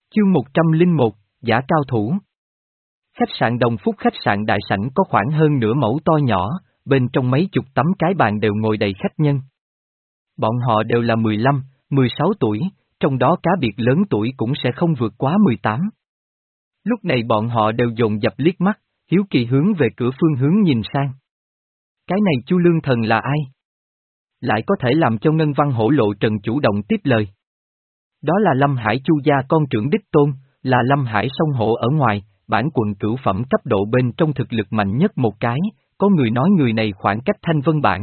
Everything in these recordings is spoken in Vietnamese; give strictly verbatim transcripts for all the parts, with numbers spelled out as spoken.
Chương một trăm lẻ một, Giả cao thủ. Khách sạn Đồng Phúc khách sạn đại sảnh có khoảng hơn nửa mẫu to nhỏ, bên trong mấy chục tấm cái bàn đều ngồi đầy khách nhân. Bọn họ đều là mười lăm, mười sáu tuổi, trong đó cá biệt lớn tuổi cũng sẽ không vượt quá mười tám. Lúc này bọn họ đều dồn dập liếc mắt, hiếu kỳ hướng về cửa phương hướng nhìn sang. Cái này Chu Lương Thần là ai? Lại có thể làm cho Ngân Văn Hổ Lộ Trần chủ động tiếp lời. Đó là Lâm Hải Chu gia con trưởng đích tôn, là Lâm Hải song hộ ở ngoài, bản quận cửu phẩm cấp độ bên trong thực lực mạnh nhất một cái, có người nói người này khoảng cách Thanh Vân bản.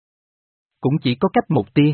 Cũng chỉ có cách một tia.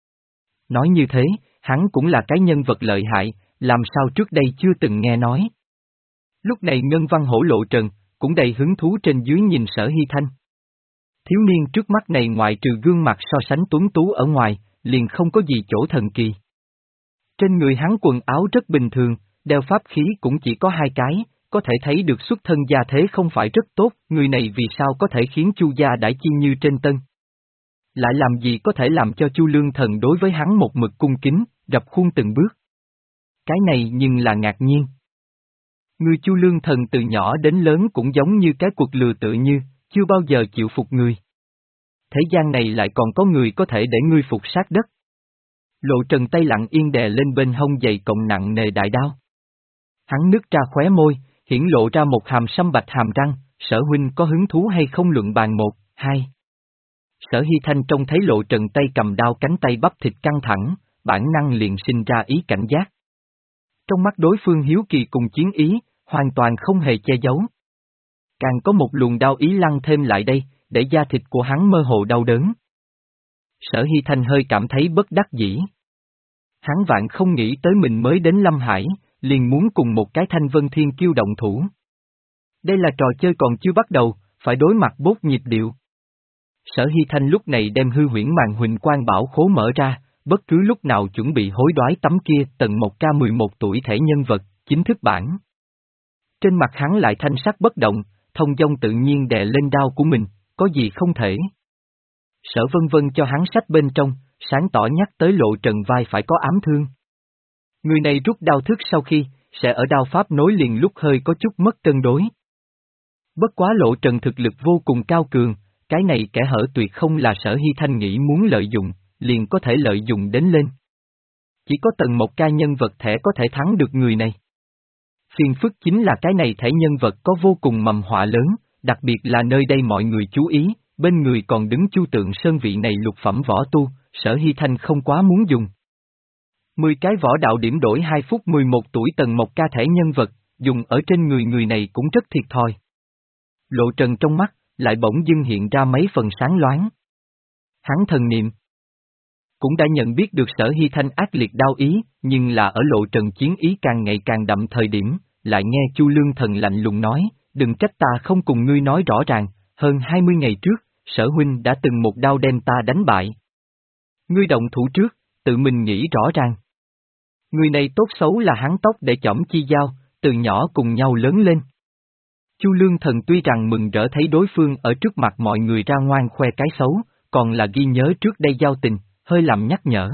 Nói như thế, hắn cũng là cái nhân vật lợi hại, làm sao trước đây chưa từng nghe nói. Lúc này Ngân Văn Hổ Lộ Trần, cũng đầy hứng thú trên dưới nhìn Sở Hy Thanh. Thiếu niên trước mắt này ngoại trừ gương mặt so sánh tuấn tú ở ngoài, liền không có gì chỗ thần kỳ. Trên người hắn quần áo rất bình thường, đeo pháp khí cũng chỉ có hai cái, có thể thấy được xuất thân gia thế không phải rất tốt, người này vì sao có thể khiến Chu gia đãi chi như trên tân. Lại làm gì có thể làm cho Chu Lương Thần đối với hắn một mực cung kính, rập khuôn từng bước. Cái này nhưng là ngạc nhiên. Người Chu Lương Thần từ nhỏ đến lớn cũng giống như cái cuộc lừa tự như, chưa bao giờ chịu phục người. Thế gian này lại còn có người có thể để ngươi phục sát đất. Lộ Trần tay lặng yên đè lên bên hông dày cộng nặng nề đại đao. Hắn nứt ra khóe môi, hiển lộ ra một hàm sâm bạch hàm răng, Sở huynh có hứng thú hay không luận bàn một, hai. Sở Hy Thanh trông thấy Lộ Trần tay cầm đao cánh tay bắp thịt căng thẳng, bản năng liền sinh ra ý cảnh giác. Trong mắt đối phương hiếu kỳ cùng chiến ý, hoàn toàn không hề che giấu. Càng có một luồng đao ý lăng thêm lại đây, để da thịt của hắn mơ hồ đau đớn. Sở Hy Thanh hơi cảm thấy bất đắc dĩ. Hắn vạn không nghĩ tới mình mới đến Lâm Hải, liền muốn cùng một cái Thanh Vân Thiên Kiêu động thủ. Đây là trò chơi còn chưa bắt đầu, phải đối mặt bốt nhịp điệu. Sở Hy Thanh lúc này đem hư huyễn màn huỳnh quang bảo khố mở ra, bất cứ lúc nào chuẩn bị hối đoái tấm kia tầng một K mười một tuổi thẻ nhân vật, chính thức bản. Trên mặt hắn lại thanh sắc bất động, thông dong tự nhiên đè lên đao của mình, có gì không thể. Sở Vân Vân cho hắn sách bên trong, sáng tỏ nhắc tới Lộ Trần vai phải có ám thương. Người này rút đao thức sau khi, sẽ ở đao pháp nối liền lúc hơi có chút mất cân đối. Bất quá Lộ Trần thực lực vô cùng cao cường, cái này kẻ hở tuyệt không là Sở Hy Thanh nghĩ muốn lợi dụng, liền có thể lợi dụng đến lên. Chỉ có tầng một ca nhân vật thẻ có thể thắng được người này. Phiền phức chính là cái này thẻ nhân vật có vô cùng mầm họa lớn, đặc biệt là nơi đây mọi người chú ý, bên người còn đứng Chu Tượng Sơn vị này lục phẩm võ tu, Sở Hy Thanh không quá muốn dùng. Mười cái võ đạo điểm đổi hai phút mười một tuổi tầng một ca thẻ nhân vật, dùng ở trên người người này cũng rất thiệt thòi. Lộ Trần trong mắt, lại bỗng dưng hiện ra mấy phần sáng loáng. Hắn thần niệm. Cũng đã nhận biết được Sở Hy Thanh ác liệt đao ý, nhưng là ở Lộ Trần chiến ý càng ngày càng đậm thời điểm, lại nghe Chu Lương Thần lạnh lùng nói, đừng trách ta không cùng ngươi nói rõ ràng, hơn hai mươi ngày trước, Sở huynh đã từng một đao đem ta đánh bại. Ngươi động thủ trước, tự mình nghĩ rõ ràng. Người này tốt xấu là hắn tóc để chỏm chi giao, từ nhỏ cùng nhau lớn lên. Chu Lương Thần tuy rằng mừng rỡ thấy đối phương ở trước mặt mọi người ra ngoan khoe cái xấu, còn là ghi nhớ trước đây giao tình, hơi làm nhắc nhở.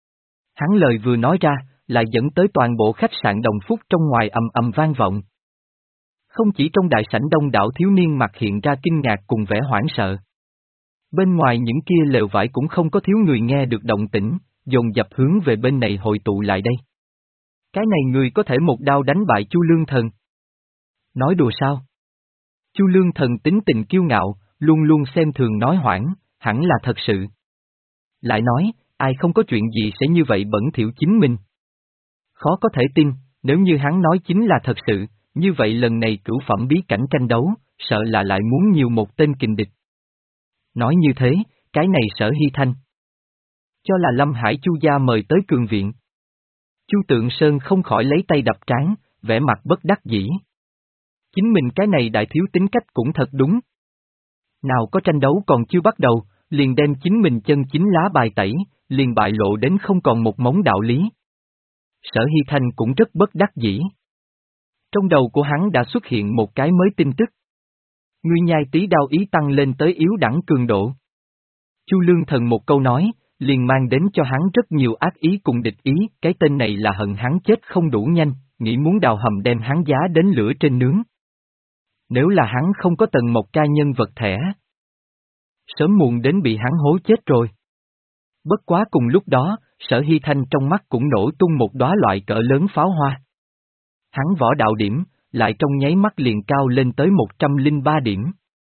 Hắn lời vừa nói ra, lại dẫn tới toàn bộ khách sạn Đồng Phúc trong ngoài ầm ầm vang vọng. Không chỉ trong đại sảnh đông đảo thiếu niên mặt hiện ra kinh ngạc cùng vẻ hoảng sợ. Bên ngoài những kia lều vải cũng không có thiếu người nghe được động tĩnh, dồn dập hướng về bên này hội tụ lại đây. Cái này người có thể một đao đánh bại Chu Lương Thần. Nói đùa sao? Chu Lương Thần tính tình kiêu ngạo, luôn luôn xem thường nói hoảng, hẳn là thật sự. Lại nói, ai không có chuyện gì sẽ như vậy bẩn thỉu chính mình. Khó có thể tin, nếu như hắn nói chính là thật sự, như vậy lần này cửu phẩm bí cảnh tranh đấu, sợ là lại muốn nhiều một tên kình địch. Nói như thế, cái này Sở Hy Thanh. Cho là Lâm Hải Chu gia mời tới cường viện. Chu Tượng Sơn không khỏi lấy tay đập trán, vẻ mặt bất đắc dĩ. Chính mình cái này đại thiếu tính cách cũng thật đúng. Nào có tranh đấu còn chưa bắt đầu, liền đem chính mình chân chính lá bài tẩy, liền bại lộ đến không còn một mống đạo lý. Sở Hy Thanh cũng rất bất đắc dĩ. Trong đầu của hắn đã xuất hiện một cái mới tin tức. Ngươi nhai tí đao ý tăng lên tới yếu đẳng cường độ. Chu Lương Thần một câu nói, liền mang đến cho hắn rất nhiều ác ý cùng địch ý, cái tên này là hận hắn chết không đủ nhanh, nghĩ muốn đào hầm đem hắn giá đến lửa trên nướng. Nếu là hắn không có Tần Mộc Ca nhân vật thẻ, sớm muộn đến bị hắn hố chết rồi. Bất quá cùng lúc đó, Sở Hy Thanh trong mắt cũng nổ tung một đóa loại cỡ lớn pháo hoa. Hắn võ đạo điểm, lại trong nháy mắt liền cao lên tới một trăm lẻ ba điểm.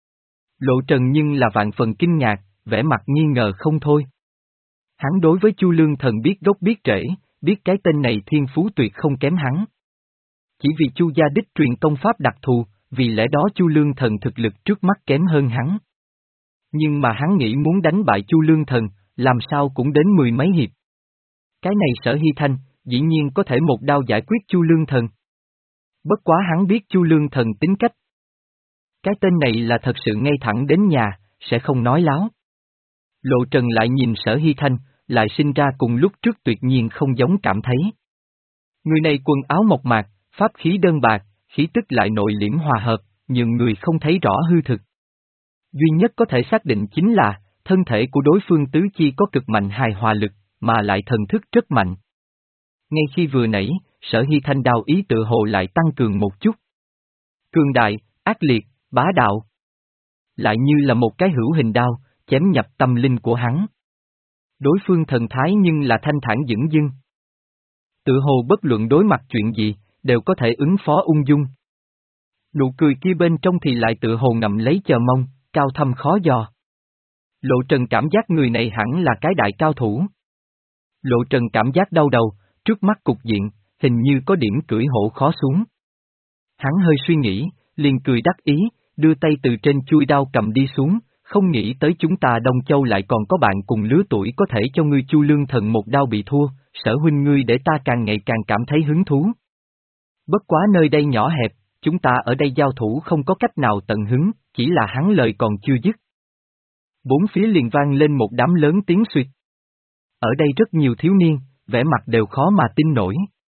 Lộ Trần nhưng là vạn phần kinh ngạc, vẻ mặt nghi ngờ không thôi. Hắn đối với Chu Lương Thần biết gốc biết rễ, biết cái tên này thiên phú tuyệt không kém hắn. Chỉ vì Chu gia đích truyền công pháp đặc thù, vì lẽ đó Chu Lương Thần thực lực trước mắt kém hơn hắn. Nhưng mà hắn nghĩ muốn đánh bại Chu Lương Thần, làm sao cũng đến mười mấy hiệp. Cái này Sở Hy Thanh, dĩ nhiên có thể một đao giải quyết Chu Lương Thần. Bất quá hắn biết Chu Lương Thần tính cách. Cái tên này là thật sự ngay thẳng đến nhà, sẽ không nói láo. Lộ Trần lại nhìn Sở Hy Thanh, lại sinh ra cùng lúc trước tuyệt nhiên không giống cảm thấy. Người này quần áo mộc mạc, pháp khí đơn bạc, khí tức lại nội liễm hòa hợp, nhưng người không thấy rõ hư thực. Duy nhất có thể xác định chính là, thân thể của đối phương tứ chi có cực mạnh hài hòa lực, mà lại thần thức rất mạnh. Ngay khi vừa nãy, Sở Hy Thanh đao ý tự hồ lại tăng cường một chút. Cường đại, ác liệt, bá đạo. Lại như là một cái hữu hình đao, chém nhập tâm linh của hắn. Đối phương thần thái nhưng là thanh thản dửng dưng. Tự hồ bất luận đối mặt chuyện gì, đều có thể ứng phó ung dung. Nụ cười kia bên trong thì lại tự hồ ngậm lấy chờ mong, cao thâm khó dò. Lộ Trần cảm giác người này hẳn là cái đại cao thủ. Lộ Trần cảm giác đau đầu, trước mắt cục diện, hình như có điểm cưỡi hổ khó xuống. Hắn hơi suy nghĩ, liền cười đắc ý, đưa tay từ trên chuôi đao cầm đi xuống, không nghĩ tới chúng ta Đông Châu lại còn có bạn cùng lứa tuổi có thể cho ngươi Chu Lương Thần một đao bị thua, Sở huynh ngươi để ta càng ngày càng cảm thấy hứng thú. Bất quá nơi đây nhỏ hẹp, chúng ta ở đây giao thủ không có cách nào tận hứng, chỉ là hắn lời còn chưa dứt. Bốn phía liền vang lên một đám lớn tiếng suýt. Ở đây rất nhiều thiếu niên, vẻ mặt đều khó mà tin nổi.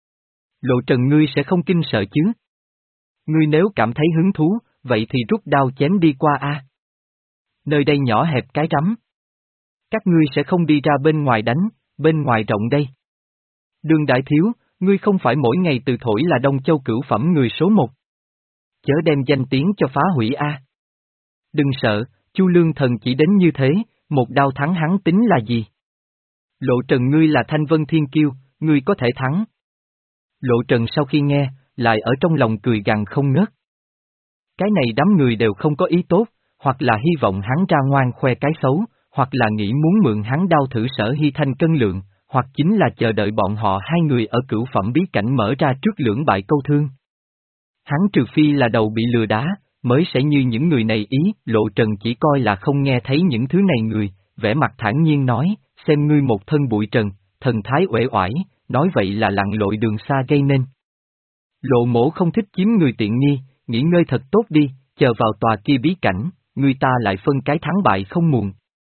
Lộ Trần ngươi sẽ không kinh sợ chứ? Ngươi nếu cảm thấy hứng thú, vậy thì rút đao chém đi qua a. Nơi đây nhỏ hẹp cái rắm. Các ngươi sẽ không đi ra bên ngoài đánh, bên ngoài rộng đây. Đường đại thiếu, ngươi không phải mỗi ngày từ thổi là Đông Châu cửu phẩm người số một. Chớ đem danh tiếng cho phá hủy a. Đừng sợ, Chu Lương Thần chỉ đến như thế, một đao thắng hắn tính là gì? Lộ Trần ngươi là Thanh Vân Thiên Kiêu, ngươi có thể thắng. Lộ Trần sau khi nghe, lại ở trong lòng cười gằn không ngớt. Cái này đám người đều không có ý tốt, hoặc là hy vọng hắn ra ngoan khoe cái xấu, hoặc là nghĩ muốn mượn hắn đao thử Sở Hy Thanh cân lượng, hoặc chính là chờ đợi bọn họ hai người ở cửu phẩm bí cảnh mở ra trước lưỡng bại câu thương. Hắn trừ phi là đầu bị lừa đá, mới sẽ như những người này ý, Lộ Trần chỉ coi là không nghe thấy những thứ này người, vẻ mặt thản nhiên nói, xem ngươi một thân bụi trần, thần thái uể oải, nói vậy là lặn lội đường xa gây nên. Lộ mổ không thích chiếm người tiện nghi, nghỉ ngơi thật tốt đi, chờ vào tòa kia bí cảnh, người ta lại phân cái thắng bại không muộn.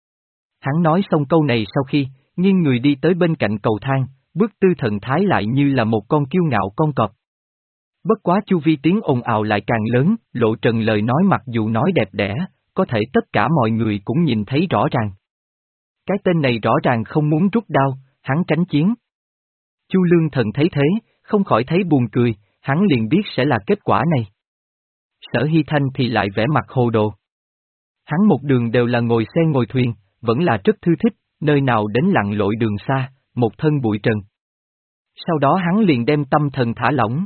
Hắn nói xong câu này sau khi, nghiêng người đi tới bên cạnh cầu thang, bước tư thần thái lại như là một con kiêu ngạo con cọp. Bất quá chu vi tiếng ồn ào lại càng lớn, Lộ Trần lời nói mặc dù nói đẹp đẽ, có thể tất cả mọi người cũng nhìn thấy rõ ràng. Cái tên này rõ ràng không muốn rút đao, hắn tránh chiến. Chu Lương Thần thấy thế, không khỏi thấy buồn cười, hắn liền biết sẽ là kết quả này. Sở Hy Thanh thì lại vẻ mặt hồ đồ. Hắn một đường đều là ngồi xe ngồi thuyền, vẫn là rất thư thích, nơi nào đến lặn lội đường xa, một thân bụi trần. Sau đó hắn liền đem tâm thần thả lỏng.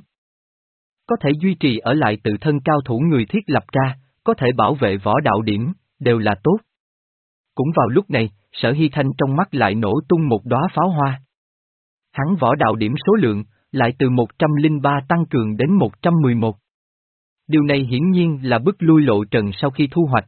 Có thể duy trì ở lại tự thân cao thủ người thiết lập ra, có thể bảo vệ võ đạo điểm, đều là tốt. Cũng vào lúc này, Sở Hy Thanh trong mắt lại nổ tung một đóa pháo hoa. Hắn võ đạo điểm số lượng, lại từ một trăm lẻ ba tăng cường đến một trăm mười một. Điều này hiển nhiên là bức lui Lộ Trần sau khi thu hoạch.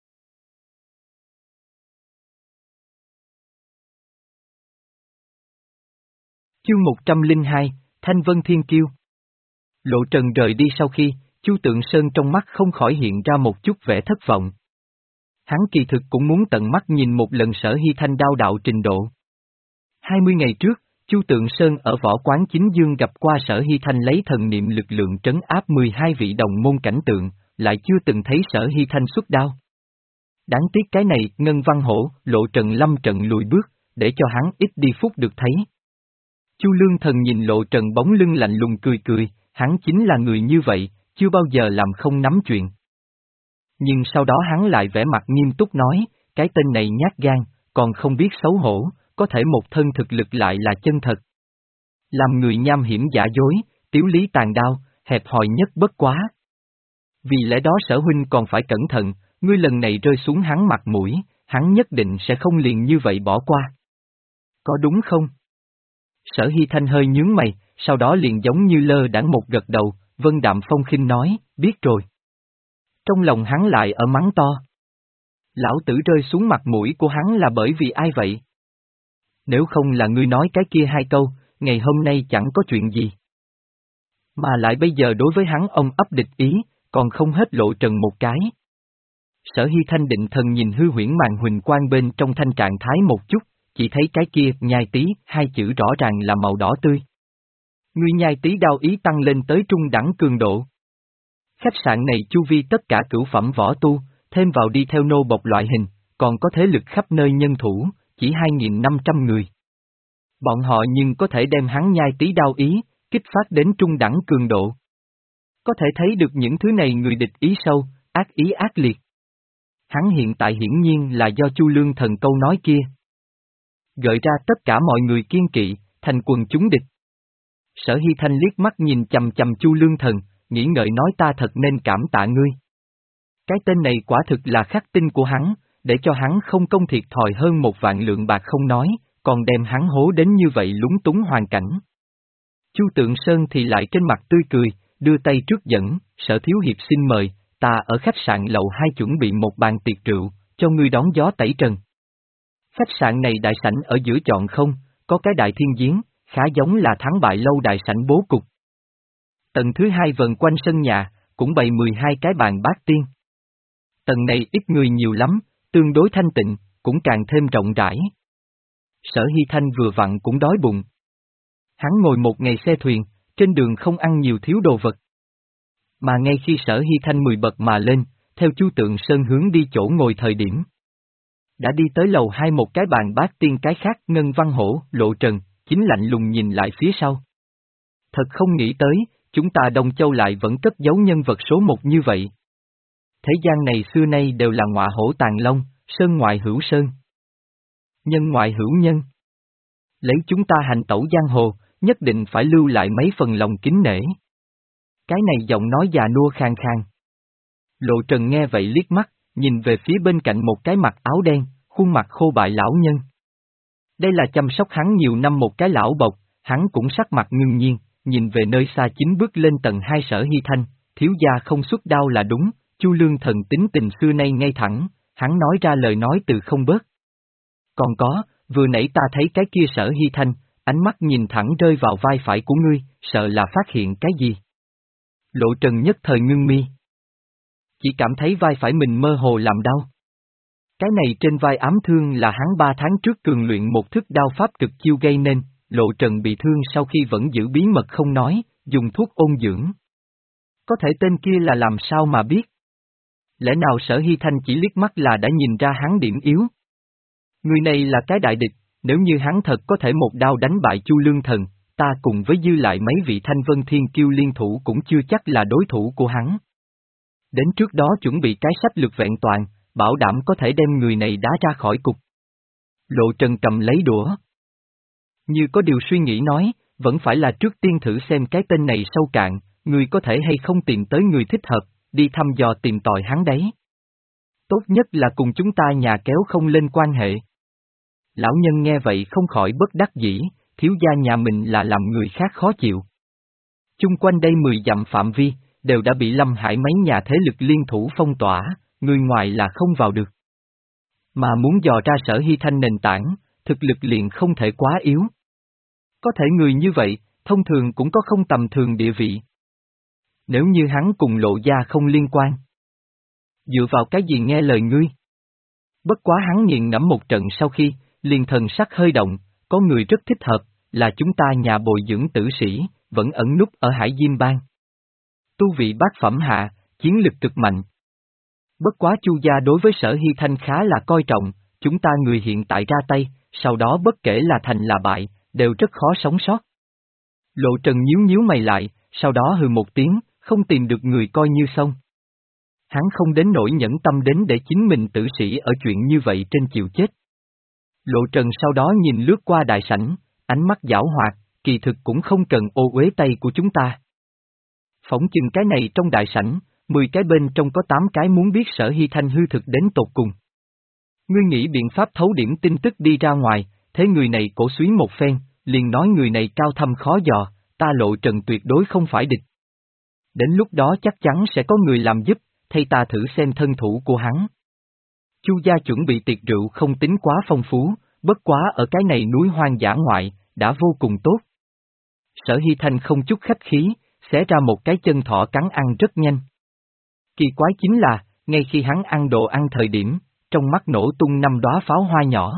Chương một trăm lẻ hai, Thanh Vân Thiên Kiêu. Lộ Trần rời đi sau khi, Chu Tượng Sơn trong mắt không khỏi hiện ra một chút vẻ thất vọng. Hắn kỳ thực cũng muốn tận mắt nhìn một lần Sở Hy Thanh đao đạo trình độ. hai mươi ngày trước, Chu Tượng Sơn ở võ quán chính dương gặp qua Sở Hy Thanh lấy thần niệm lực lượng trấn áp mười hai vị đồng môn cảnh tượng, lại chưa từng thấy Sở Hy Thanh xuất đao. Đáng tiếc cái này, Ngân Văn Hổ, Lộ Trần lâm trận lùi bước, để cho hắn ít đi phút được thấy. Chu Lương Thần nhìn Lộ Trần bóng lưng lạnh lùng cười cười, hắn chính là người như vậy, chưa bao giờ làm không nắm chuyện. Nhưng sau đó hắn lại vẻ mặt nghiêm túc nói, cái tên này nhát gan, còn không biết xấu hổ, có thể một thân thực lực lại là chân thật. Làm người nham hiểm giả dối, tiếu lý tàn đao, hẹp hòi nhất bất quá. Vì lẽ đó Sở huynh còn phải cẩn thận, ngươi lần này rơi xuống hắn mặt mũi, hắn nhất định sẽ không liền như vậy bỏ qua. Có đúng không? Sở Hy Thanh hơi nhướng mày, sau đó liền giống như lơ đãng một gật đầu, Vân Đạm Phong khinh nói, biết rồi. Trong lòng hắn lại ở mắng to. Lão tử rơi xuống mặt mũi của hắn là bởi vì ai vậy? Nếu không là ngươi nói cái kia hai câu, ngày hôm nay chẳng có chuyện gì. Mà lại bây giờ đối với hắn ông ấp địch ý, còn không hết Lộ Trần một cái. Sở Hy Thanh định thần nhìn hư huyễn màn huỳnh quang bên trong thanh trạng thái một chút, chỉ thấy cái kia, nhai tí, hai chữ rõ ràng là màu đỏ tươi. Ngươi nhai tí đao ý tăng lên tới trung đẳng cường độ. Khách sạn này chu vi tất cả cửu phẩm võ tu, thêm vào đi theo nô bộc loại hình, còn có thế lực khắp nơi nhân thủ, chỉ hai nghìn năm trăm người. Bọn họ nhưng có thể đem hắn nhai tí đao ý, kích phát đến trung đẳng cường độ. Có thể thấy được những thứ này người địch ý sâu, ác ý ác liệt. Hắn hiện tại hiển nhiên là do Chu Lương Thần câu nói kia gợi ra tất cả mọi người kiên kỵ, thành quần chúng địch. Sở Hy Thanh liếc mắt nhìn chầm chầm Chu Lương Thần, nghĩ ngợi nói ta thật nên cảm tạ ngươi. Cái tên này quả thực là khắc tinh của hắn, để cho hắn không công thiệt thòi hơn một vạn lượng bạc không nói, còn đem hắn hố đến như vậy lúng túng hoàn cảnh. Chu Tượng Sơn thì lại trên mặt tươi cười, đưa tay trước dẫn, Sở thiếu hiệp xin mời, ta ở khách sạn lầu hai chuẩn bị một bàn tiệc rượu, cho ngươi đón gió tẩy trần. Khách sạn này đại sảnh ở giữa chọn không, có cái đại thiên giếng, khá giống là thắng bại lâu đại sảnh bố cục. Tầng thứ hai vần quanh sân nhà, cũng bày mười hai cái bàn bát tiên. Tầng này ít người nhiều lắm, tương đối thanh tịnh, cũng càng thêm rộng rãi. Sở Hy Thanh vừa vặn cũng đói bụng. Hắn ngồi một ngày xe thuyền, trên đường không ăn nhiều thiếu đồ vật. Mà ngay khi Sở Hy Thanh mười bậc mà lên, theo Chu Tượng Sơn hướng đi chỗ ngồi thời điểm. Đã đi tới lầu hai một cái bàn bát tiên cái khác Ngân Văn Hổ, Lộ Trần, chính lạnh lùng nhìn lại phía sau. Thật không nghĩ tới, chúng ta Đông Châu lại vẫn cất giấu nhân vật số một như vậy. Thế gian này xưa nay đều là ngọa hổ tàng long, sơn ngoại hữu sơn. Nhân ngoại hữu nhân. Lấy chúng ta hành tẩu giang hồ, nhất định phải lưu lại mấy phần lòng kính nể. Cái này giọng nói già nua khang khang. Lộ Trần nghe vậy liếc mắt, nhìn về phía bên cạnh một cái mặc áo đen, khuôn mặt khô bại lão nhân. Đây là chăm sóc hắn nhiều năm một cái lão bộc, hắn cũng sắc mặt ngưng nhiên, nhìn về nơi xa chính bước lên tầng hai Sở Hy Thanh, thiếu gia không xuất đao là đúng, Chu Lương Thần tính tình xưa nay ngay thẳng, hắn nói ra lời nói từ không bớt. Còn có, vừa nãy ta thấy cái kia Sở Hy Thanh, ánh mắt nhìn thẳng rơi vào vai phải của ngươi, sợ là phát hiện cái gì. Lộ Trần nhất thời ngưng mi. Chỉ cảm thấy vai phải mình mơ hồ làm đau. Cái này trên vai ám thương là hắn ba tháng trước cường luyện một thức đao pháp cực chiêu gây nên, Lộ Trần bị thương sau khi vẫn giữ bí mật không nói, dùng thuốc ôn dưỡng. Có thể tên kia là làm sao mà biết? Lẽ nào Sở Hy Thanh chỉ liếc mắt là đã nhìn ra hắn điểm yếu? Người này là cái đại địch, nếu như hắn thật có thể một đao đánh bại Chu Lương Thần, ta cùng với dư lại mấy vị Thanh Vân Thiên Kiêu liên thủ cũng chưa chắc là đối thủ của hắn. Đến trước đó chuẩn bị cái sách lược vẹn toàn, bảo đảm có thể đem người này đá ra khỏi cục. Lộ Trần cầm lấy đũa. Như có điều suy nghĩ nói, vẫn phải là trước tiên thử xem cái tên này sâu cạn, người có thể hay không tìm tới người thích hợp, đi thăm dò tìm tòi hắn đấy. Tốt nhất là cùng chúng ta nhà kéo không lên quan hệ. Lão nhân nghe vậy không khỏi bất đắc dĩ, thiếu gia nhà mình là làm người khác khó chịu. Chung quanh đây mười dặm phạm vi, đều đã bị Lâm Hải mấy nhà thế lực liên thủ phong tỏa, người ngoài là không vào được. Mà muốn dò ra Sở Hy Thanh nền tảng, thực lực liền không thể quá yếu. Có thể người như vậy, thông thường cũng có không tầm thường địa vị. Nếu như hắn cùng Lộ gia không liên quan. Dựa vào cái gì nghe lời ngươi? Bất quá hắn nghiền ngẫm một trận sau khi, liền thần sắc hơi động, có người rất thích hợp, là chúng ta nhà bồi dưỡng tử sĩ, vẫn ẩn núp ở Hải Diêm Bang. Tu vị bát phẩm hạ, chiến lực cực mạnh. Bất quá Chu gia đối với Sở Hy Thanh khá là coi trọng, chúng ta người hiện tại ra tay, sau đó bất kể là thành là bại, đều rất khó sống sót. Lộ Trần nhíu nhíu mày lại, sau đó hừ một tiếng, không tìm được người coi như xong. Hắn không đến nỗi nhẫn tâm đến để chính mình tử sĩ ở chuyện như vậy trên chịu chết. Lộ Trần sau đó nhìn lướt qua đại sảnh, ánh mắt giảo hoạt, kỳ thực cũng không cần ô uế tay của chúng ta. Phỏng chừng cái này trong đại sảnh, mười cái bên trong có tám cái muốn biết Sở Hy Thanh hư thực đến tột cùng. Ngươi nghĩ biện pháp thấu điểm tin tức đi ra ngoài, thế người này cổ súy một phen, liền nói người này cao thâm khó dò, ta Lộ Trần tuyệt đối không phải địch. Đến lúc đó chắc chắn sẽ có người làm giúp, thay ta thử xem thân thủ của hắn. Chu gia chuẩn bị tiệc rượu không tính quá phong phú, bất quá ở cái này núi hoang dã ngoại, đã vô cùng tốt. Sở Hy Thanh không chút khách khí, xé ra một cái chân thỏ cắn ăn rất nhanh. Kỳ quái chính là, ngay khi hắn ăn đồ ăn thời điểm, trong mắt nổ tung năm đóa pháo hoa nhỏ.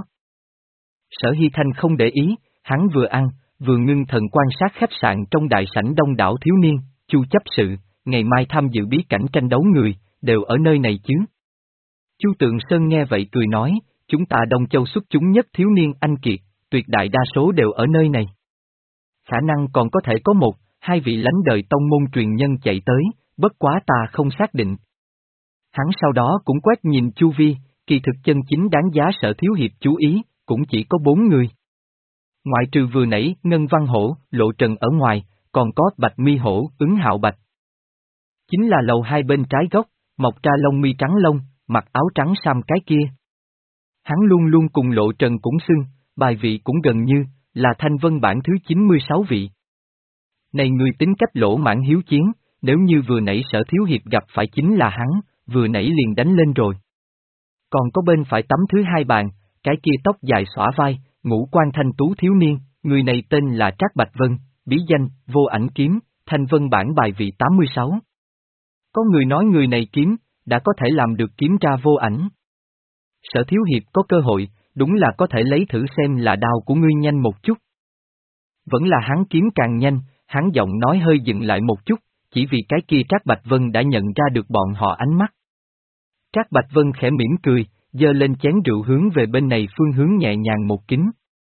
Sở Hy Thanh không để ý, hắn vừa ăn, vừa ngưng thần quan sát khách sạn trong đại sảnh đông đảo thiếu niên, Chu chấp sự, ngày mai tham dự bí cảnh tranh đấu người, đều ở nơi này chứ. Chu Tượng Sơn nghe vậy cười nói, chúng ta Đông Châu xuất chúng nhất thiếu niên anh kiệt, tuyệt đại đa số đều ở nơi này. Khả năng còn có thể có một, hai vị lãnh đời tông môn truyền nhân chạy tới, bất quá ta không xác định. Hắn sau đó cũng quét nhìn chu vi, kỳ thực chân chính đáng giá Sở thiếu hiệp chú ý, cũng chỉ có bốn người. Ngoại trừ vừa nãy Ngân Văn Hổ, Lộ Trần ở ngoài, còn có Bạch Mi Hổ, Ứng Hạo Bạch. Chính là lầu hai bên trái góc, mọc ra lông mi trắng lông, mặc áo trắng sam cái kia. Hắn luôn luôn cùng Lộ Trần cũng xưng, bài vị cũng gần như, là Thanh Vân bản thứ chín mươi sáu vị. Này người tính cách lỗ mãn hiếu chiến, nếu như vừa nãy Sở thiếu hiệp gặp phải chính là hắn, vừa nãy liền đánh lên rồi. Còn có bên phải tấm thứ hai bàn, cái kia tóc dài xõa vai, ngũ quan thanh tú thiếu niên, người này tên là Trác Bạch Vân, bí danh, Vô Ảnh Kiếm, Thanh Vân bản bài vị tám mươi sáu. Có người nói người này kiếm, đã có thể làm được kiếm ra vô ảnh. Sở thiếu hiệp có cơ hội, đúng là có thể lấy thử xem là đao của ngươi nhanh một chút. Vẫn là hắn kiếm càng nhanh, hắn giọng nói hơi dừng lại một chút, chỉ vì cái kia Trác Bạch Vân đã nhận ra được bọn họ ánh mắt. Trác Bạch Vân khẽ mỉm cười, giơ lên chén rượu hướng về bên này phương hướng nhẹ nhàng một kính.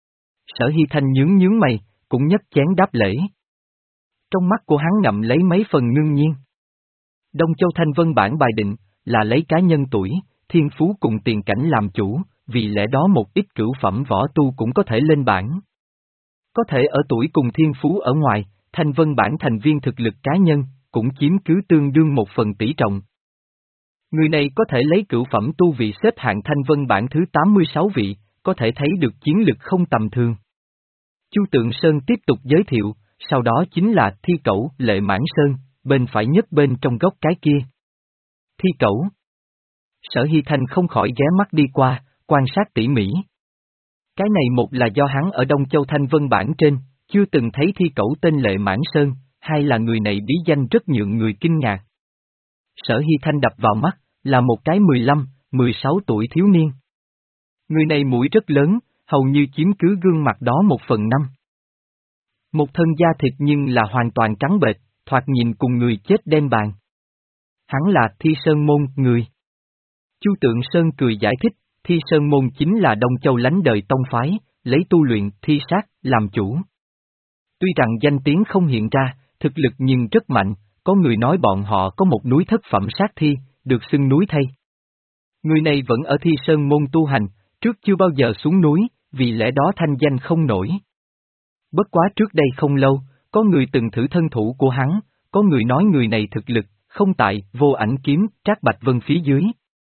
Sở Hy Thanh nhướng nhướng mày, cũng nhấc chén đáp lễ. Trong mắt của hắn ngậm lấy mấy phần ngưng nhiên. Đông Châu Thanh Vân bản bài định, là lấy cá nhân tuổi, thiên phú cùng tiền cảnh làm chủ, vì lẽ đó một ít cửu phẩm võ tu cũng có thể lên bảng. Có thể ở tuổi cùng thiên phú ở ngoài, Thanh Vân bản thành viên thực lực cá nhân, cũng chiếm cứ tương đương một phần tỷ trọng. Người này có thể lấy cửu phẩm tu vị xếp hạng Thanh Vân bản thứ tám mươi sáu vị, có thể thấy được chiến lực không tầm thường. Chu Tượng Sơn tiếp tục giới thiệu, sau đó chính là Thi Cẩu, Lệ Mãn Sơn, bên phải nhất bên trong góc cái kia. Thi Cẩu. Sở Hy Thanh không khỏi ghé mắt đi qua, quan sát tỉ mỉ. Cái này một là do hắn ở Đông Châu Thanh Vân bản trên, chưa từng thấy Thi Cẩu tên Lệ Mãn Sơn, hai là người này bí danh rất nhượng người kinh ngạc. Sở Hy Thanh đập vào mắt, là một cái mười lăm, mười sáu tuổi thiếu niên. Người này mũi rất lớn, hầu như chiếm cứ gương mặt đó một phần năm. Một thân da thịt nhưng là hoàn toàn trắng bệch, thoạt nhìn cùng người chết đen bàn. Hắn là Thi Sơn Môn, người. Chu Tượng Sơn cười giải thích, Thi Sơn Môn chính là Đông Châu lánh đời tông phái, lấy tu luyện, thi sát, làm chủ. Tuy rằng danh tiếng không hiện ra, thực lực nhưng rất mạnh, có người nói bọn họ có một núi thất phẩm sát thi, được xưng núi thây. Người này vẫn ở Thi Sơn Môn tu hành, trước chưa bao giờ xuống núi, vì lẽ đó thanh danh không nổi. Bất quá trước đây không lâu, có người từng thử thân thủ của hắn, có người nói người này thực lực, không tại, Vô Ảnh Kiếm, Trác Bạch Vân phía dưới.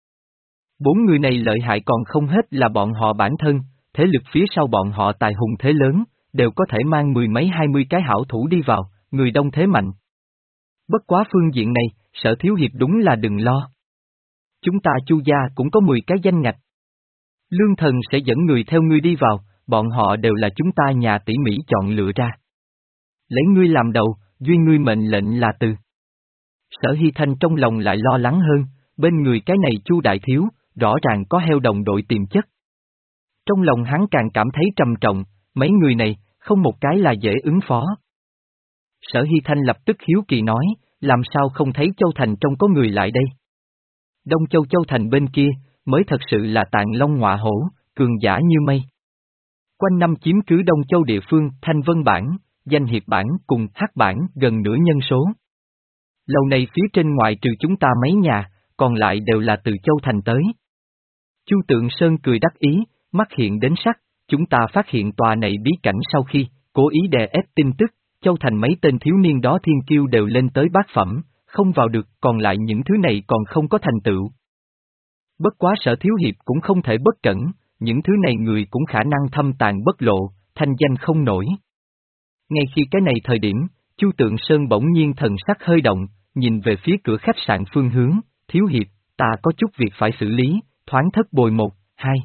Bốn người này lợi hại còn không hết là bọn họ bản thân, thế lực phía sau bọn họ tài hùng thế lớn, đều có thể mang mười mấy hai mươi cái hảo thủ đi vào, người đông thế mạnh. Bất quá phương diện này, Sở thiếu hiệp đúng là đừng lo. Chúng ta Chu gia cũng có mười cái danh ngạch. Lương thần sẽ dẫn người theo ngươi đi vào, bọn họ đều là chúng ta nhà tỉ mỉ chọn lựa ra. Lấy ngươi làm đầu, duy ngươi mệnh lệnh là từ. Sở Hy Thanh trong lòng lại lo lắng hơn, bên người cái này Chu đại thiếu, rõ ràng có heo đồng đội tiềm chất. Trong lòng hắn càng cảm thấy trầm trọng, mấy người này, không một cái là dễ ứng phó. Sở Hy Thanh lập tức hiếu kỳ nói, làm sao không thấy Châu Thành trong có người lại đây? Đông Châu Châu Thành bên kia, mới thật sự là tạng long ngọa hổ, cường giả như mây. Quanh năm chiếm cứ Đông Châu địa phương Thanh Vân Bản, Danh Hiệp Bản cùng Hắc Bản gần nửa nhân số. Lâu nay phía trên ngoài trừ chúng ta mấy nhà, còn lại đều là từ Châu Thành tới. Chu Tượng Sơn cười đắc ý, mắt hiện đến sắc, chúng ta phát hiện tòa này bí cảnh sau khi, cố ý đè ép tin tức, Châu Thành mấy tên thiếu niên đó thiên kiêu đều lên tới bát phẩm, không vào được, còn lại những thứ này còn không có thành tựu. Bất quá Sở thiếu hiệp cũng không thể bất cẩn, những thứ này người cũng khả năng thâm tàn bất lộ, thanh danh không nổi. Ngay khi cái này thời điểm, Chu Tượng Sơn bỗng nhiên thần sắc hơi động, nhìn về phía cửa khách sạn phương hướng, thiếu hiệp, ta có chút việc phải xử lý, thoáng thất bồi một, hai.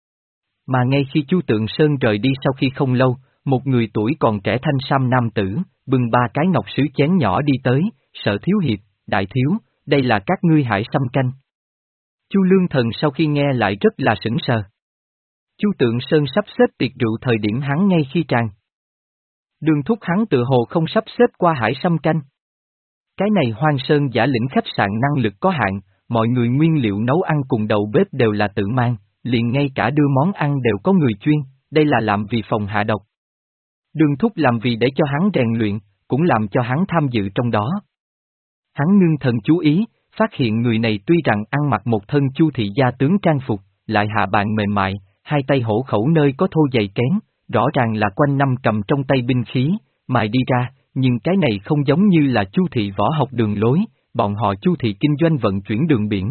Mà ngay khi Chu Tượng Sơn rời đi sau khi không lâu, một người tuổi còn trẻ thanh sam nam tử, bưng ba cái ngọc sứ chén nhỏ đi tới, Sở thiếu hiệp, đại thiếu, đây là các ngươi hải sâm canh. Chu Lương Thần sau khi nghe lại rất là sững sờ. Chu Tượng Sơn sắp xếp tiệc rượu thời điểm hắn ngay khi tràn. Đường thúc hắn tự hồ không sắp xếp qua hải sâm canh. Cái này Hoang Sơn giả lĩnh khách sạn năng lực có hạn, mọi người nguyên liệu nấu ăn cùng đầu bếp đều là tự mang, liền ngay cả đưa món ăn đều có người chuyên, đây là làm vì phòng hạ độc. Đường thúc làm vì để cho hắn rèn luyện, cũng làm cho hắn tham dự trong đó. Hắn ngưng thần chú ý, phát hiện người này tuy rằng ăn mặc một thân Chu thị gia tướng trang phục, lại hạ bàn mềm mại, hai tay hổ khẩu nơi có thô dày kén, rõ ràng là quanh năm cầm trong tay binh khí, mài đi ra, nhưng cái này không giống như là Chu thị võ học đường lối, bọn họ Chu thị kinh doanh vận chuyển đường biển.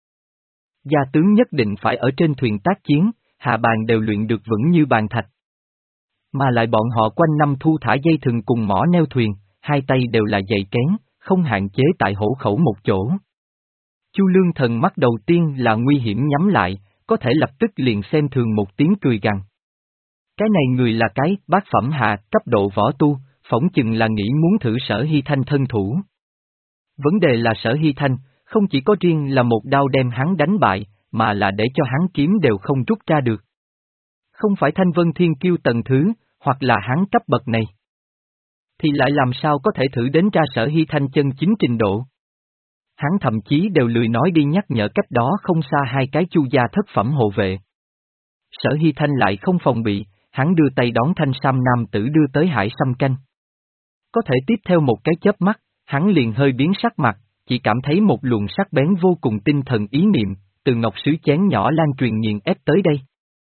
Gia tướng nhất định phải ở trên thuyền tác chiến, hạ bàn đều luyện được vững như bàn thạch. Mà lại bọn họ quanh năm thu thả dây thừng cùng mỏ neo thuyền, hai tay đều là dày kén, không hạn chế tại hổ khẩu một chỗ. Chu Lương Thần mắt đầu tiên là nguy hiểm nhắm lại, có thể lập tức liền xem thường một tiếng cười gằn. Cái này người là cái bát phẩm hạ cấp độ võ tu, phỏng chừng là nghĩ muốn thử Sở Hy Thanh thân thủ. Vấn đề là Sở Hy Thanh, không chỉ có riêng là một đao đem hắn đánh bại, mà là để cho hắn kiếm đều không rút ra được. Không phải Thanh Vân Thiên Kiêu tầng thứ, hoặc là hắn cấp bậc này. Thì lại làm sao có thể thử đến ra Sở Hy Thanh chân chính trình độ. Hắn thậm chí đều lười nói đi nhắc nhở cách đó không xa hai cái Chu gia thất phẩm hộ vệ. Sở Hy Thanh lại không phòng bị, hắn đưa tay đón thanh sam nam tử đưa tới hải sâm canh. Có thể tiếp theo một cái chớp mắt, hắn liền hơi biến sắc mặt, chỉ cảm thấy một luồng sắc bén vô cùng tinh thần ý niệm, từ ngọc sứ chén nhỏ lan truyền nghiền ép tới đây.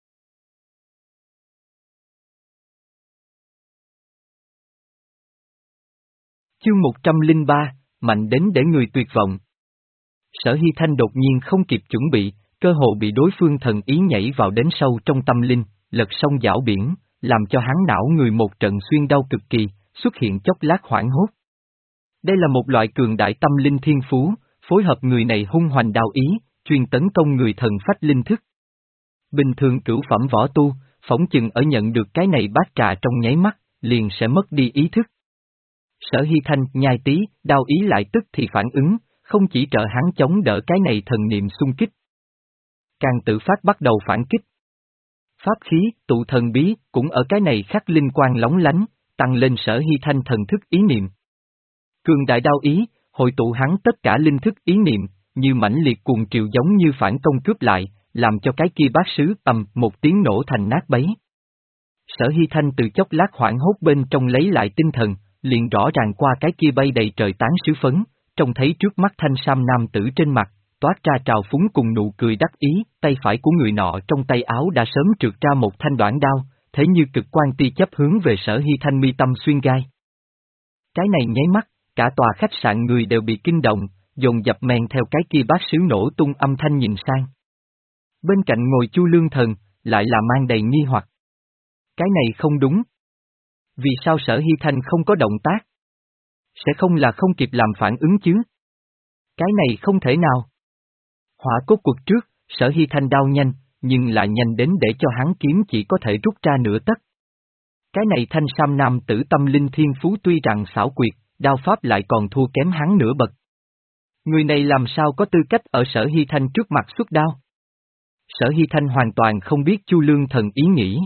Chương một trăm lẻ ba, mạnh đến để người tuyệt vọng. Sở Hy Thanh đột nhiên không kịp chuẩn bị, cơ hồ bị đối phương thần ý nhảy vào đến sâu trong tâm linh, lật sông dảo biển, làm cho hắn não người một trận xuyên đau cực kỳ, xuất hiện chốc lát hoảng hốt. Đây là một loại cường đại tâm linh thiên phú, phối hợp người này hung hoành đao ý, chuyên tấn công người thần phách linh thức. Bình thường cửu phẩm võ tu, phỏng chừng ở nhận được cái này bát trà trong nháy mắt, liền sẽ mất đi ý thức. Sở Hy Thanh nhai tí, đao ý lại tức thì phản ứng, không chỉ trợ hắn chống đỡ cái này thần niệm xung kích. Càng tự phát bắt đầu phản kích. Pháp khí, tụ thần bí, cũng ở cái này khắc linh quang lóng lánh, tăng lên Sở Hy Thanh thần thức ý niệm. Cường đại đao ý, hội tụ hắn tất cả linh thức ý niệm, như mãnh liệt cuồng triều giống như phản công cướp lại, làm cho cái kia bát sứ ầm một tiếng nổ thành nát bấy. Sở Hy Thanh từ chốc lát hoảng hốt bên trong lấy lại tinh thần, liền rõ ràng qua cái kia bay đầy trời tán sứ phấn, trông thấy trước mắt thanh sam nam tử trên mặt, toát ra trào phúng cùng nụ cười đắc ý, tay phải của người nọ trong tay áo đã sớm trượt ra một thanh đoạn đao, thế như cực quan tia chớp hướng về Sở Hy Thanh mi tâm xuyên gai. Cái này nháy mắt, cả tòa khách sạn người đều bị kinh động, dồn dập men theo cái kia bát sứ nổ tung âm thanh nhìn sang. Bên cạnh ngồi Chu Lương Thần, lại là mang đầy nghi hoặc. Cái này không đúng. Vì sao Sở Hy Thanh không có động tác? Sẽ không là không kịp làm phản ứng chứ? Cái này không thể nào. Hỏa cốt cuộc trước, Sở Hy Thanh đao nhanh, nhưng lại nhanh đến để cho hắn kiếm chỉ có thể rút ra nửa tấc. Cái này thanh sam nam tử tâm linh thiên phú tuy rằng xảo quyệt, đao pháp lại còn thua kém hắn nửa bậc. Người này làm sao có tư cách ở Sở Hy Thanh trước mặt xuất đao? Sở Hy Thanh hoàn toàn không biết Chu Lương Thần ý nghĩ.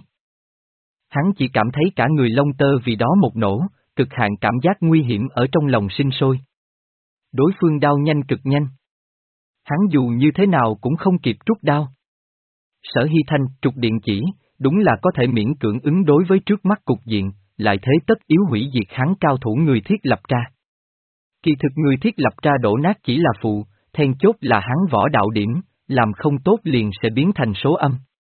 Hắn chỉ cảm thấy cả người lông tơ vì đó một nổ, cực hạn cảm giác nguy hiểm ở trong lòng sinh sôi. Đối phương đao nhanh cực nhanh. Hắn dù như thế nào cũng không kịp rút đao. Sở Hy Thanh trục điện chỉ, đúng là có thể miễn cưỡng ứng đối với trước mắt cục diện, lại thế tất yếu hủy diệt hắn cao thủ người thiết lập ra. Kỳ thực người thiết lập ra đổ nát chỉ là phụ, then chốt là hắn võ đạo điểm, làm không tốt liền sẽ biến thành số âm.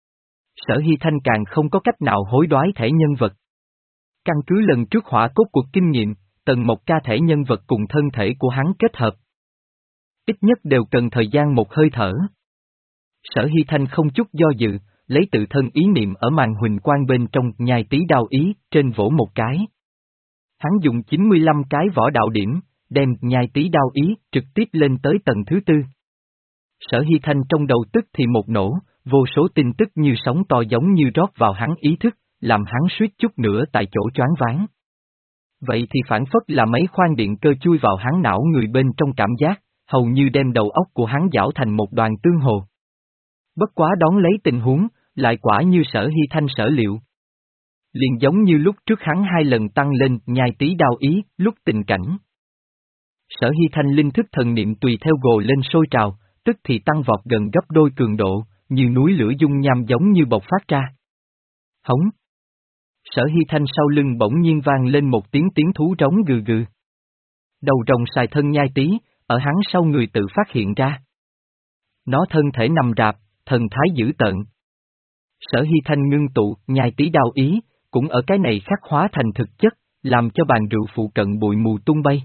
Sở Hy Thanh càng không có cách nào hối đoái thẻ nhân vật. Căn cứ lần trước hỏa cốt cuộc kinh nghiệm, Tần Mộc Ca thẻ nhân vật cùng thân thể của hắn kết hợp. Ít nhất đều cần thời gian một hơi thở. Sở Hy Thanh không chút do dự, lấy tự thân ý niệm ở màn huỳnh quang bên trong nhai tí đao ý, trên vỗ một cái. Hắn dùng chín mươi lăm cái võ đạo điểm, đem nhai tí đao ý trực tiếp lên tới tầng thứ tư. Sở Hy Thanh trong đầu tức thì một nổ, vô số tin tức như sóng to giống như rót vào hắn ý thức, làm hắn suýt chút nữa tại chỗ choáng váng. Vậy thì phản phất là mấy khoan điện cơ chui vào hắn não người bên trong cảm giác, hầu như đem đầu óc của hắn giảo thành một đoàn tương hồ. Bất quá đón lấy tình huống, lại quả như Sở Hy Thanh sở liệu. Liền giống như lúc trước hắn hai lần tăng lên nhai tí đao ý, lúc tình cảnh. Sở Hy Thanh linh thức thần niệm tùy theo gồ lên sôi trào, tức thì tăng vọt gần gấp đôi cường độ, như núi lửa dung nham giống như bộc phát ra. Hống! Sở Hy Thanh sau lưng bỗng nhiên vang lên một tiếng tiếng thú trống gừ gừ. Đầu rồng xài thân nhai tí, ở hắn sau người tự phát hiện ra. Nó thân thể nằm rạp, thần thái dữ tợn. Sở Hy Thanh ngưng tụ, nhai tí đao ý, cũng ở cái này khắc hóa thành thực chất, làm cho bàn rượu phụ cận bụi mù tung bay.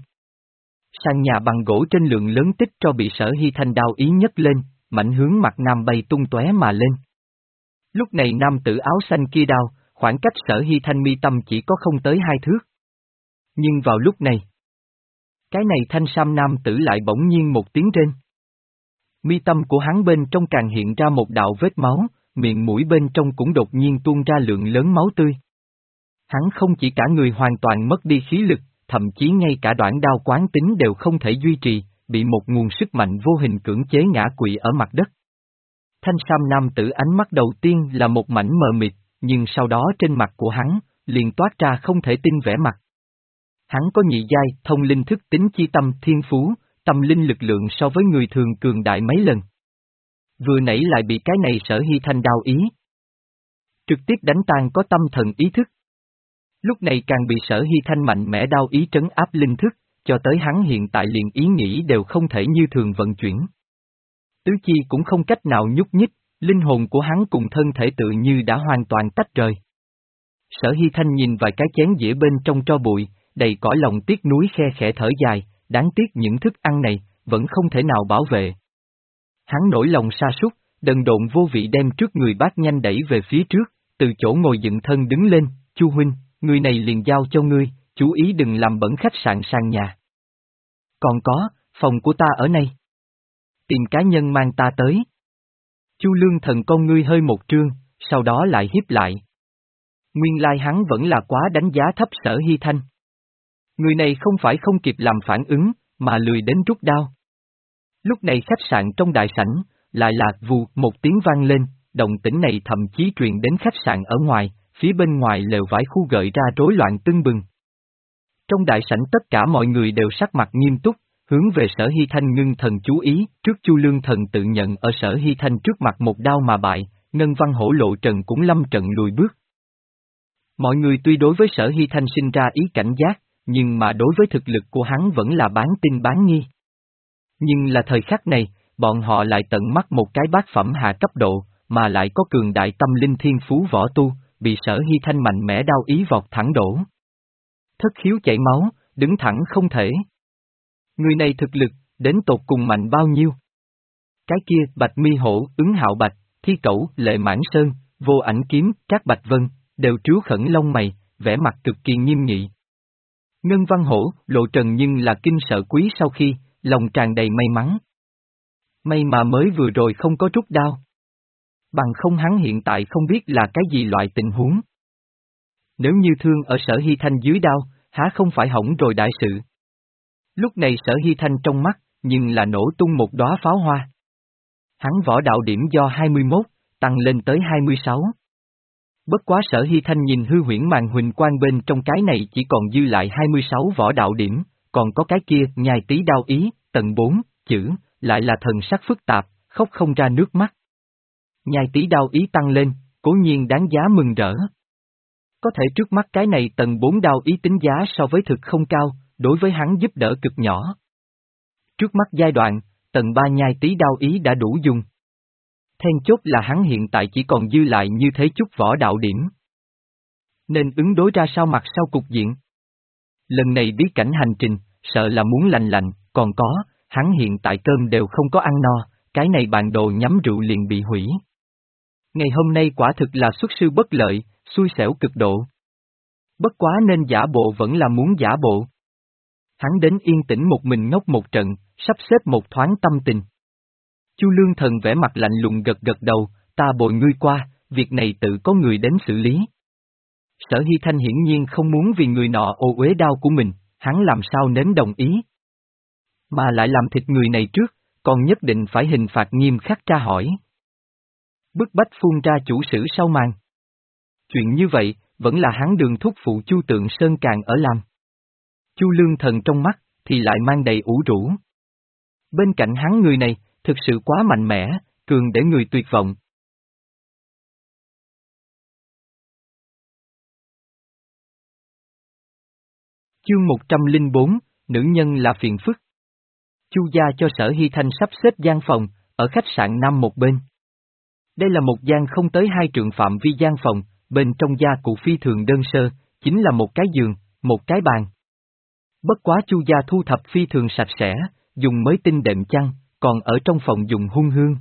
Sàn nhà bằng gỗ trên lượng lớn tích tro bị Sở Hy Thanh đao ý nhấc lên, mảnh hướng mặt nam bay tung tóe mà lên. Lúc này nam tử áo xanh kia đao, khoảng cách Sở Hy Thanh mi tâm chỉ có không tới hai thước. Nhưng vào lúc này, cái này thanh sam nam tử lại bỗng nhiên một tiếng rên. Mi tâm của hắn bên trong càng hiện ra một đạo vết máu, miệng mũi bên trong cũng đột nhiên tuôn ra lượng lớn máu tươi. Hắn không chỉ cả người hoàn toàn mất đi khí lực, thậm chí ngay cả đoạn đao quán tính đều không thể duy trì, bị một nguồn sức mạnh vô hình cưỡng chế ngã quỵ ở mặt đất. Thanh sam nam tử ánh mắt đầu tiên là một mảnh mờ mịt, nhưng sau đó trên mặt của hắn, liền toát ra không thể tin vẻ mặt. Hắn có nhị giai, thông linh thức tính chi tâm thiên phú, tâm linh lực lượng so với người thường cường đại mấy lần. Vừa nãy lại bị cái này Sở Hy Thanh đao ý. Trực tiếp đánh tan có tâm thần ý thức. Lúc này càng bị Sở Hy Thanh mạnh mẽ đao ý trấn áp linh thức, cho tới hắn hiện tại liền ý nghĩ đều không thể như thường vận chuyển. Tứ chi cũng không cách nào nhúc nhích, linh hồn của hắn cùng thân thể tự như đã hoàn toàn tách rời. Sở Hy Thanh nhìn vài cái chén dĩa bên trong tro bụi, đầy cõi lòng tiếc nuối khe khẽ thở dài, đáng tiếc những thức ăn này, vẫn không thể nào bảo vệ. Hắn nổi lòng sa sút, đần độn vô vị đem trước người bát nhanh đẩy về phía trước, từ chỗ ngồi dựng thân đứng lên, Chu huynh, người này liền giao cho ngươi, chú ý đừng làm bẩn khách sạn sàn nhà. Còn có, phòng của ta ở đây. Tìm cá nhân mang ta tới. Chu Lương Thần con ngươi hơi một trương, sau đó lại hiếp lại. Nguyên lai hắn vẫn là quá đánh giá thấp Sở Hy Thanh. Người này không phải không kịp làm phản ứng, mà lười đến rút đao. Lúc này khách sạn trong đại sảnh, lại là vù một tiếng vang lên, động tĩnh này thậm chí truyền đến khách sạn ở ngoài, phía bên ngoài lều vải khu gợi ra rối loạn tưng bừng. Trong đại sảnh tất cả mọi người đều sắc mặt nghiêm túc, hướng về Sở Hy Thanh ngưng thần chú ý, trước Chu Lương Thần tự nhận ở Sở Hy Thanh trước mặt một đao mà bại, Ngân Văn Hổ Lộ Trần cũng lâm trận lùi bước. Mọi người tuy đối với Sở Hy Thanh sinh ra ý cảnh giác, nhưng mà đối với thực lực của hắn vẫn là bán tin bán nghi. Nhưng là thời khắc này, bọn họ lại tận mắt một cái bát phẩm hạ cấp độ, mà lại có cường đại tâm linh thiên phú võ tu, bị Sở Hy Thanh mạnh mẽ đao ý vọt thẳng đổ. Thất khiếu chảy máu, đứng thẳng không thể. Người này thực lực, đến tột cùng mạnh bao nhiêu? Cái kia, Bạch Mi Hổ, Ứng Hạo Bạch, Thi Cẩu, Lệ Mãn Sơn, Vô Ảnh Kiếm, Trác Bạch Vân, đều trếu khẩn lông mày, vẻ mặt cực kỳ nghiêm nghị. Ngân Văn Hổ, Lộ Trần nhưng là kinh sợ quý sau khi, lòng tràn đầy may mắn. May mà mới vừa rồi không có rút đao. Bằng không hắn hiện tại không biết là cái gì loại tình huống. Nếu như thương ở Sở Hy Thanh dưới đao, há không phải hỏng rồi đại sự. Lúc này Sở Hy Thanh trong mắt, nhưng là nổ tung một đóa pháo hoa. Hắn võ đạo điểm do hai mươi mốt, tăng lên tới hai mươi sáu. Bất quá Sở Hy Thanh nhìn hư huyễn màn huỳnh quang bên trong cái này chỉ còn dư lại hai mươi sáu võ đạo điểm, còn có cái kia nhai tí đao ý, tầng bốn, chữ, lại là thần sắc phức tạp, khóc không ra nước mắt. Nhai tí đao ý tăng lên, cố nhiên đáng giá mừng rỡ. Có thể trước mắt cái này tầng bốn đao ý tính giá so với thực không cao, đối với hắn giúp đỡ cực nhỏ. Trước mắt giai đoạn, tầng ba nhai tí đao ý đã đủ dùng. Then chốt là hắn hiện tại chỉ còn dư lại như thế chút võ đạo điểm. Nên ứng đối ra sao mặt sau cục diện. Lần này bí cảnh hành trình, sợ là muốn lành lạnh, còn có, hắn hiện tại cơm đều không có ăn no, cái này bàn đồ nhắm rượu liền bị hủy. Ngày hôm nay quả thực là xuất sư bất lợi, xui xẻo cực độ. Bất quá nên giả bộ vẫn là muốn giả bộ. Hắn đến yên tĩnh một mình ngốc một trận, sắp xếp một thoáng tâm tình. Chu Lương Thần vẽ mặt lạnh lùng gật gật đầu, ta bồi ngươi qua, việc này tự có người đến xử lý. Sở Hy Thanh hiển nhiên không muốn vì người nọ ô uế đau của mình, hắn làm sao nếm đồng ý. Mà lại làm thịt người này trước, còn nhất định phải hình phạt nghiêm khắc tra hỏi. Bức bách phun ra chủ sử sau màn. Chuyện như vậy, vẫn là hắn đường thúc phụ Chu Tượng Sơn càng ở làm. Chu Lương Thần trong mắt, thì lại mang đầy ủ rũ. Bên cạnh hắn người này, thực sự quá mạnh mẽ, cường để người tuyệt vọng. Chương một trăm lẻ bốn, nữ nhân là phiền phức. Chu gia cho Sở Hy Thanh sắp xếp gian phòng, ở khách sạn Nam một bên. Đây là một gian không tới hai trượng phạm vi gian phòng, bên trong gia cụ phi thường đơn sơ, chính là một cái giường, một cái bàn. Bất quá Chu gia thu thập phi thường sạch sẽ, dùng mới tinh đệm chăn, còn ở trong phòng dùng hung hương.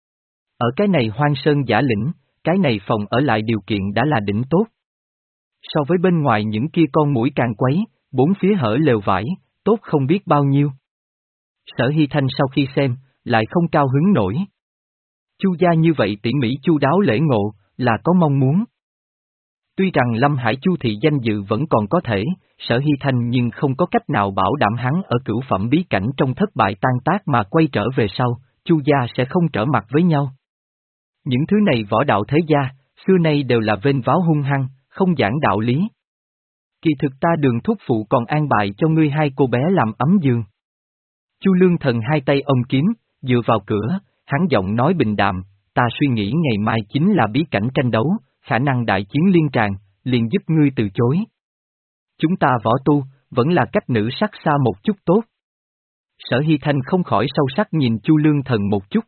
Ở cái này hoang sơn giả lĩnh, cái này phòng ở lại điều kiện đã là đỉnh tốt. So với bên ngoài những kia con muỗi càng quấy, bốn phía hở lều vải, tốt không biết bao nhiêu. Sở Hy Thanh sau khi xem, lại không cao hứng nổi. Chu gia như vậy tỉ mỉ chu đáo lễ ngộ, là có mong muốn. Tuy rằng Lâm Hải Chu thị danh dự vẫn còn có thể, Sở Hy Thanh nhưng không có cách nào bảo đảm hắn ở cửu phẩm bí cảnh trong thất bại tan tác mà quay trở về sau, Chu gia sẽ không trở mặt với nhau. Những thứ này võ đạo thế gia, xưa nay đều là vênh váo hung hăng, không giảng đạo lý. Kỳ thực ta đường thúc phụ còn an bài cho ngươi hai cô bé làm ấm giường. Chu Lương Thần hai tay ôm kiếm, dựa vào cửa, hắn giọng nói bình đạm, ta suy nghĩ ngày mai chính là bí cảnh tranh đấu, khả năng đại chiến liên tràn, liền giúp ngươi từ chối. Chúng ta võ tu, vẫn là cách nữ sắc xa một chút tốt. Sở Hy Thanh không khỏi sâu sắc nhìn Chu Lương Thần một chút.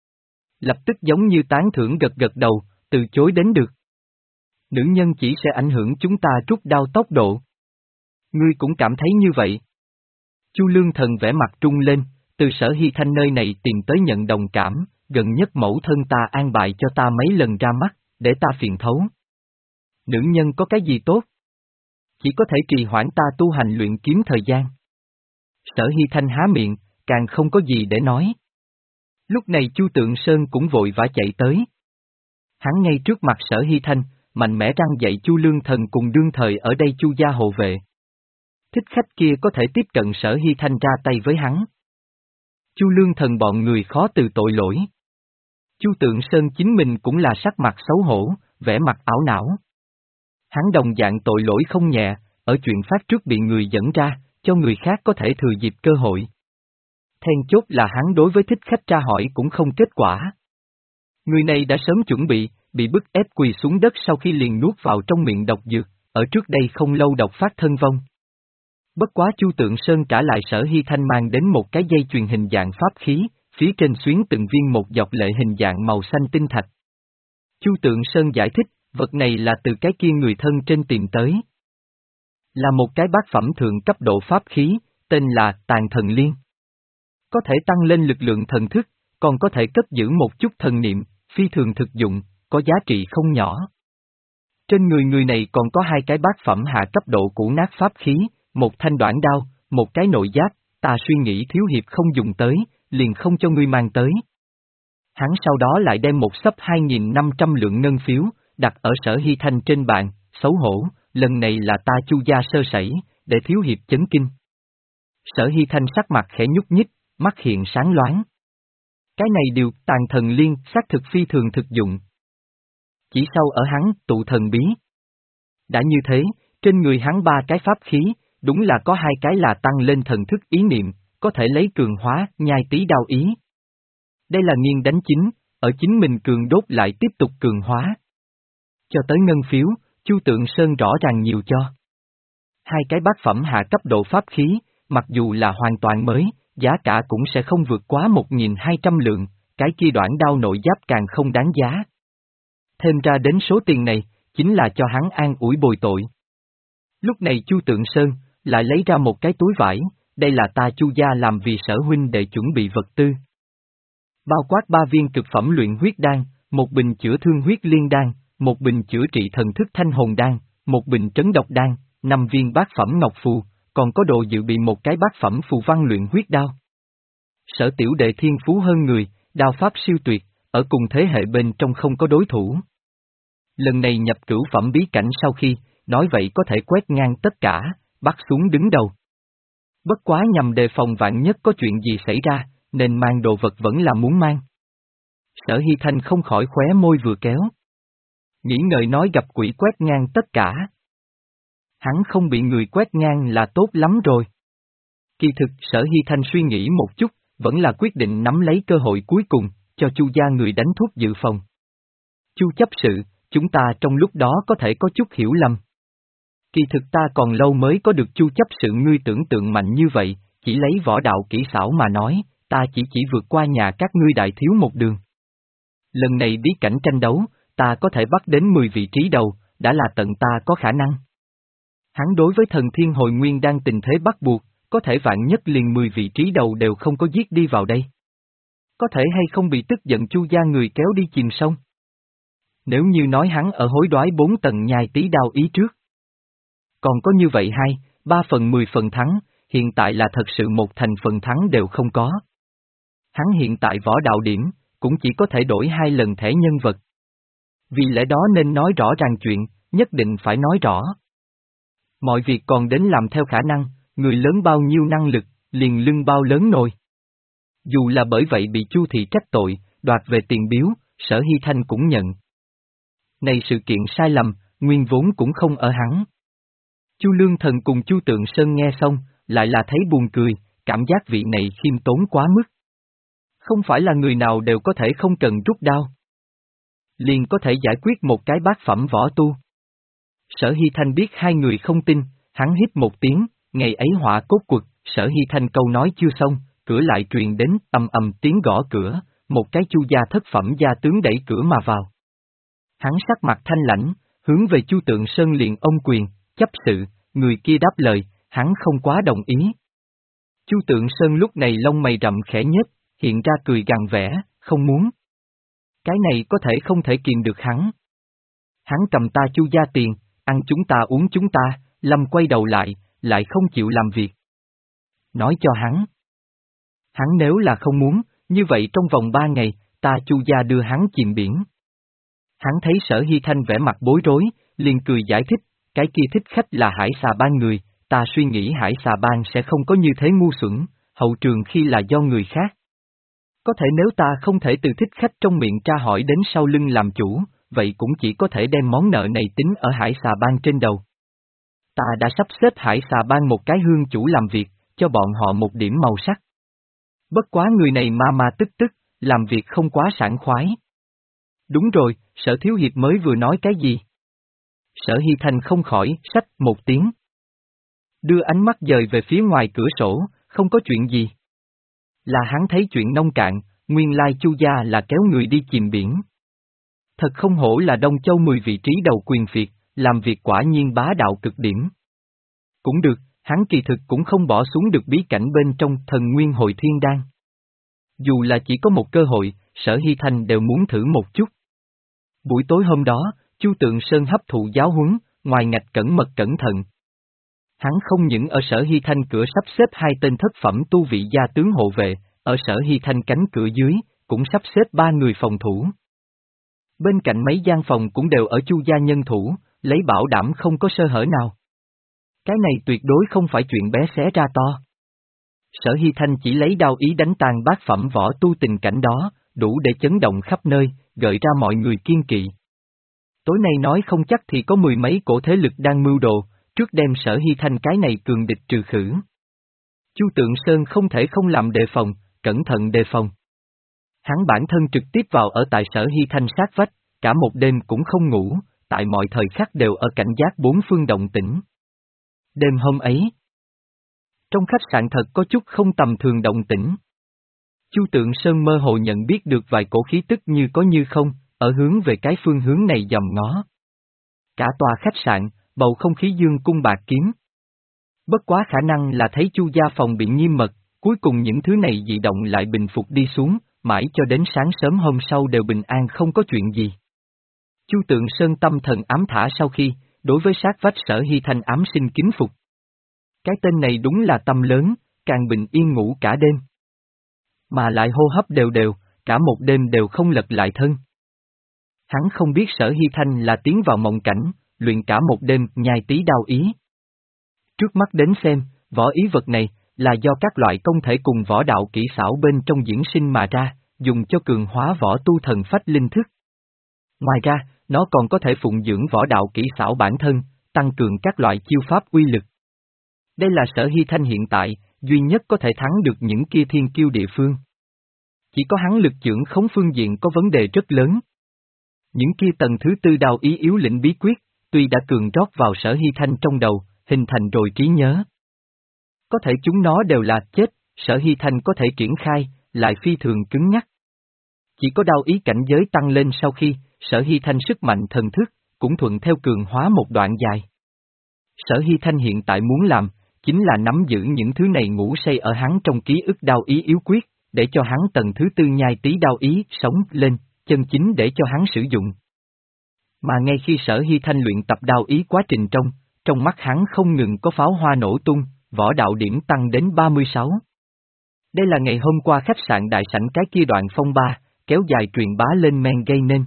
Lập tức giống như tán thưởng gật gật đầu, từ chối đến được. Nữ nhân chỉ sẽ ảnh hưởng chúng ta rút đao tốc độ. Ngươi cũng cảm thấy như vậy. Chu Lương Thần vẽ mặt trung lên, từ Sở Hy Thanh nơi này tìm tới nhận đồng cảm, gần nhất mẫu thân ta an bài cho ta mấy lần ra mắt, để ta phiền thấu. Nữ nhân có cái gì tốt? Chỉ có thể trì hoãn ta tu hành luyện kiếm thời gian. Sở Hy Thanh há miệng, càng không có gì để nói. Lúc này Chu Tượng Sơn cũng vội vã chạy tới. Hắn ngay trước mặt Sở Hy Thanh, mạnh mẽ răng dạy Chu Lương Thần cùng đương thời ở đây Chu gia hộ vệ. Thích khách kia có thể tiếp cận Sở Hy Thanh ra tay với hắn. Chu Lương Thần bọn người khó từ tội lỗi. Chu Tượng Sơn chính mình cũng là sắc mặt xấu hổ, vẻ mặt ảo não. Hắn đồng dạng tội lỗi không nhẹ, ở chuyện phát trước bị người dẫn ra, cho người khác có thể thừa dịp cơ hội. Then chốt là hắn đối với thích khách tra hỏi cũng không kết quả. Người này đã sớm chuẩn bị, bị bức ép quỳ xuống đất sau khi liền nuốt vào trong miệng độc dược, ở trước đây không lâu độc phát thân vong. Bất quá Chu Tượng Sơn trả lại Sở Hy Thanh mang đến một cái dây chuyền hình dạng pháp khí, phía trên xuyến từng viên một dọc lệ hình dạng màu xanh tinh thạch. Chu Tượng Sơn giải thích, vật này là từ cái kia người thân trên tìm tới. Là một cái bát phẩm thượng cấp độ pháp khí, tên là Tàn Thần Liên. Có thể tăng lên lực lượng thần thức, còn có thể cất giữ một chút thần niệm, phi thường thực dụng, có giá trị không nhỏ. Trên người người này còn có hai cái bát phẩm hạ cấp độ cũ nát pháp khí, một thanh đoạn đao, một cái nội giáp, ta suy nghĩ thiếu hiệp không dùng tới, liền không cho ngươi mang tới. Hắn sau đó lại đem một xấp hai nghìn năm trăm lượng ngân phiếu, đặt ở Sở Hy Thanh trên bàn, xấu hổ, lần này là ta Chu gia sơ sẩy, để thiếu hiệp chấn kinh. Sở Hy Thanh sắc mặt khẽ nhúc nhích, mắt hiện sáng loáng. Cái này điều Tàn Thần Liên xác thực phi thường thực dụng. Chỉ sau ở hắn tụ thần bí. Đã như thế, trên người hắn ba cái pháp khí, đúng là có hai cái là tăng lên thần thức ý niệm, có thể lấy cường hóa, nhai tí đao ý. Đây là nghiêng đánh chính, ở chính mình cường đốt lại tiếp tục cường hóa. Cho tới ngân phiếu, Chu Tượng Sơn rõ ràng nhiều cho. Hai cái bát phẩm hạ cấp độ pháp khí, mặc dù là hoàn toàn mới, giá cả cũng sẽ không vượt quá một nghìn hai trăm lượng, cái kia đoạn đao nội giáp càng không đáng giá. Thêm ra đến số tiền này, chính là cho hắn an ủi bồi tội. Lúc này Chu Tượng Sơn, lại lấy ra một cái túi vải, đây là ta Chu gia làm vì Sở huynh để chuẩn bị vật tư. Bao quát ba viên cực phẩm luyện huyết đan, một bình chữa thương huyết liên đan, một bình chữa trị thần thức thanh hồn đan, một bình trấn độc đan, năm viên bát phẩm ngọc phù, còn có đồ dự bị một cái bát phẩm phù văn luyện huyết đao. Sở tiểu đệ thiên phú hơn người, đao pháp siêu tuyệt, ở cùng thế hệ bên trong không có đối thủ. Lần này nhập cửu phẩm bí cảnh sau khi, nói vậy có thể quét ngang tất cả, bắt xuống đứng đầu. Bất quá nhằm đề phòng vạn nhất có chuyện gì xảy ra, nên mang đồ vật vẫn là muốn mang. Sở Hy Thanh không khỏi khóe môi vừa kéo. Nghĩ ngợi nói gặp quỷ quét ngang tất cả. Hắn không bị người quét ngang là tốt lắm rồi. Kỳ thực Sở Hy Thanh suy nghĩ một chút, vẫn là quyết định nắm lấy cơ hội cuối cùng, cho Chu gia người đánh thuốc dự phòng. Chu chấp sự, chúng ta trong lúc đó có thể có chút hiểu lầm. Kỳ thực ta còn lâu mới có được Chu chấp sự ngươi tưởng tượng mạnh như vậy, chỉ lấy võ đạo kỹ xảo mà nói, ta chỉ chỉ vượt qua nhà các ngươi đại thiếu một đường. Lần này bí cảnh tranh đấu, ta có thể bắt đến mười vị trí đầu, đã là tận ta có khả năng. Hắn đối với thần thiên hồi nguyên đang tình thế bắt buộc, có thể vạn nhất liền mười vị trí đầu đều không có giết đi vào đây. Có thể hay không bị tức giận Chu gia người kéo đi chìm sông. Nếu như nói hắn ở hối đoái bốn tầng nhai tí đao ý trước. Còn có như vậy hai, ba phần mười phần thắng, hiện tại là thật sự một thành phần thắng đều không có. Hắn hiện tại võ đạo điểm, cũng chỉ có thể đổi hai lần thẻ nhân vật. Vì lẽ đó nên nói rõ ràng chuyện, nhất định phải nói rõ. Mọi việc còn đến làm theo khả năng, người lớn bao nhiêu năng lực, liền lưng bao lớn nồi. Dù là bởi vậy bị Chu thị trách tội, đoạt về tiền biếu, Sở Hy Thanh cũng nhận. Này sự kiện sai lầm, nguyên vốn cũng không ở hắn. Chu Lương Thần cùng Chu Tượng Sơn nghe xong, lại là thấy buồn cười, cảm giác vị này khiêm tốn quá mức. Không phải là người nào đều có thể không cần rút đao. Liền có thể giải quyết một cái bát phẩm võ tu. Sở Hy Thanh biết hai người không tin, hắn hít một tiếng, ngày ấy họa cốt quật, Sở Hy Thanh câu nói chưa xong, cửa lại truyền đến ầm ầm tiếng gõ cửa, một cái Chu gia thất phẩm gia tướng đẩy cửa mà vào. Hắn sắc mặt thanh lãnh, hướng về Chu Tượng Sơn liền ôm quyền, chấp sự, người kia đáp lời, hắn không quá đồng ý. Chu Tượng Sơn lúc này lông mày rậm khẽ nhếch, hiện ra cười gằn vẽ, không muốn. Cái này có thể không thể kìm được hắn. Hắn cầm ta Chu gia tiền, ăn chúng ta uống chúng ta, Lâm quay đầu lại, lại không chịu làm việc. Nói cho hắn. Hắn nếu là không muốn, như vậy trong vòng ba ngày, ta Chu gia đưa hắn chìm biển. Hắn thấy Sở Hy Thanh vẻ mặt bối rối, liền cười giải thích, cái kia thích khách là Hải Xà Bang người, ta suy nghĩ Hải Xà Bang sẽ không có như thế ngu xuẩn, hậu trường khi là do người khác. Có thể nếu ta không thể từ thích khách trong miệng tra hỏi đến sau lưng làm chủ, vậy cũng chỉ có thể đem món nợ này tính ở Hải Xà Bang trên đầu. Ta đã sắp xếp Hải Xà Bang một cái hương chủ làm việc, cho bọn họ một điểm màu sắc. Bất quá người này ma ma tức tức, làm việc không quá sảng khoái. Đúng rồi, Sở Thiếu Hiệp mới vừa nói cái gì? Sở Hy Thanh không khỏi, xách một tiếng. Đưa ánh mắt dời về phía ngoài cửa sổ, không có chuyện gì. Là hắn thấy chuyện nông cạn, nguyên lai Chu gia là kéo người đi chìm biển. Thật không hổ là Đông Châu mười vị trí đầu quyền phiệt, làm việc quả nhiên bá đạo cực điểm. Cũng được, hắn kỳ thực cũng không bỏ xuống được bí cảnh bên trong thần nguyên hồi thiên đan. Dù là chỉ có một cơ hội, Sở Hy Thanh đều muốn thử một chút. Buổi tối hôm đó, Chu Tượng Sơn hấp thụ giáo huấn, ngoài ngạch cẩn mật cẩn thận. Hắn không những ở Sở Hy Thanh cửa sắp xếp hai tên thất phẩm tu vị gia tướng hộ vệ, ở Sở Hy Thanh cánh cửa dưới, cũng sắp xếp ba người phòng thủ. Bên cạnh mấy gian phòng cũng đều ở Chu gia nhân thủ, lấy bảo đảm không có sơ hở nào. Cái này tuyệt đối không phải chuyện bé xé ra to. Sở Hy Thanh chỉ lấy đao ý đánh tan bát phẩm võ tu tình cảnh đó, đủ để chấn động khắp nơi, gợi ra mọi người kiên kỵ. Tối nay nói không chắc thì có mười mấy cổ thế lực đang mưu đồ, trước đem Sở Hy Thanh cái này cường địch trừ khử. Chu Tượng Sơn không thể không làm đề phòng, cẩn thận đề phòng. Hắn bản thân trực tiếp vào ở tại Sở Hy Thanh sát vách, cả một đêm cũng không ngủ, tại mọi thời khắc đều ở cảnh giác bốn phương động tĩnh. Đêm hôm ấy, trong khách sạn thật có chút không tầm thường động tĩnh. Chu Tượng Sơn mơ hồ nhận biết được vài cổ khí tức như có như không, ở hướng về cái phương hướng này dòm ngó. Cả tòa khách sạn, bầu không khí dương cung bạc kiếm. Bất quá khả năng là thấy Chu gia phòng bị nghiêm mật, cuối cùng những thứ này dị động lại bình phục đi xuống, mãi cho đến sáng sớm hôm sau đều bình an không có chuyện gì. Chu Tượng Sơn tâm thần ám thả sau khi, đối với sát vách Sở Hy Thanh ám sinh kính phục. Cái tên này đúng là tâm lớn, càng bình yên ngủ cả đêm. Mà lại hô hấp đều đều, cả một đêm đều không lật lại thân. Hắn không biết Sở Hy Thanh là tiến vào mộng cảnh, luyện cả một đêm nhai tí đao ý. Trước mắt đến xem, võ ý vật này, là do các loại công thể cùng võ đạo kỹ xảo bên trong diễn sinh mà ra, dùng cho cường hóa võ tu thần phách linh thức. Ngoài ra, nó còn có thể phụng dưỡng võ đạo kỹ xảo bản thân, tăng cường các loại chiêu pháp uy lực. Đây là Sở Hy Thanh hiện tại, duy nhất có thể thắng được những kia thiên kiêu địa phương. Chỉ có hắn lực chưởng khống phương diện có vấn đề rất lớn. Những kia tầng thứ tư đao ý yếu lĩnh bí quyết, tuy đã cường rót vào Sở Hy Thanh trong đầu, hình thành rồi trí nhớ. Có thể chúng nó đều là chết, Sở Hy Thanh có thể triển khai, lại phi thường cứng nhắc. Chỉ có đao ý cảnh giới tăng lên sau khi, Sở Hy Thanh sức mạnh thần thức, cũng thuận theo cường hóa một đoạn dài. Sở Hy Thanh hiện tại muốn làm, chính là nắm giữ những thứ này ngủ say ở hắn trong ký ức đao ý yếu quyết, để cho hắn tầng thứ tư nhai tí đao ý sống lên, chân chính để cho hắn sử dụng. Mà ngay khi Sở Hy Thanh luyện tập đao ý quá trình trong, trong mắt hắn không ngừng có pháo hoa nổ tung, võ đạo điểm tăng đến ba mươi sáu. Đây là ngày hôm qua khách sạn đại sảnh cái kia đoạn phong ba, kéo dài truyền bá lên men gây nên.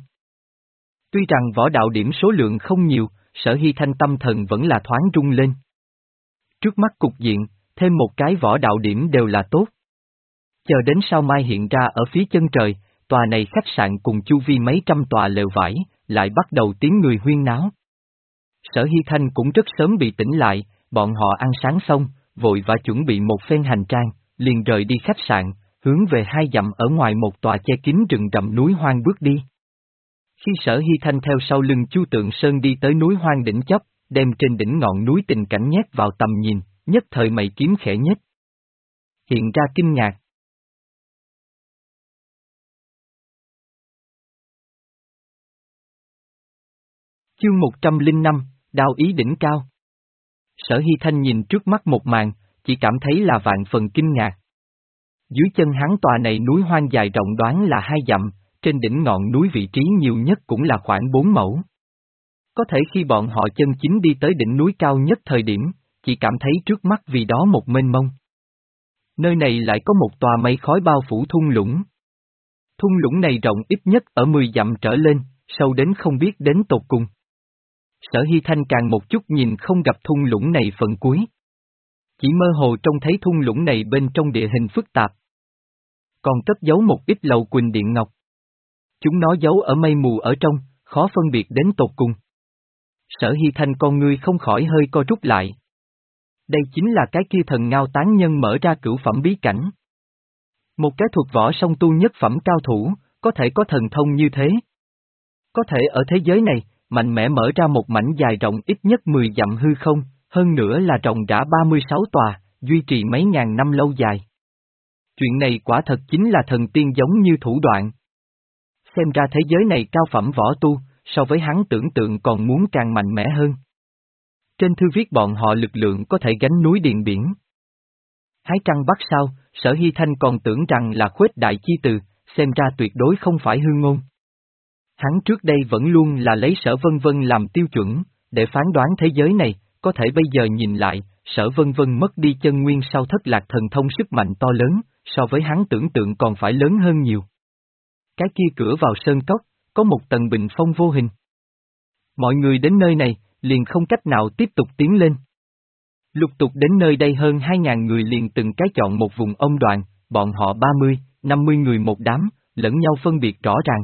Tuy rằng võ đạo điểm số lượng không nhiều, Sở Hy Thanh tâm thần vẫn là thoáng rung lên. Trước mắt cục diện, thêm một cái võ đạo điểm đều là tốt. Chờ đến sau mai hiện ra ở phía chân trời, tòa này khách sạn cùng chu vi mấy trăm tòa lều vải, lại bắt đầu tiếng người huyên náo. Sở Hy Thanh cũng rất sớm bị tỉnh lại, bọn họ ăn sáng xong, vội và chuẩn bị một phen hành trang, liền rời đi khách sạn, hướng về hai dặm ở ngoài một tòa che kín rừng rậm núi hoang bước đi. Khi Sở Hy Thanh theo sau lưng Chu Tượng Sơn đi tới núi hoang đỉnh chóp, đem trên đỉnh ngọn núi tình cảnh nhét vào tầm nhìn, nhất thời mày kiếm khẽ nhếch. Hiện ra kinh ngạc. Chương một trăm lẻ năm, đao ý đỉnh cao. Sở Hy Thanh nhìn trước mắt một màn, chỉ cảm thấy là vạn phần kinh ngạc. Dưới chân hắn tòa này núi hoang dài rộng đoán là hai dặm, trên đỉnh ngọn núi vị trí nhiều nhất cũng là khoảng bốn mẫu. Có thể khi bọn họ chân chính đi tới đỉnh núi cao nhất thời điểm, chỉ cảm thấy trước mắt vì đó một mênh mông. Nơi này lại có một tòa mây khói bao phủ thung lũng. Thung lũng này rộng ít nhất ở mười dặm trở lên, sâu đến không biết đến tột cùng. Sở Hy Thanh càng một chút nhìn không gặp thung lũng này phần cuối. Chỉ mơ hồ trông thấy thung lũng này bên trong địa hình phức tạp. Còn cất giấu một ít lầu quỳnh điện ngọc. Chúng nó giấu ở mây mù ở trong, khó phân biệt đến tột cùng. Sở Hy Thanh con ngươi không khỏi hơi co rút lại. Đây chính là cái kia thần ngao tán nhân mở ra cửu phẩm bí cảnh. Một cái thuật võ song tu nhất phẩm cao thủ, có thể có thần thông như thế. Có thể ở thế giới này, mạnh mẽ mở ra một mảnh dài rộng ít nhất mười dặm hư không, hơn nữa là rộng rã ba mươi sáu tòa, duy trì mấy ngàn năm lâu dài. Chuyện này quả thật chính là thần tiên giống như thủ đoạn. Xem ra thế giới này cao phẩm võ tu, so với hắn tưởng tượng còn muốn càng mạnh mẽ hơn. Trên thư viết bọn họ lực lượng có thể gánh núi điện biển. Hái trăng bắt sao, Sở Hy Thanh còn tưởng rằng là khuếch đại chi từ, xem ra tuyệt đối không phải hư ngôn. Hắn trước đây vẫn luôn là lấy Sở Vân Vân làm tiêu chuẩn, để phán đoán thế giới này, có thể bây giờ nhìn lại, Sở Vân Vân mất đi chân nguyên sau thất lạc thần thông sức mạnh to lớn, so với hắn tưởng tượng còn phải lớn hơn nhiều. Cái kia cửa vào sơn cốc, có một tầng bình phong vô hình. Mọi người đến nơi này, liền không cách nào tiếp tục tiến lên. Lục tục đến nơi đây hơn hai ngàn người liền từng cái chọn một vùng ông đoàn, bọn họ ba mươi, năm mươi người một đám, lẫn nhau phân biệt rõ ràng.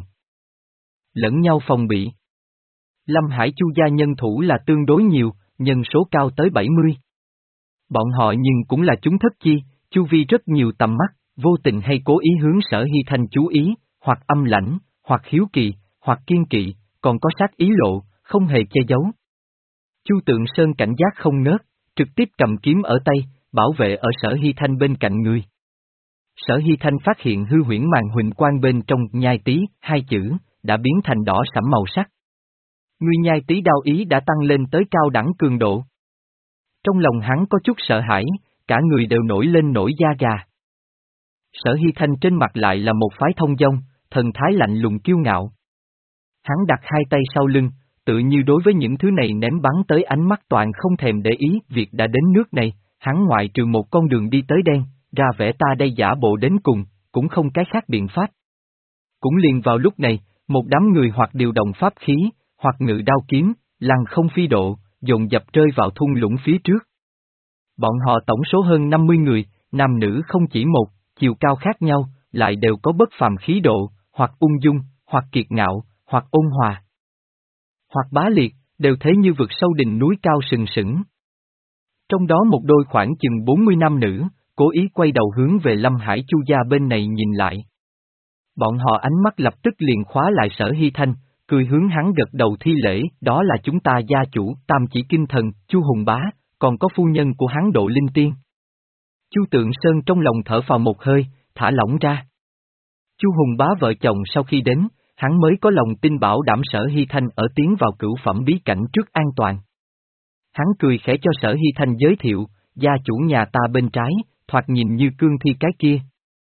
Lẫn nhau phòng bị. Lâm Hải Chu gia nhân thủ là tương đối nhiều, nhân số cao tới bảy mươi. Bọn họ nhưng cũng là chúng thất chi, chu vi rất nhiều tầm mắt, vô tình hay cố ý hướng Sở Hy Thanh chú ý, hoặc âm lãnh, hoặc hiếu kỳ, hoặc kiên kỵ, còn có sát ý lộ, không hề che giấu. Chu Tượng Sơn cảnh giác không ngớt, trực tiếp cầm kiếm ở tay, bảo vệ ở Sở Hy Thanh bên cạnh người. Sở Hy Thanh phát hiện hư huyễn màn huỳnh quang bên trong nhai tí, hai chữ, đã biến thành đỏ sẫm màu sắc. Người nhai tí đao ý đã tăng lên tới cao đẳng cường độ. Trong lòng hắn có chút sợ hãi, cả người đều nổi lên nổi da gà. Sở Hy Thanh trên mặt lại là một phái thông dong, thần thái lạnh lùng kiêu ngạo. Hắn đặt hai tay sau lưng, tự như đối với những thứ này ném bắn tới ánh mắt toàn không thèm để ý việc đã đến nước này, hắn ngoại trừ một con đường đi tới đen, ra vẻ ta đây giả bộ đến cùng, cũng không cái khác biện pháp. Cũng liền vào lúc này, một đám người hoặc điều động pháp khí, hoặc ngự đao kiếm, lăng không phi độ, dồn dập rơi vào thung lũng phía trước. Bọn họ tổng số hơn năm mươi người, nam nữ không chỉ một, chiều cao khác nhau, lại đều có bất phàm khí độ, hoặc ung dung, hoặc kiệt ngạo, hoặc ôn hòa, hoặc bá liệt, đều thế như vượt sâu đỉnh núi cao sừng sững. Trong đó một đôi khoảng chừng bốn mươi nam nữ, cố ý quay đầu hướng về Lâm Hải Chu gia bên này nhìn lại. Bọn họ ánh mắt lập tức liền khóa lại Sở Hy Thanh, cười hướng hắn gật đầu thi lễ, đó là chúng ta gia chủ, Tam Chỉ Kinh Thần, Chu Hùng Bá, còn có phu nhân của hắn Độ Linh Tiên. Chu Tượng Sơn trong lòng thở phào một hơi, thả lỏng ra. Chu Hùng Bá vợ chồng sau khi đến, hắn mới có lòng tin bảo đảm Sở Hy Thanh ở tiến vào cửu phẩm bí cảnh trước an toàn. Hắn cười khẽ cho Sở Hy Thanh giới thiệu, gia chủ nhà ta bên trái, thoạt nhìn như cương thi cái kia.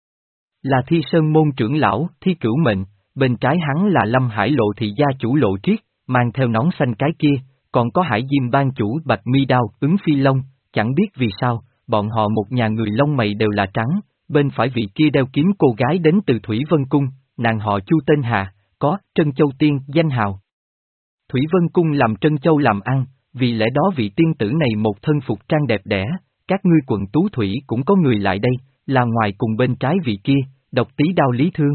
Là Thi Sơn môn trưởng lão, Thi Cửu Mệnh, bên trái hắn là Lâm Hải Lộ thị gia chủ Lộ Triết, mang theo nón xanh cái kia, còn có Hải Diêm ban chủ Bạch Mi Đao, Ứng Phi Long, chẳng biết vì sao, bọn họ một nhà người lông mày đều là trắng, bên phải vị kia đeo kiếm cô gái đến từ Thủy Vân Cung, nàng họ Chu tên Hà, có Trân Châu Tiên danh hào. Thủy Vân Cung làm Trân Châu làm ăn, vì lẽ đó vị tiên tử này một thân phục trang đẹp đẽ, các ngươi quận Tú Thủy cũng có người lại đây, là ngoài cùng bên trái vị kia, Độc Tí Đao Lý Thương.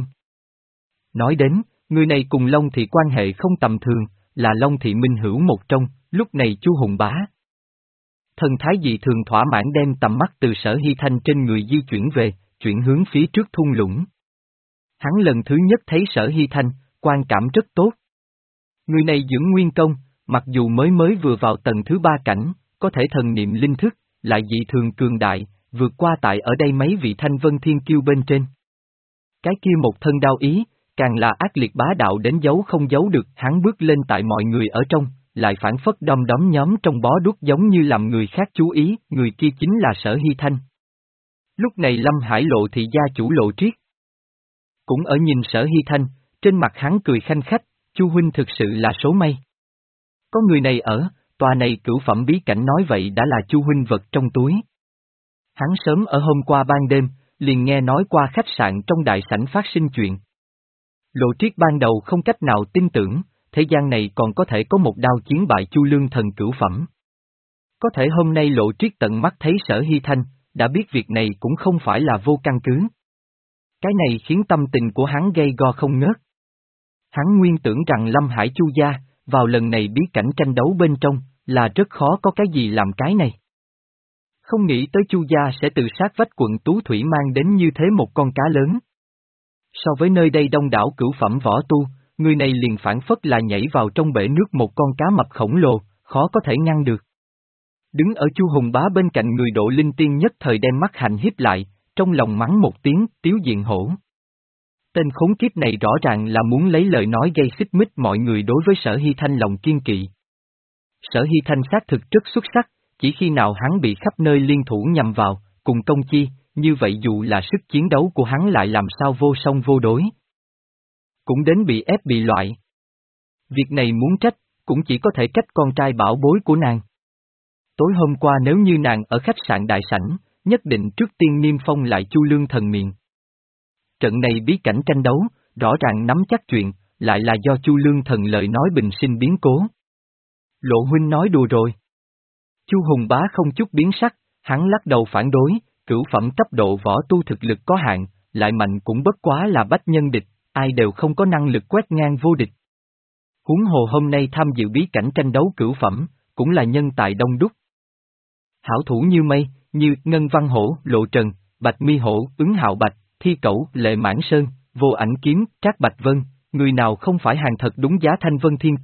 Nói đến, người này cùng Long Thị quan hệ không tầm thường, là Long Thị minh hữu một trong, lúc này Chu Hùng Bá. Thần thái dị thường thỏa mãn đem tầm mắt từ Sở Hy Thanh trên người di chuyển về, chuyển hướng phía trước thung lũng. Hắn lần thứ nhất thấy Sở Hy Thanh, quan cảm rất tốt. Người này dưỡng nguyên công, mặc dù mới mới vừa vào tầng thứ ba cảnh, có thể thần niệm linh thức, lại dị thường cường đại, vượt qua tại ở đây mấy vị Thanh Vân Thiên Kiêu bên trên. Cái kia một thân đao ý, càng là ác liệt bá đạo đến giấu không giấu được, hắn bước lên tại mọi người ở trong, lại phản phất đom đóm nhóm trong bó đuốc giống như làm người khác chú ý, người kia chính là Sở Hy Thanh. Lúc này Lâm Hải Lộ thị gia chủ Lộ Triết cũng ở nhìn Sở Hy Thanh, trên mặt hắn cười khanh khách, Chu huynh thực sự là số may. Có người này ở, tòa này cửu phẩm bí cảnh nói vậy đã là Chu huynh vật trong túi. Hắn sớm ở hôm qua ban đêm, liền nghe nói qua khách sạn trong đại sảnh phát sinh chuyện. Lộ Triết ban đầu không cách nào tin tưởng, thế gian này còn có thể có một đao chiến bại Chu Lương thần cửu phẩm. Có thể hôm nay Lộ Triết tận mắt thấy Sở Hy Thanh, đã biết việc này cũng không phải là vô căn cứ. Cái này khiến tâm tình của hắn gây go không ngớt. Hắn nguyên tưởng rằng Lâm Hải Chu gia, vào lần này bí cảnh tranh đấu bên trong, là rất khó có cái gì làm cái này. Không nghĩ tới Chu gia sẽ từ sát vách quận Tú Thủy mang đến như thế một con cá lớn. So với nơi đây đông đảo cửu phẩm võ tu, người này liền phản phất là nhảy vào trong bể nước một con cá mập khổng lồ, khó có thể ngăn được. Đứng ở Chu Hùng Bá bên cạnh người Độ Linh Tiên nhất thời đem mắt hành híp lại, trong lòng mắng một tiếng, tiếu diện hổ. Tên khốn kiếp này rõ ràng là muốn lấy lời nói gây xích mích mọi người đối với Sở Hy Thanh lòng kiên kỵ. Sở Hy Thanh xác thực rất xuất sắc, chỉ khi nào hắn bị khắp nơi liên thủ nhằm vào, cùng công chi, như vậy dù là sức chiến đấu của hắn lại làm sao vô song vô đối. Cũng đến bị ép bị loại. Việc này muốn trách, cũng chỉ có thể trách con trai bảo bối của nàng. Tối hôm qua nếu như nàng ở khách sạn đại sảnh, nhất định trước tiên niêm phong lại Chu Lương thần miệng. Trận này bí cảnh tranh đấu, rõ ràng nắm chắc chuyện, lại là do Chu Lương thần lời nói bình sinh biến cố. Lộ huynh nói đùa rồi. Chu Hùng Bá không chút biến sắc, hắn lắc đầu phản đối, cửu phẩm cấp độ võ tu thực lực có hạn, lại mạnh cũng bất quá là bách nhân địch, ai đều không có năng lực quét ngang vô địch. Huống hồ hôm nay tham dự bí cảnh tranh đấu cửu phẩm, cũng là nhân tài đông đúc. Hảo thủ như mây, như Ngân Văn Hổ, Lộ Trần, Bạch Mi Hổ, Ứng Hạo Bạch, Thi Cẩu, Lệ Mãn Sơn, Vô Ảnh Kiếm, Trác Bạch Vân, người nào không phải hàng thật đúng giá Thanh Vân Thiên Kiêu,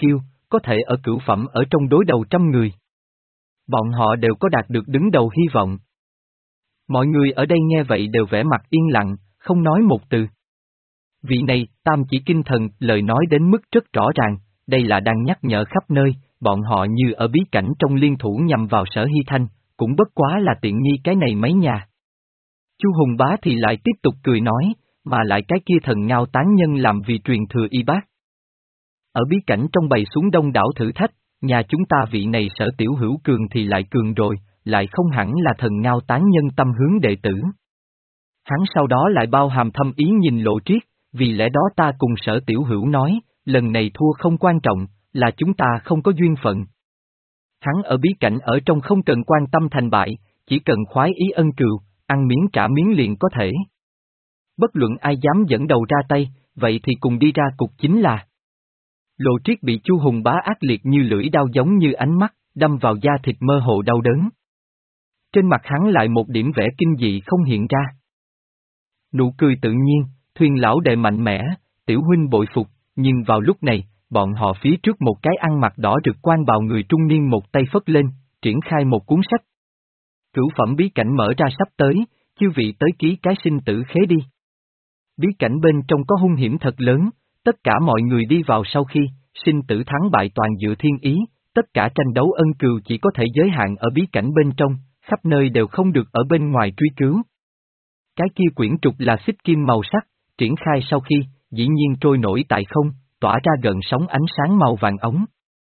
có thể ở cửu phẩm ở trong đối đầu trăm người. Bọn họ đều có đạt được đứng đầu hy vọng. Mọi người ở đây nghe vậy đều vẻ mặt yên lặng, không nói một từ. Vị này, tam chỉ kinh thần, lời nói đến mức rất rõ ràng, đây là đang nhắc nhở khắp nơi, bọn họ như ở bí cảnh trong liên thủ nhằm vào Sở Hy Thanh, cũng bất quá là tiện nghi cái này mấy nhà. Chu Hùng Bá thì lại tiếp tục cười nói, mà lại cái kia thần ngao tán nhân làm vì truyền thừa y bác. Ở bí cảnh trong bày xuống đông đảo thử thách, nhà chúng ta vị này Sở Tiểu Hữu cường thì lại cường rồi, lại không hẳn là thần ngao tán nhân tâm hướng đệ tử. Hắn sau đó lại bao hàm thâm ý nhìn Lộ Triết, vì lẽ đó ta cùng Sở Tiểu Hữu nói, lần này thua không quan trọng, là chúng ta không có duyên phận. Hắn ở bí cảnh ở trong không cần quan tâm thành bại, chỉ cần khoái ý ân cừu, ăn miếng trả miếng liền có thể. Bất luận ai dám dẫn đầu ra tay, vậy thì cùng đi ra cục chính là. Lộ Triết bị Chu Hùng Bá ác liệt như lưỡi đao giống như ánh mắt, đâm vào da thịt mơ hồ đau đớn. Trên mặt hắn lại một điểm vẻ kinh dị không hiện ra. Nụ cười tự nhiên, Thuyền lão đệ mạnh mẽ, tiểu huynh bội phục, nhưng vào lúc này, bọn họ phía trước một cái ăn mặc đỏ rực quan bào người trung niên một tay phất lên, triển khai một cuốn sách. Cửu phẩm bí cảnh mở ra sắp tới, chư vị tới ký cái sinh tử khế đi. Bí cảnh bên trong có hung hiểm thật lớn, tất cả mọi người đi vào sau khi, sinh tử thắng bại toàn dựa thiên ý, tất cả tranh đấu ân cừu chỉ có thể giới hạn ở bí cảnh bên trong, khắp nơi đều không được ở bên ngoài truy cứu. Cái kia quyển trục là xích kim màu sắc, triển khai sau khi, dĩ nhiên trôi nổi tại không, tỏa ra gần sóng ánh sáng màu vàng ống.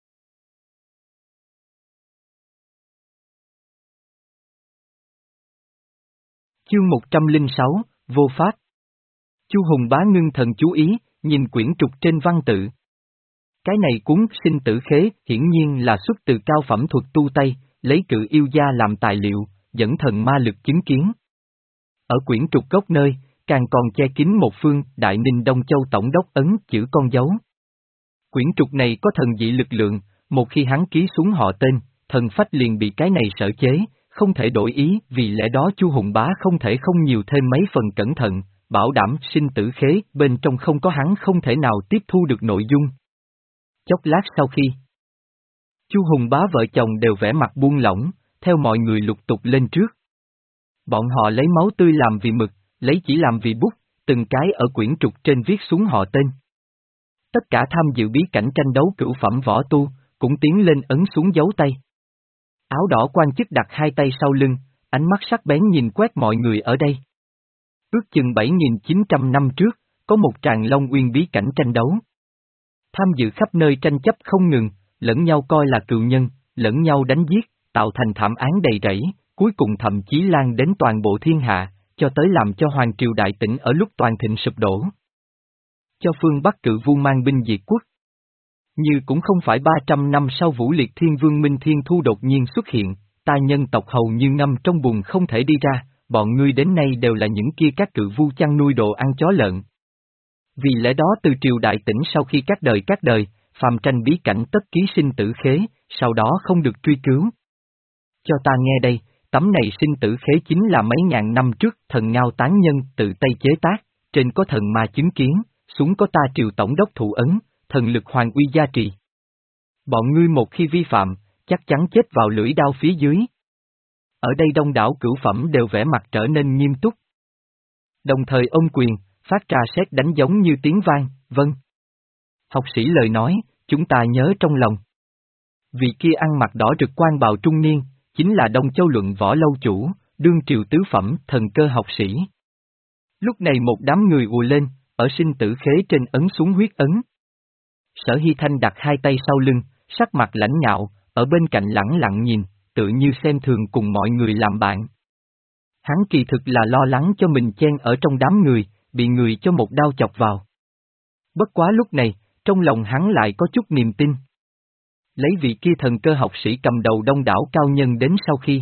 Chương một trăm lẻ sáu, Vô Pháp. Chu Hùng Bá ngưng thần chú ý, nhìn quyển trục trên văn tự. Cái này cuốn sinh tử khế hiển nhiên là xuất từ cao phẩm thuật tu Tây, lấy cự yêu gia làm tài liệu, dẫn thần ma lực chứng kiến. Ở quyển trục gốc nơi, càng còn che kín một phương Đại Ninh Đông Châu Tổng đốc ấn chữ con dấu. Quyển trục này có thần dị lực lượng, một khi hắn ký xuống họ tên, thần phách liền bị cái này sở chế, không thể đổi ý, vì lẽ đó Chu Hùng Bá không thể không nhiều thêm mấy phần cẩn thận, bảo đảm sinh tử khế bên trong không có hắn không thể nào tiếp thu được nội dung. Chốc lát sau khi, Chu Hùng Bá vợ chồng đều vẻ mặt buông lỏng, theo mọi người lục tục lên trước. Bọn họ lấy máu tươi làm vì mực, lấy chỉ làm vì bút, từng cái ở quyển trục trên viết xuống họ tên. Tất cả tham dự bí cảnh tranh đấu cửu phẩm võ tu, cũng tiến lên ấn xuống dấu tay. Áo đỏ quan chức đặt hai tay sau lưng, ánh mắt sắc bén nhìn quét mọi người ở đây. Ước chừng bảy nghìn chín trăm năm trước, có một tràng Long Uyên bí cảnh tranh đấu. Tham dự khắp nơi tranh chấp không ngừng, lẫn nhau coi là cừu nhân, lẫn nhau đánh giết, tạo thành thảm án đầy rẫy, cuối cùng thậm chí lan đến toàn bộ thiên hạ, cho tới làm cho Hoàng Triều Đại Tĩnh ở lúc toàn thịnh sụp đổ. Cho phương Bắc Cự Vu mang binh diệt quốc. Như cũng không phải ba trăm năm sau Vũ Liệt Thiên Vương Minh Thiên Thu đột nhiên xuất hiện, ta nhân tộc hầu như ngâm trong bùn không thể đi ra, bọn ngươi đến nay đều là những kia các cự vu chăn nuôi đồ ăn chó lợn. Vì lẽ đó từ Triều Đại Tĩnh sau khi các đời các đời, phàm tranh bí cảnh tất ký sinh tử khế, sau đó không được truy cứu. Cho ta nghe đây, tấm này sinh tử khế chính là mấy ngàn năm trước thần ngao tán nhân tự tay chế tác, trên có thần ma chứng kiến, xuống có ta Triều Tổng đốc thủ ấn, thần lực hoàng uy gia trì. Bọn ngươi một khi vi phạm, chắc chắn chết vào lưỡi đao phía dưới. Ở đây đông đảo cửu phẩm đều vẻ mặt trở nên nghiêm túc. Đồng thời ôm quyền, phát ra sét đánh giống như tiếng vang, vâng. Học sĩ lời nói, chúng ta nhớ trong lòng. Vị kia ăn mặc đỏ rực quan bào trung niên, chính là Đông Châu Luận Võ Lâu chủ, đương triều tứ phẩm thần cơ học sĩ. Lúc này một đám người ùa lên, ở sinh tử khế trên ấn xuống huyết ấn. Sở Hy Thanh đặt hai tay sau lưng, sắc mặt lãnh ngạo, ở bên cạnh lẳng lặng nhìn, tự như xem thường cùng mọi người làm bạn. Hắn kỳ thực là lo lắng cho mình chen ở trong đám người, bị người cho một đao chọc vào. Bất quá lúc này, trong lòng hắn lại có chút niềm tin. Lấy vị kia thần cơ học sĩ cầm đầu đông đảo cao nhân đến sau khi.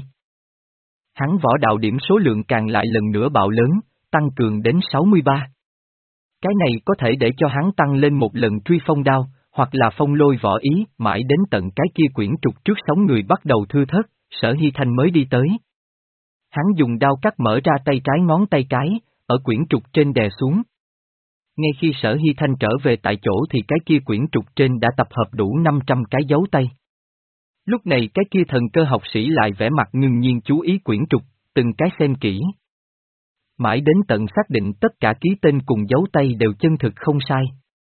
Hắn võ đạo điểm số lượng càng lại lần nữa bạo lớn, tăng cường đến sáu mươi ba. Cái này có thể để cho hắn tăng lên một lần truy phong đao, hoặc là phong lôi võ ý, mãi đến tận cái kia quyển trục trước sóng người bắt đầu thưa thớt, Sở Hy Thanh mới đi tới. Hắn dùng đao cắt mở ra tay trái ngón tay cái, ở quyển trục trên đè xuống. Ngay khi Sở Hy Thanh trở về tại chỗ thì cái kia quyển trục trên đã tập hợp đủ năm trăm cái dấu tay. Lúc này cái kia thần cơ học sĩ lại vẻ mặt ngưng nhiên chú ý quyển trục, từng cái xem kỹ. Mãi đến tận xác định tất cả ký tên cùng dấu tay đều chân thực không sai.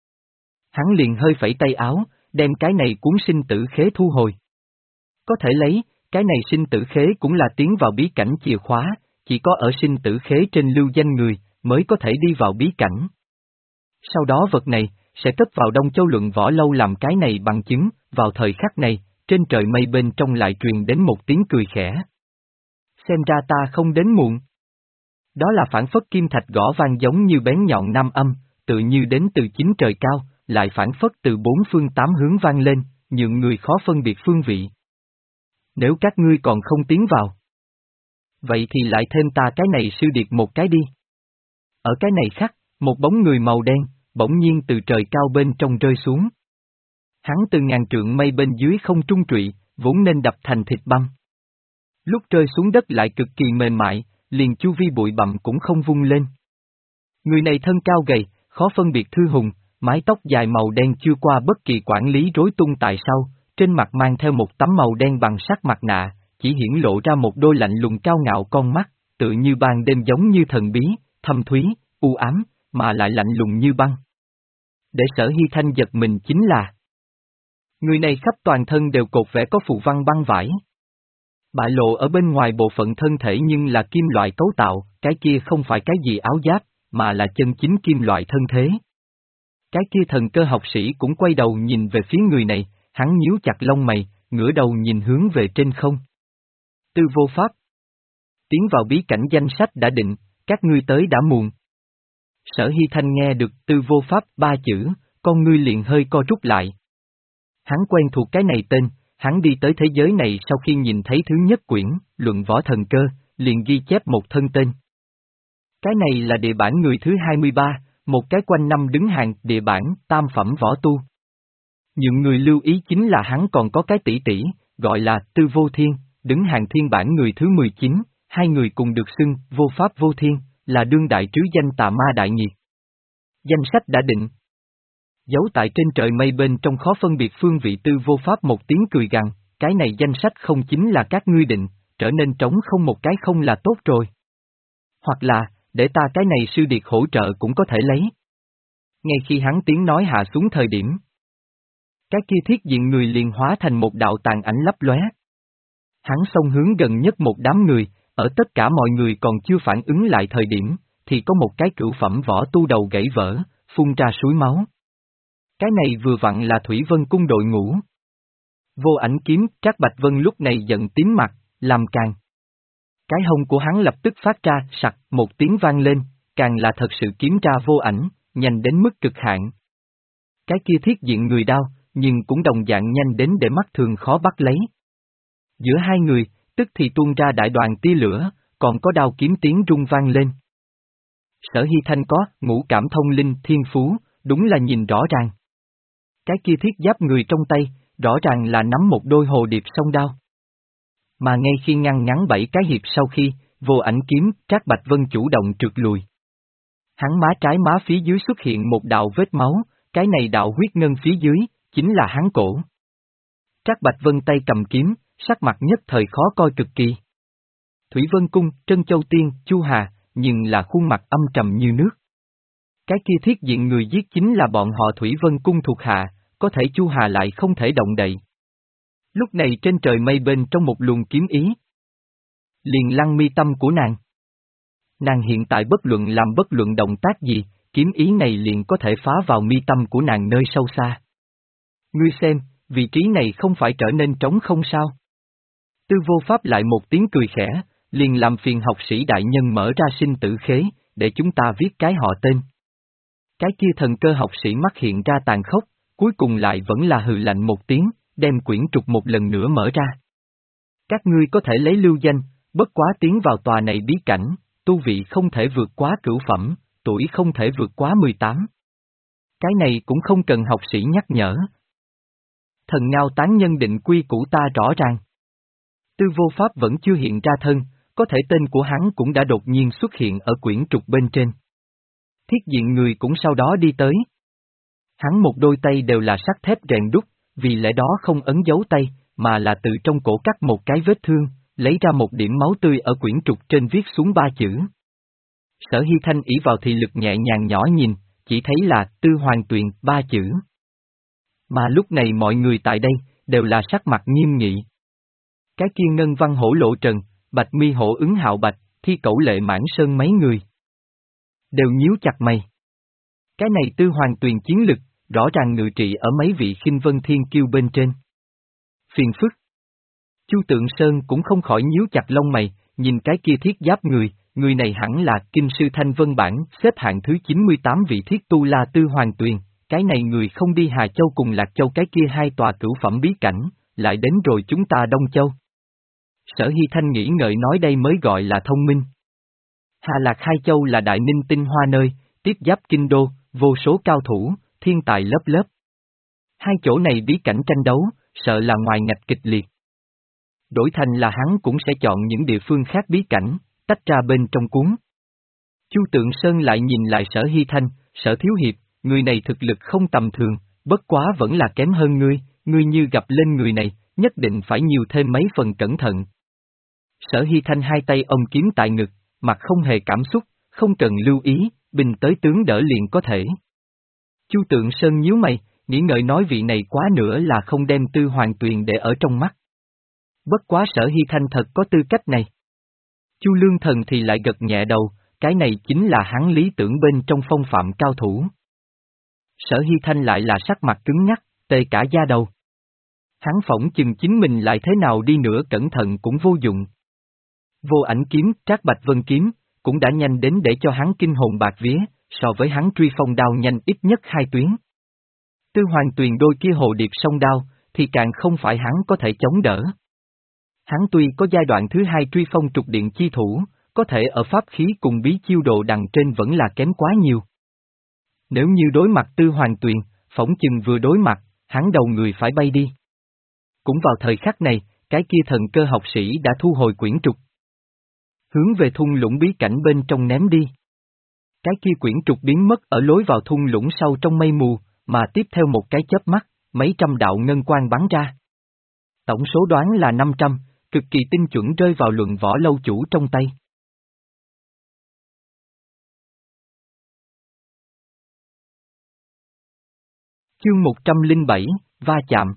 Hắn liền hơi phẩy tay áo, đem cái này cuốn sinh tử khế thu hồi. Có thể lấy, cái này sinh tử khế cũng là tiến vào bí cảnh chìa khóa, chỉ có ở sinh tử khế trên lưu danh người, mới có thể đi vào bí cảnh. Sau đó vật này, sẽ cất vào Đông Châu Luận Võ Lâu làm cái này bằng chứng, vào thời khắc này, trên trời mây bên trong lại truyền đến một tiếng cười khẽ. Xem ra ta không đến muộn. Đó là phản phất kim thạch gõ vang giống như bén nhọn nam âm, tự như đến từ chính trời cao, lại phản phất từ bốn phương tám hướng vang lên, nhượng người khó phân biệt phương vị. Nếu các ngươi còn không tiến vào, vậy thì lại thêm ta cái này sư điệt một cái đi. Ở cái này khắc, một bóng người màu đen, bỗng nhiên từ trời cao bên trong rơi xuống. Hắn từ ngàn trượng mây bên dưới không trung trụy, vốn nên đập thành thịt băm. Lúc rơi xuống đất lại cực kỳ mềm mại, liền chu vi bụi bặm cũng không vung lên. Người này thân cao gầy, khó phân biệt thư hùng, mái tóc dài màu đen chưa qua bất kỳ quản lý rối tung tại sau, trên mặt mang theo một tấm màu đen bằng sắt mặt nạ, chỉ hiển lộ ra một đôi lạnh lùng cao ngạo con mắt, tự như ban đêm giống như thần bí, thâm thúy, u ám, mà lại lạnh lùng như băng. Để Sở Hy Thanh giật mình chính là người này khắp toàn thân đều cột vẽ có phù văn băng vải. Bại lộ ở bên ngoài bộ phận thân thể nhưng là kim loại cấu tạo, cái kia không phải cái gì áo giáp, mà là chân chính kim loại thân thế. Cái kia thần cơ học sĩ cũng quay đầu nhìn về phía người này, hắn nhíu chặt lông mày, ngửa đầu nhìn hướng về trên không. Tư vô pháp. Tiến vào bí cảnh danh sách đã định, các ngươi tới đã muộn. Sở Hy Thanh nghe được tư vô pháp ba chữ, con ngươi liền hơi co rút lại. Hắn quen thuộc cái này tên, hắn đi tới thế giới này sau khi nhìn thấy thứ nhất quyển, luận võ thần cơ, liền ghi chép một thân tên. Cái này là địa bản người thứ hai mươi ba, một cái quanh năm đứng hàng địa bản tam phẩm võ tu. Những người lưu ý chính là hắn còn có cái tỷ tỷ, gọi là Tư Vô Thiên, đứng hàng thiên bản người thứ mười chín, hai người cùng được xưng vô pháp vô thiên, là đương đại trứ danh tà ma đại nghiệt. Danh sách đã định. Giấu tại trên trời mây bên trong khó phân biệt phương vị Tư Vô Pháp một tiếng cười gằn, cái này danh sách không chính là các ngươi định, trở nên trống không một cái không là tốt rồi. Hoặc là, để ta cái này sư điệt hỗ trợ cũng có thể lấy. Ngay khi hắn tiếng nói hạ xuống thời điểm, cái kia thiết diện người liền hóa thành một đạo tàn ảnh lấp lóe. Hắn xông hướng gần nhất một đám người, ở tất cả mọi người còn chưa phản ứng lại thời điểm, thì có một cái cửu phẩm võ tu đầu gãy vỡ, phun ra suối máu. Cái này vừa vặn là Thủy Vân Cung đội ngũ. Vô Ảnh kiếm, Trác Bạch Vân lúc này giận tím mặt, làm càng. Cái hông của hắn lập tức phát ra sặc một tiếng vang lên, càng là thật sự kiếm ra Vô Ảnh, nhanh đến mức cực hạn. Cái kia thiết diện người đao, nhưng cũng đồng dạng nhanh đến để mắt thường khó bắt lấy. Giữa hai người, tức thì tuôn ra đại đoàn tia lửa, còn có đao kiếm tiếng rung vang lên. Sở Hy Thanh có ngũ cảm thông linh thiên phú, đúng là nhìn rõ ràng. Cái kia thiết giáp người trong tay, rõ ràng là nắm một đôi hồ điệp song đao. Mà ngay khi ngăn ngắn bảy cái hiệp sau khi, Vô Ảnh kiếm, Trác Bạch Vân chủ động trượt lùi. Hắn má trái má phía dưới xuất hiện một đạo vết máu, cái này đạo huyết ngân phía dưới, chính là hắn cổ. Trác Bạch Vân tay cầm kiếm, sắc mặt nhất thời khó coi cực kỳ. Thủy Vân Cung, Trân Châu Tiên, Chu Hà, nhưng là khuôn mặt âm trầm như nước. Cái kia thiết diện người giết chính là bọn họ Thủy Vân Cung thuộc hạ, có thể Chu Hà lại không thể động đậy. Lúc này trên trời mây bên trong một luồng kiếm ý. Liền lăng mi tâm của nàng. Nàng hiện tại bất luận làm bất luận động tác gì, kiếm ý này liền có thể phá vào mi tâm của nàng nơi sâu xa. Ngươi xem, vị trí này không phải trở nên trống không sao? Tư Vô Pháp lại một tiếng cười khẽ, liền làm phiền học sĩ đại nhân mở ra sinh tử khế, để chúng ta viết cái họ tên. Cái kia thần cơ học sĩ mắt hiện ra tàn khốc, cuối cùng lại vẫn là hừ lạnh một tiếng, đem quyển trục một lần nữa mở ra. Các ngươi có thể lấy lưu danh, bất quá tiến vào tòa này bí cảnh, tu vị không thể vượt quá cửu phẩm, tuổi không thể vượt quá mười tám. Cái này cũng không cần học sĩ nhắc nhở. Thần ngao tán nhân định quy củ ta rõ ràng. Tư Vô Pháp vẫn chưa hiện ra thân, có thể tên của hắn cũng đã đột nhiên xuất hiện ở quyển trục bên trên. Thiết diện người cũng sau đó đi tới. Hắn một đôi tay đều là sắt thép rèn đúc, vì lẽ đó không ấn dấu tay, mà là từ trong cổ cắt một cái vết thương, lấy ra một điểm máu tươi ở quyển trục trên viết xuống ba chữ. Sở Hy Thanh ỷ vào thị lực nhẹ nhàng nhỏ nhìn, chỉ thấy là Tư Hoàng Tuyền ba chữ. Mà lúc này mọi người tại đây, đều là sắc mặt nghiêm nghị. Cái kia Ngân Văn Hổ Lộ Trần, Bạch Mi Hổ Ứng Hạo Bạch, Thi Cẩu Lệ Mãn Sơn mấy người đều nhíu chặt mày. Cái này Tư Hoàng Tuyền chiến lực, rõ ràng ngự trị ở mấy vị Khinh Vân Thiên Kiêu bên trên. Phiền phức. Chu Tượng Sơn cũng không khỏi nhíu chặt lông mày, nhìn cái kia thiết giáp người, người này hẳn là Kinh Sư Thanh Vân Bản, xếp hạng thứ chín mươi tám vị thiết tu la Tư Hoàng Tuyền, cái này người không đi Hà Châu cùng Lạc Châu cái kia hai tòa cửu phẩm bí cảnh, lại đến rồi chúng ta Đông Châu. Sở Hy Thanh nghĩ ngợi nói đây mới gọi là thông minh. Hà Lạc hai châu là đại ninh tinh hoa nơi, tiếp giáp kinh đô, vô số cao thủ, thiên tài lớp lớp. Hai chỗ này bí cảnh tranh đấu, sợ là ngoài ngạch kịch liệt. Đổi thành là hắn cũng sẽ chọn những địa phương khác bí cảnh, tách ra bên trong cuốn. Chu Tượng Sơn lại nhìn lại Sở Hy Thanh, Sở Thiếu Hiệp, người này thực lực không tầm thường, bất quá vẫn là kém hơn ngươi, ngươi như gặp lên người này, nhất định phải nhiều thêm mấy phần cẩn thận. Sở Hy Thanh hai tay ôm kiếm tại ngực, mặt không hề cảm xúc, không cần lưu ý, bình tới tướng đỡ liền có thể. Chu Tượng Sơn nhíu mày, nghĩ ngợi nói vị này quá nữa là không đem Tư Hoàng Tuyền để ở trong mắt. Bất quá Sở Hy Thanh thật có tư cách này. Chu Lương Thần thì lại gật nhẹ đầu, cái này chính là hắn lý tưởng bên trong phong phạm cao thủ. Sở Hy Thanh lại là sắc mặt cứng nhắc, tê cả da đầu. Hắn phỏng chừng chính mình lại thế nào đi nữa cẩn thận cũng vô dụng. Vô Ảnh kiếm, Trác Bạch Vân kiếm, cũng đã nhanh đến để cho hắn kinh hồn bạc vía, so với hắn truy phong đao nhanh ít nhất hai tuyến. Tư Hoàng Tuyền đôi kia hồ điệp song đao, thì càng không phải hắn có thể chống đỡ. Hắn tuy có giai đoạn thứ hai truy phong trục điện chi thủ, có thể ở pháp khí cùng bí chiêu đồ đằng trên vẫn là kém quá nhiều. Nếu như đối mặt Tư Hoàng Tuyền, phỏng chừng vừa đối mặt, hắn đầu người phải bay đi. Cũng vào thời khắc này, cái kia thần cơ học sĩ đã thu hồi quyển trục. Hướng về thung lũng bí cảnh bên trong ném đi. Cái kia quyển trục biến mất ở lối vào thung lũng sâu trong mây mù, mà tiếp theo một cái chớp mắt, mấy trăm đạo ngân quang bắn ra. Tổng số đoán là năm trăm, cực kỳ tinh chuẩn rơi vào luận võ lâu chủ trong tay. Chương một trăm lẻ bảy, va chạm.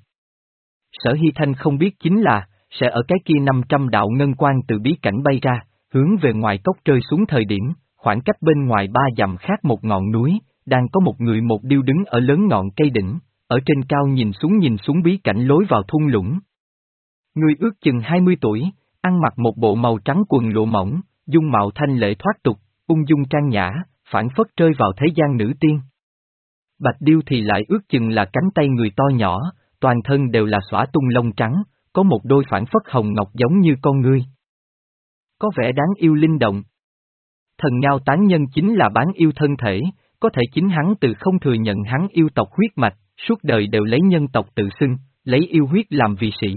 Sở Hy Thanh không biết chính là, sẽ ở cái kia năm trăm đạo ngân quang từ bí cảnh bay ra, hướng về ngoài cốc rơi xuống thời điểm, khoảng cách bên ngoài ba dặm khác một ngọn núi, đang có một người một điêu đứng ở lớn ngọn cây đỉnh, ở trên cao nhìn xuống nhìn xuống bí cảnh lối vào thung lũng. Người ước chừng hai mươi tuổi, ăn mặc một bộ màu trắng quần lụa mỏng, dung mạo thanh lệ thoát tục, ung dung trang nhã, phảng phất rơi vào thế gian nữ tiên. Bạch điêu thì lại ước chừng là cánh tay người to nhỏ, toàn thân đều là xõa tung lông trắng, có một đôi phảng phất hồng ngọc giống như con ngươi. Có vẻ đáng yêu linh động. Thần Ngao tán nhân chính là bán yêu thân thể, có thể chính hắn từ không thừa nhận hắn yêu tộc huyết mạch, suốt đời đều lấy nhân tộc tự xưng, lấy yêu huyết làm vị sĩ.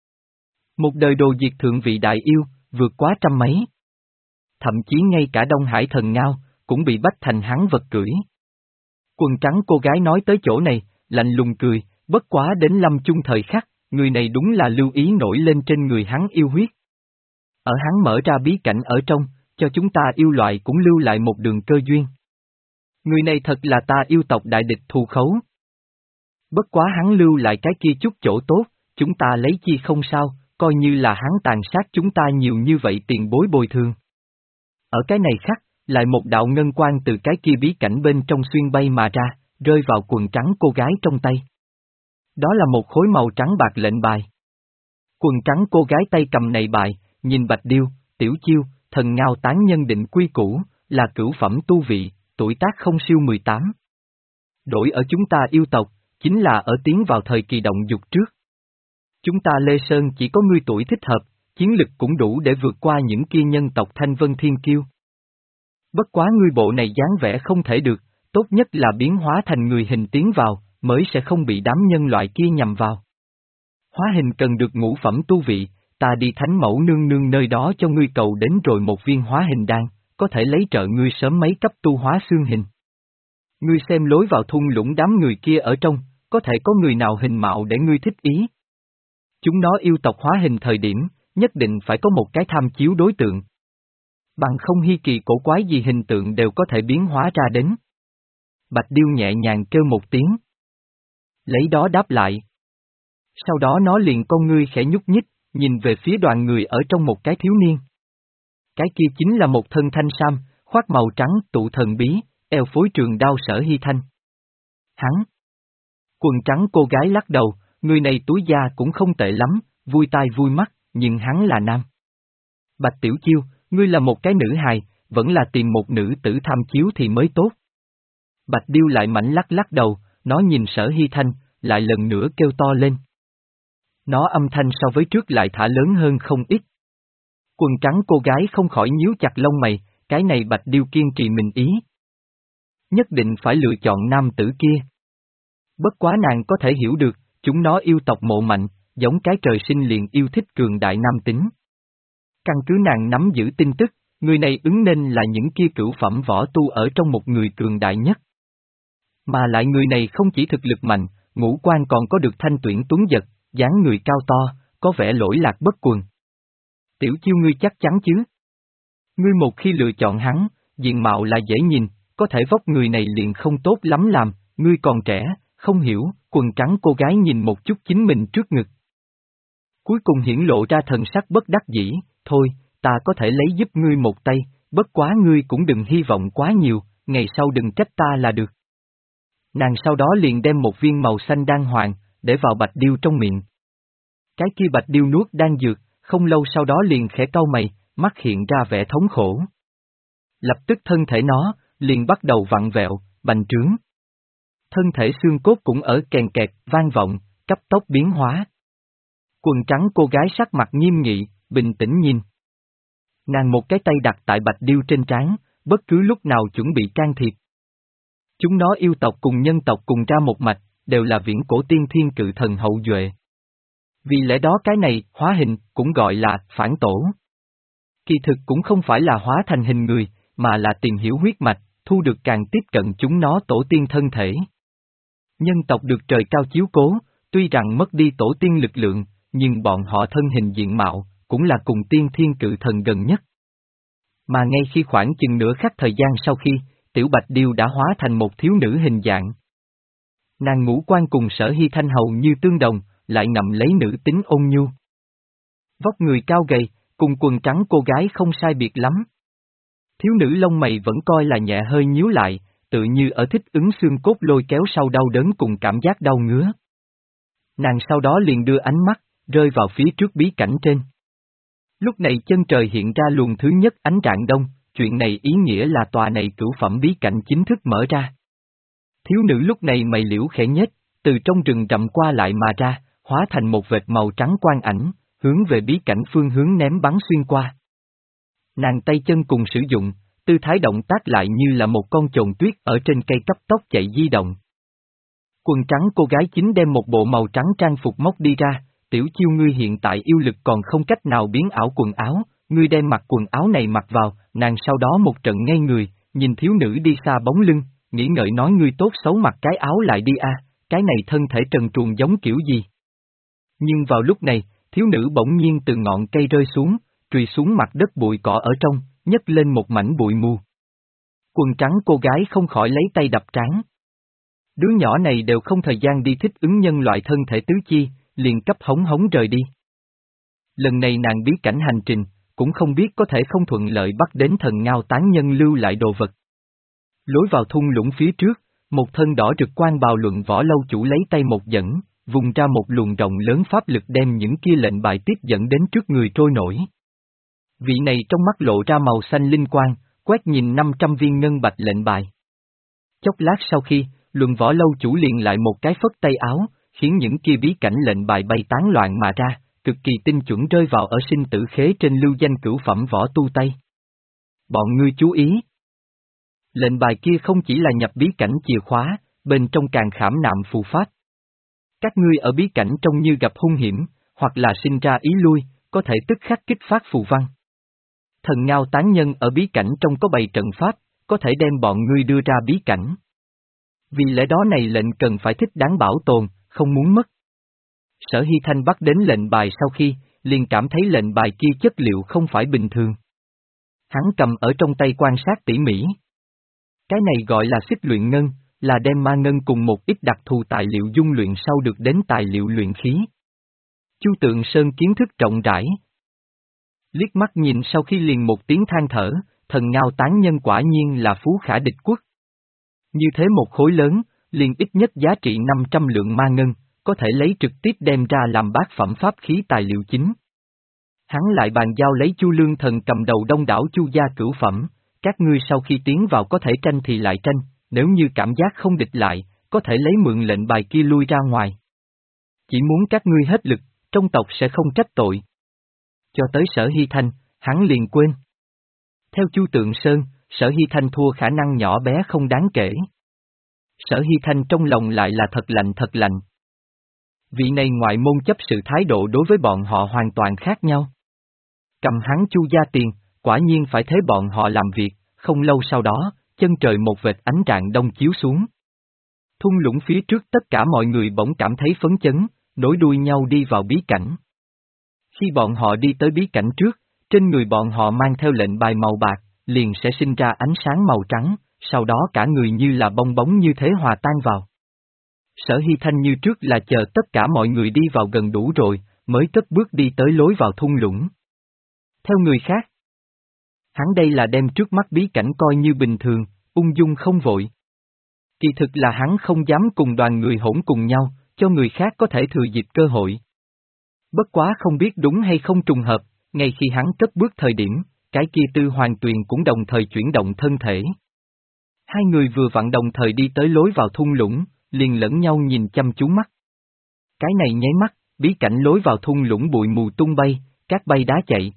Một đời đồ diệt thượng vị đại yêu, vượt quá trăm mấy. Thậm chí ngay cả Đông Hải thần Ngao, cũng bị bách thành hắn vật cưỡi. Quần trắng cô gái nói tới chỗ này, lạnh lùng cười, bất quá đến lâm chung thời khắc, người này đúng là lưu ý nổi lên trên người hắn yêu huyết. Ở hắn mở ra bí cảnh ở trong, cho chúng ta yêu loại cũng lưu lại một đường cơ duyên. Người này thật là ta yêu tộc đại địch thù khấu. Bất quá hắn lưu lại cái kia chút chỗ tốt, chúng ta lấy chi không sao, coi như là hắn tàn sát chúng ta nhiều như vậy tiền bối bồi thường. Ở cái này khắc, lại một đạo ngân quang từ cái kia bí cảnh bên trong xuyên bay mà ra, rơi vào quần trắng cô gái trong tay. Đó là một khối màu trắng bạc lệnh bài. Quần trắng cô gái tay cầm này bài, nhìn Bạch Điêu, Tiểu Chiêu, Thần Ngao tán nhân định quy củ, là cửu phẩm tu vị, tuổi tác không siêu mười tám. Đổi ở chúng ta yêu tộc, chính là ở tiến vào thời kỳ động dục trước. Chúng ta Lê Sơn chỉ có ngươi tuổi thích hợp, chiến lực cũng đủ để vượt qua những kia nhân tộc Thanh Vân Thiên Kiêu. Bất quá ngươi bộ này dáng vẻ không thể được, tốt nhất là biến hóa thành người hình tiến vào, mới sẽ không bị đám nhân loại kia nhằm vào. Hóa hình cần được ngũ phẩm tu vị, ta đi Thánh Mẫu nương nương nơi đó cho ngươi cầu đến rồi một viên hóa hình đan, có thể lấy trợ ngươi sớm mấy cấp tu hóa xương hình. Ngươi xem lối vào thung lũng đám người kia ở trong, có thể có người nào hình mạo để ngươi thích ý. Chúng nó yêu tộc hóa hình thời điểm, nhất định phải có một cái tham chiếu đối tượng. Bằng không hi kỳ cổ quái gì hình tượng đều có thể biến hóa ra đến. Bạch Điêu nhẹ nhàng kêu một tiếng. Lấy đó đáp lại. Sau đó nó liền con ngươi khẽ nhúc nhích, nhìn về phía đoàn người ở trong một cái thiếu niên. Cái kia chính là một thân thanh sam, khoác màu trắng tụ thần bí, eo phối trường đao Sở Hy Thanh. Hắn. Quần trắng cô gái lắc đầu, người này túi da cũng không tệ lắm, vui tai vui mắt, nhưng hắn là nam. Bạch Tiểu Chiêu, ngươi là một cái nữ hài, vẫn là tìm một nữ tử tham chiếu thì mới tốt. Bạch Điêu lại mảnh lắc lắc đầu, nó nhìn Sở Hy Thanh, lại lần nữa kêu to lên. Nó âm thanh so với trước lại thả lớn hơn không ít. Quần trắng cô gái không khỏi nhíu chặt lông mày, cái này Bạch Điêu kiên trì mình ý. Nhất định phải lựa chọn nam tử kia. Bất quá nàng có thể hiểu được, chúng nó yêu tộc mộ mạnh, giống cái trời sinh liền yêu thích cường đại nam tính. Căn cứ nàng nắm giữ tin tức, người này ứng nên là những kia cửu phẩm võ tu ở trong một người cường đại nhất. Mà lại người này không chỉ thực lực mạnh, ngũ quan còn có được thanh tuyển tuấn giật, dáng người cao to, có vẻ lỗi lạc bất quần. Tiểu Chiêu ngươi chắc chắn chứ? Ngươi một khi lựa chọn hắn, diện mạo là dễ nhìn, có thể vóc người này liền không tốt lắm làm, ngươi còn trẻ, không hiểu, quần trắng cô gái nhìn một chút chính mình trước ngực. Cuối cùng hiển lộ ra thần sắc bất đắc dĩ, thôi, ta có thể lấy giúp ngươi một tay, bất quá ngươi cũng đừng hy vọng quá nhiều, ngày sau đừng trách ta là được. Nàng sau đó liền đem một viên màu xanh đan hoàng, để vào Bạch Điêu trong miệng. Cái kia Bạch Điêu nuốt đan dược, không lâu sau đó liền khẽ cau mày, mắt hiện ra vẻ thống khổ. Lập tức thân thể nó, liền bắt đầu vặn vẹo, bành trướng. Thân thể xương cốt cũng ở kèn kẹt, vang vọng, cấp tốc biến hóa. Quần trắng cô gái sắc mặt nghiêm nghị, bình tĩnh nhìn. Nàng một cái tay đặt tại Bạch Điêu trên trán, bất cứ lúc nào chuẩn bị can thiệp. Chúng nó yêu tộc cùng nhân tộc cùng ra một mạch, đều là viễn cổ tiên thiên cự thần hậu duệ. Vì lẽ đó cái này, hóa hình, cũng gọi là phản tổ. Kỳ thực cũng không phải là hóa thành hình người, mà là tìm hiểu huyết mạch, thu được càng tiếp cận chúng nó tổ tiên thân thể. Nhân tộc được trời cao chiếu cố, tuy rằng mất đi tổ tiên lực lượng, nhưng bọn họ thân hình diện mạo, cũng là cùng tiên thiên cự thần gần nhất. Mà ngay khi khoảng chừng nửa khắc thời gian sau khi, Tiểu Bạch Điêu đã hóa thành một thiếu nữ hình dạng. Nàng ngũ quan cùng Sở Hy Thanh hầu như tương đồng, lại ngậm lấy nữ tính ôn nhu. Vóc người cao gầy, cùng quần trắng cô gái không sai biệt lắm. Thiếu nữ lông mày vẫn coi là nhẹ hơi nhíu lại, tự như ở thích ứng xương cốt lôi kéo sau đau đớn cùng cảm giác đau ngứa. Nàng sau đó liền đưa ánh mắt, rơi vào phía trước bí cảnh trên. Lúc này chân trời hiện ra luồng thứ nhất ánh rạng đông, chuyện này ý nghĩa là tòa này cửu phẩm bí cảnh chính thức mở ra. Thiếu nữ lúc này mày liễu khẽ nhếch, từ trong rừng rậm qua lại mà ra, hóa thành một vệt màu trắng quang ảnh, hướng về bí cảnh phương hướng ném bắn xuyên qua. Nàng tay chân cùng sử dụng, tư thái động tác lại như là một con chồn tuyết ở trên cây cấp tốc chạy di động. Quần trắng cô gái chính đem một bộ màu trắng trang phục móc đi ra, Tiểu Chiêu ngươi hiện tại yêu lực còn không cách nào biến ảo quần áo, ngươi đem mặc quần áo này mặc vào, nàng sau đó một trận ngây người, nhìn thiếu nữ đi xa bóng lưng, nghĩ ngợi nói ngươi tốt xấu mặc cái áo lại đi a, cái này thân thể trần truồng giống kiểu gì. Nhưng vào lúc này, thiếu nữ bỗng nhiên từ ngọn cây rơi xuống, trùy xuống mặt đất bụi cỏ ở trong, nhấc lên một mảnh bụi mù. Quần trắng cô gái không khỏi lấy tay đập trán. Đứa nhỏ này đều không thời gian đi thích ứng nhân loại thân thể tứ chi, liền cấp hống hống rời đi. Lần này nàng bí cảnh hành trình, cũng không biết có thể không thuận lợi bắt đến thần ngao tán nhân lưu lại đồ vật. Lối vào thung lũng phía trước, một thân đỏ rực quan bào luận võ lâu chủ lấy tay một dẫn, vùng ra một luồng rộng lớn pháp lực đem những kia lệnh bài tiếp dẫn đến trước người trôi nổi. Vị này trong mắt lộ ra màu xanh linh quang, quét nhìn năm trăm viên ngân bạch lệnh bài. Chốc lát sau khi, luận võ lâu chủ liền lại một cái phất tay áo, khiến những kia bí cảnh lệnh bài bay tán loạn mà ra, cực kỳ tinh chuẩn rơi vào ở sinh tử khế trên lưu danh cửu phẩm võ tu Tây. Bọn ngươi chú ý! Lệnh bài kia không chỉ là nhập bí cảnh chìa khóa, bên trong càng khảm nạm phù pháp. Các ngươi ở bí cảnh trông như gặp hung hiểm, hoặc là sinh ra ý lui, có thể tức khắc kích phát phù văn. Thần ngao tán nhân ở bí cảnh trong có bày trận pháp, có thể đem bọn ngươi đưa ra bí cảnh. Vì lẽ đó này lệnh cần phải thích đáng bảo tồn, không muốn mất. Sở Hy Thanh bắt đến lệnh bài sau khi, liền cảm thấy lệnh bài kia chất liệu không phải bình thường. Hắn cầm ở trong tay quan sát tỉ mỉ. Cái này gọi là xích luyện ngân, là đem ma ngân cùng một ít đặc thù tài liệu dung luyện sau được đến tài liệu luyện khí. Chu Tượng Sơn kiến thức rộng rãi. Liếc mắt nhìn sau khi liền một tiếng than thở, thần ngao tán nhân quả nhiên là phú khả địch quốc. Như thế một khối lớn, liền ít nhất giá trị năm trăm lượng ma ngân, có thể lấy trực tiếp đem ra làm bát phẩm pháp khí tài liệu chính. Hắn lại bàn giao lấy Chu Lương Thần cầm đầu đông đảo Chu gia cửu phẩm, các ngươi sau khi tiến vào có thể tranh thì lại tranh, nếu như cảm giác không địch lại, có thể lấy mượn lệnh bài kia lui ra ngoài. Chỉ muốn các ngươi hết lực, trong tộc sẽ không trách tội. Cho tới Sở Hy Thanh, hắn liền quên. Theo Chu Tượng Sơn, Sở Hy Thanh thua khả năng nhỏ bé không đáng kể. Sở Hy Thanh trong lòng lại là thật lạnh thật lạnh. Vị này ngoại môn chấp sự thái độ đối với bọn họ hoàn toàn khác nhau. Cầm hắn Chu gia tiền, quả nhiên phải thế bọn họ làm việc, không lâu sau đó, chân trời một vệt ánh rạng đông chiếu xuống. Thung lũng phía trước tất cả mọi người bỗng cảm thấy phấn chấn, nối đuôi nhau đi vào bí cảnh. Khi bọn họ đi tới bí cảnh trước, trên người bọn họ mang theo lệnh bài màu bạc, liền sẽ sinh ra ánh sáng màu trắng, sau đó cả người như là bong bóng như thế hòa tan vào. Sở Hy Thanh như trước là chờ tất cả mọi người đi vào gần đủ rồi, mới cất bước đi tới lối vào thung lũng. Theo người khác, hắn đây là đem trước mắt bí cảnh coi như bình thường, ung dung không vội. Kỳ thực là hắn không dám cùng đoàn người hỗn cùng nhau, cho người khác có thể thừa dịp cơ hội. Bất quá không biết đúng hay không trùng hợp, ngay khi hắn cất bước thời điểm, cái kia Tư Hoàng Tuyền cũng đồng thời chuyển động thân thể. Hai người vừa vặn đồng thời đi tới lối vào thung lũng, liền lẫn nhau nhìn chăm chú mắt. Cái này nháy mắt, bí cảnh lối vào thung lũng bụi mù tung bay, cát bay đá chạy.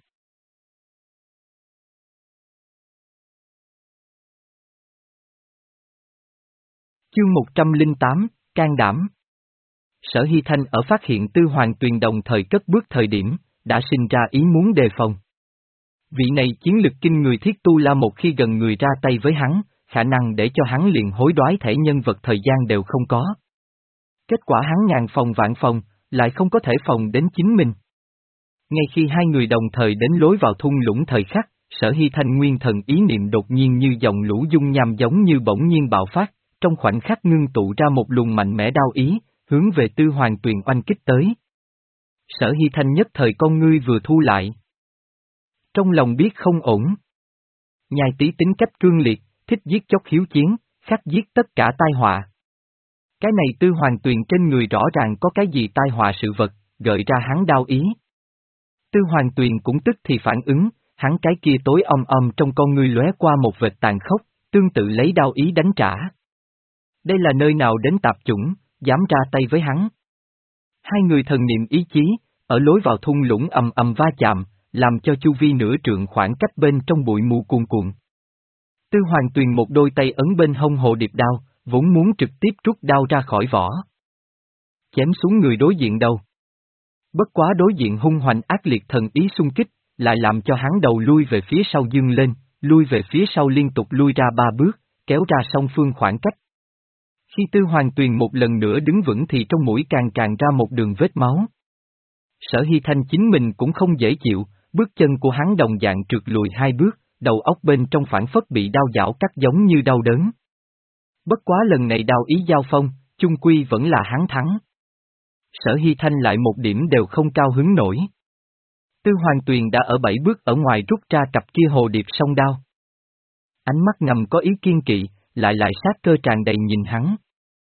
Chương một trăm lẻ tám, can đảm. Sở Hy Thanh ở phát hiện Tư Hoàng Tuyền đồng thời cất bước thời điểm, đã sinh ra ý muốn đề phòng. Vị này chiến lực kinh người thiết tu la một khi gần người ra tay với hắn, khả năng để cho hắn liền hối đoái thẻ nhân vật thời gian đều không có. Kết quả hắn ngàn phòng vạn phòng, lại không có thể phòng đến chính mình. Ngay khi hai người đồng thời đến lối vào thung lũng thời khắc, Sở Hy Thanh nguyên thần ý niệm đột nhiên như dòng lũ dung nham giống như bỗng nhiên bạo phát, trong khoảnh khắc ngưng tụ ra một luồng mạnh mẽ đao ý, hướng về Tư Hoàng Tuyền oanh kích tới. Sở Hy Thanh nhất thời con ngươi vừa thu lại. Trong lòng biết không ổn. Nhai Tý tính cách cương liệt, thích giết chóc hiếu chiến, khắc giết tất cả tai họa. Cái này Tư Hoàng Tuyền trên người rõ ràng có cái gì tai họa sự vật, gợi ra hắn đau ý. Tư Hoàng Tuyền cũng tức thì phản ứng, hắn cái kia tối om om trong con ngươi lóe qua một vệt tàn khốc, tương tự lấy đao ý đánh trả. Đây là nơi nào đến tạp chủng, dám ra tay với hắn. Hai người thần niệm ý chí, ở lối vào thung lũng ầm ầm va chạm, làm cho chu vi nửa trượng khoảng cách bên trong bụi mù cuồn cuộn. Tư Hoàng Tuyền một đôi tay ấn bên hông hồ điệp đao, vốn muốn trực tiếp rút đao ra khỏi vỏ. Chém xuống người đối diện đầu. Bất quá đối diện hung hoành ác liệt thần ý xung kích, lại làm cho hắn đầu lui về phía sau dương lên, lui về phía sau liên tục lui ra ba bước, kéo ra song phương khoảng cách. Khi Tư Hoàng Tuyền một lần nữa đứng vững thì trong mũi càng càng ra một đường vết máu. Sở Hy Thanh chính mình cũng không dễ chịu, bước chân của hắn đồng dạng trượt lùi hai bước, đầu óc bên trong phản phất bị đao giảo cắt giống như đau đớn. Bất quá lần này đao ý giao phong, chung quy vẫn là hắn thắng. Sở Hy Thanh lại một điểm đều không cao hứng nổi. Tư Hoàng Tuyền đã ở bảy bước ở ngoài rút ra cặp kia hồ điệp song đao. Ánh mắt ngầm có ý kiên kỵ, lại lại sát cơ tràn đầy nhìn hắn.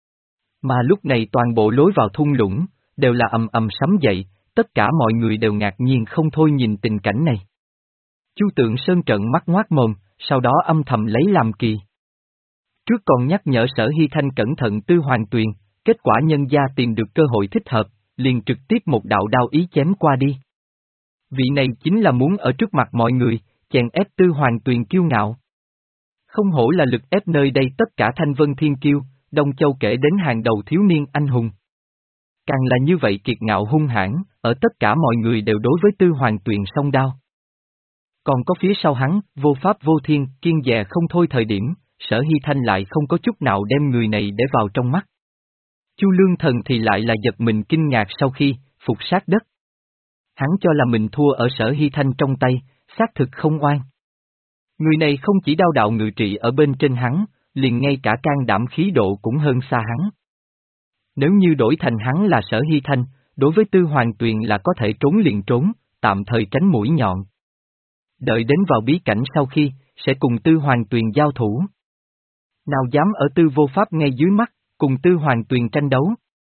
Mà lúc này toàn bộ lối vào thung lũng, đều là ầm ầm sấm dậy, tất cả mọi người đều ngạc nhiên không thôi nhìn tình cảnh này. Chu Tượng Sơn trợn mắt ngoác mồm, sau đó âm thầm lấy làm kỳ. Trước còn nhắc nhở Sở Hy Thanh cẩn thận Tư Hoàng Tuyền, kết quả nhân gia tìm được cơ hội thích hợp, liền trực tiếp một đạo đao ý chém qua đi. Vị này chính là muốn ở trước mặt mọi người, chèn ép Tư Hoàng Tuyền kiêu ngạo. Không hổ là lực ép nơi đây tất cả Thanh Vân Thiên Kiêu, Đông Châu kể đến hàng đầu thiếu niên anh hùng. Càng là như vậy kiệt ngạo hung hãn, ở tất cả mọi người đều đối với Tư Hoàng Tuyền song đao. Còn có phía sau hắn, vô pháp vô thiên, kiên dè không thôi thời điểm, Sở Hy Thanh lại không có chút nào đem người này để vào trong mắt. Chu Lương Thần thì lại là giật mình kinh ngạc sau khi phục sát đất. Hắn cho là mình thua ở Sở Hy Thanh trong tay, xác thực không oan. Người này không chỉ đao đạo ngự trị ở bên trên hắn, liền ngay cả can đảm khí độ cũng hơn xa hắn. Nếu như đổi thành hắn là Sở Hy Thanh, đối với Tư Hoàng Tuyền là có thể trốn liền trốn, tạm thời tránh mũi nhọn. Đợi đến vào bí cảnh sau khi, sẽ cùng Tư Hoàng Tuyền giao thủ. Nào dám ở Tư Vô Pháp ngay dưới mắt, cùng Tư Hoàng Tuyền tranh đấu.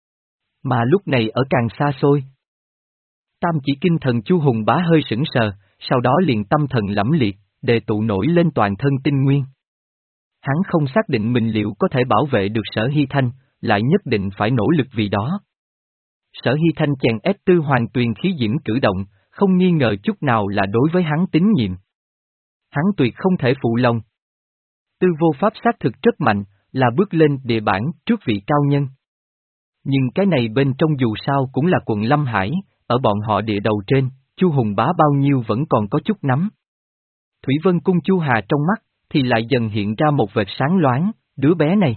Mà lúc này ở càng xa xôi. Tam chỉ kinh thần Chu Hùng Bá hơi sững sờ, sau đó liền tâm thần lẫm liệt, đề tụ nổi lên toàn thân tinh nguyên. Hắn không xác định mình liệu có thể bảo vệ được Sở Hy Thanh, lại nhất định phải nỗ lực vì đó. Sở Hy Thanh chèn ép Tư Hoàng Tuyền khí diễm cử động, không nghi ngờ chút nào là đối với hắn tín nhiệm. Hắn tuyệt không thể phụ lòng. Tư Vô Pháp xác thực rất mạnh, là bước lên địa bản trước vị cao nhân. Nhưng cái này bên trong dù sao cũng là quận Lâm Hải, ở bọn họ địa đầu trên, Chu Hùng Bá bao nhiêu vẫn còn có chút nắm. Thủy Vân Cung Chu Hà trong mắt, thì lại dần hiện ra một vệt sáng loáng, đứa bé này.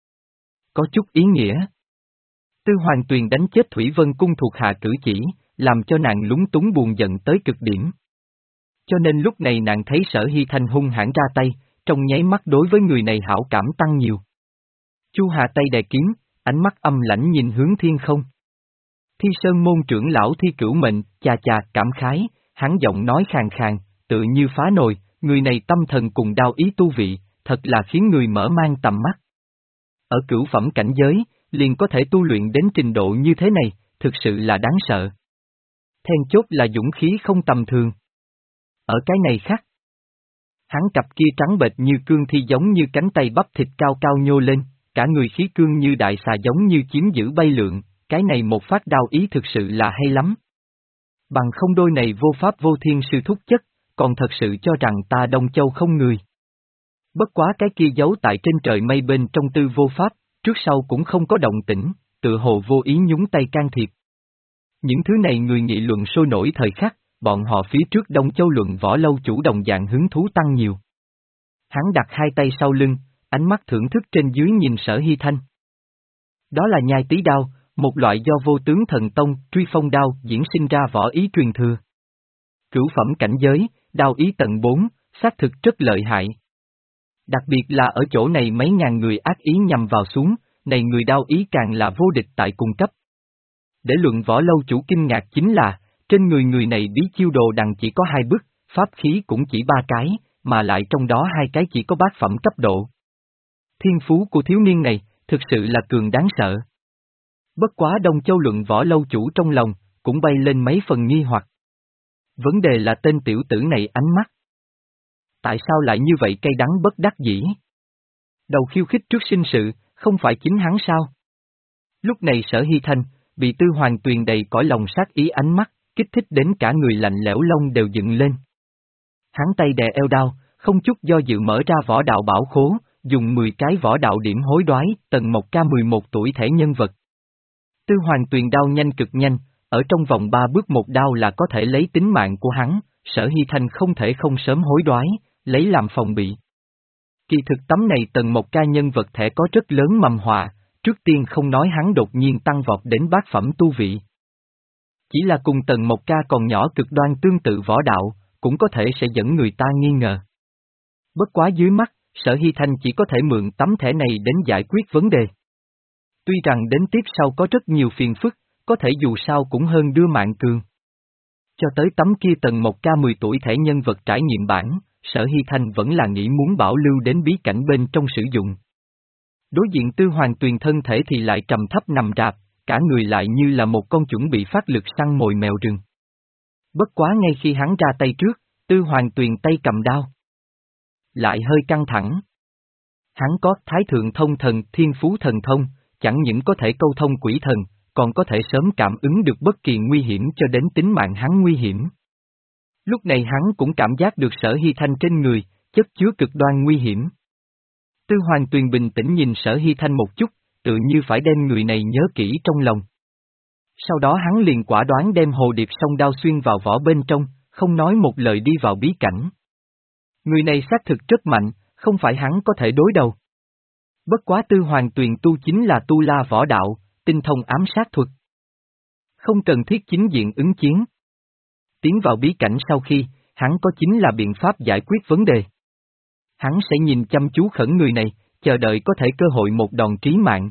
Có chút ý nghĩa. Tư Hoàng Tuyền đánh chết Thủy Vân Cung thuộc hạ cử chỉ, làm cho nàng lúng túng buồn giận tới cực điểm. Cho nên lúc này nàng thấy Sở Hy Thanh hung hãn ra tay, trong nháy mắt đối với người này hảo cảm tăng nhiều. Chu Hà tay đè kiếm, ánh mắt âm lãnh nhìn hướng thiên không. Thi Sơn môn trưởng lão Thi Cửu Mệnh, chà chà cảm khái, hắn giọng nói khàn khàn, tự như phá nồi, người này tâm thần cùng đao ý tu vị, thật là khiến người mở mang tầm mắt. Ở cửu phẩm cảnh giới, liền có thể tu luyện đến trình độ như thế này, thực sự là đáng sợ. Then chốt là dũng khí không tầm thường. Ở cái này khác. Hắn cặp kia trắng bệch như cương thi giống như cánh tay bắp thịt cao cao nhô lên, cả người khí cương như đại xà giống như chiếm giữ bay lượn, cái này một phát đao ý thực sự là hay lắm. Bằng không đôi này vô pháp vô thiên sư thúc chất, còn thật sự cho rằng ta Đông Châu không người. Bất quá cái kia giấu tại trên trời mây bên trong Tư Vô Pháp, trước sau cũng không có động tĩnh, tự hồ vô ý nhúng tay can thiệp. Những thứ này người nghị luận sôi nổi thời khắc, bọn họ phía trước Đông Châu luận võ lâu chủ đồng dạng hứng thú tăng nhiều. Hắn đặt hai tay sau lưng, ánh mắt thưởng thức trên dưới nhìn Sở Hy Thanh. Đó là nhai tí đao, một loại do vô tướng thần tông, truy phong đao diễn sinh ra võ ý truyền thừa. Cửu phẩm cảnh giới, đao ý tận bốn, xác thực rất lợi hại. Đặc biệt là ở chỗ này mấy ngàn người ác ý nhằm vào xuống, này người đao ý càng là vô địch tại cung cấp. Để luận võ lâu chủ kinh ngạc chính là, trên người người này bí chiêu đồ đằng chỉ có hai bức, pháp khí cũng chỉ ba cái, mà lại trong đó hai cái chỉ có bát phẩm cấp độ. Thiên phú của thiếu niên này, thực sự là cường đáng sợ. Bất quá Đông Châu luận võ lâu chủ trong lòng, cũng bay lên mấy phần nghi hoặc. Vấn đề là tên tiểu tử này ánh mắt. Tại sao lại như vậy cay đắng bất đắc dĩ? Đầu khiêu khích trước sinh sự, không phải chính hắn sao? Lúc này Sở Hy Thanh, bị Tư Hoàng Tuyền đầy cõi lòng sát ý ánh mắt, kích thích đến cả người lạnh lẽo lông đều dựng lên. Hắn tay đè eo đao, không chút do dự mở ra võ đạo bảo khố, dùng mười cái võ đạo điểm hối đoái, Tần Mộc Ca mười một tuổi thể nhân vật. Tư Hoàng Tuyền đao nhanh cực nhanh, ở trong vòng ba bước một đao là có thể lấy tính mạng của hắn, Sở Hy Thanh không thể không sớm hối đoái, lấy làm phòng bị. Kỳ thực tấm này Tần Mộc Ca nhân vật thể có rất lớn mầm họa, trước tiên không nói hắn đột nhiên tăng vọt đến bát phẩm tu vị. Chỉ là cùng Tần Mộc Ca còn nhỏ cực đoan tương tự võ đạo, cũng có thể sẽ dẫn người ta nghi ngờ. Bất quá dưới mắt, Sở Hy Thanh chỉ có thể mượn tấm thẻ này đến giải quyết vấn đề. Tuy rằng đến tiếp sau có rất nhiều phiền phức, có thể dù sao cũng hơn đưa mạng cường. Cho tới tấm kia Tần Mộc Ca mười tuổi thẻ nhân vật trải nghiệm bản, Sở Hy Thanh vẫn là nghĩ muốn bảo lưu đến bí cảnh bên trong sử dụng. Đối diện Tư Hoàng Tuyền thân thể thì lại trầm thấp nằm rạp, cả người lại như là một con chuẩn bị phát lực săn mồi mèo rừng. Bất quá ngay khi hắn ra tay trước, Tư Hoàng Tuyền tay cầm đao. Lại hơi căng thẳng. Hắn có Thái Thượng Thông Thần Thiên Phú Thần Thông, chẳng những có thể câu thông quỷ thần, còn có thể sớm cảm ứng được bất kỳ nguy hiểm cho đến tính mạng hắn nguy hiểm. Lúc này hắn cũng cảm giác được Sở Hy Thanh trên người, chất chứa cực đoan nguy hiểm. Tư Hoàng Tuyền bình tĩnh nhìn Sở Hy Thanh một chút, tự như phải đem người này nhớ kỹ trong lòng. Sau đó hắn liền quả đoán đem hồ điệp song đao xuyên vào vỏ bên trong, không nói một lời đi vào bí cảnh. Người này xác thực rất mạnh, không phải hắn có thể đối đầu. Bất quá Tư Hoàng Tuyền tu chính là tu la võ đạo, tinh thông ám sát thuật. Không cần thiết chính diện ứng chiến. Tiến vào bí cảnh sau khi, hắn có chính là biện pháp giải quyết vấn đề. Hắn sẽ nhìn chăm chú khẩn người này, chờ đợi có thể cơ hội một đòn trí mạng.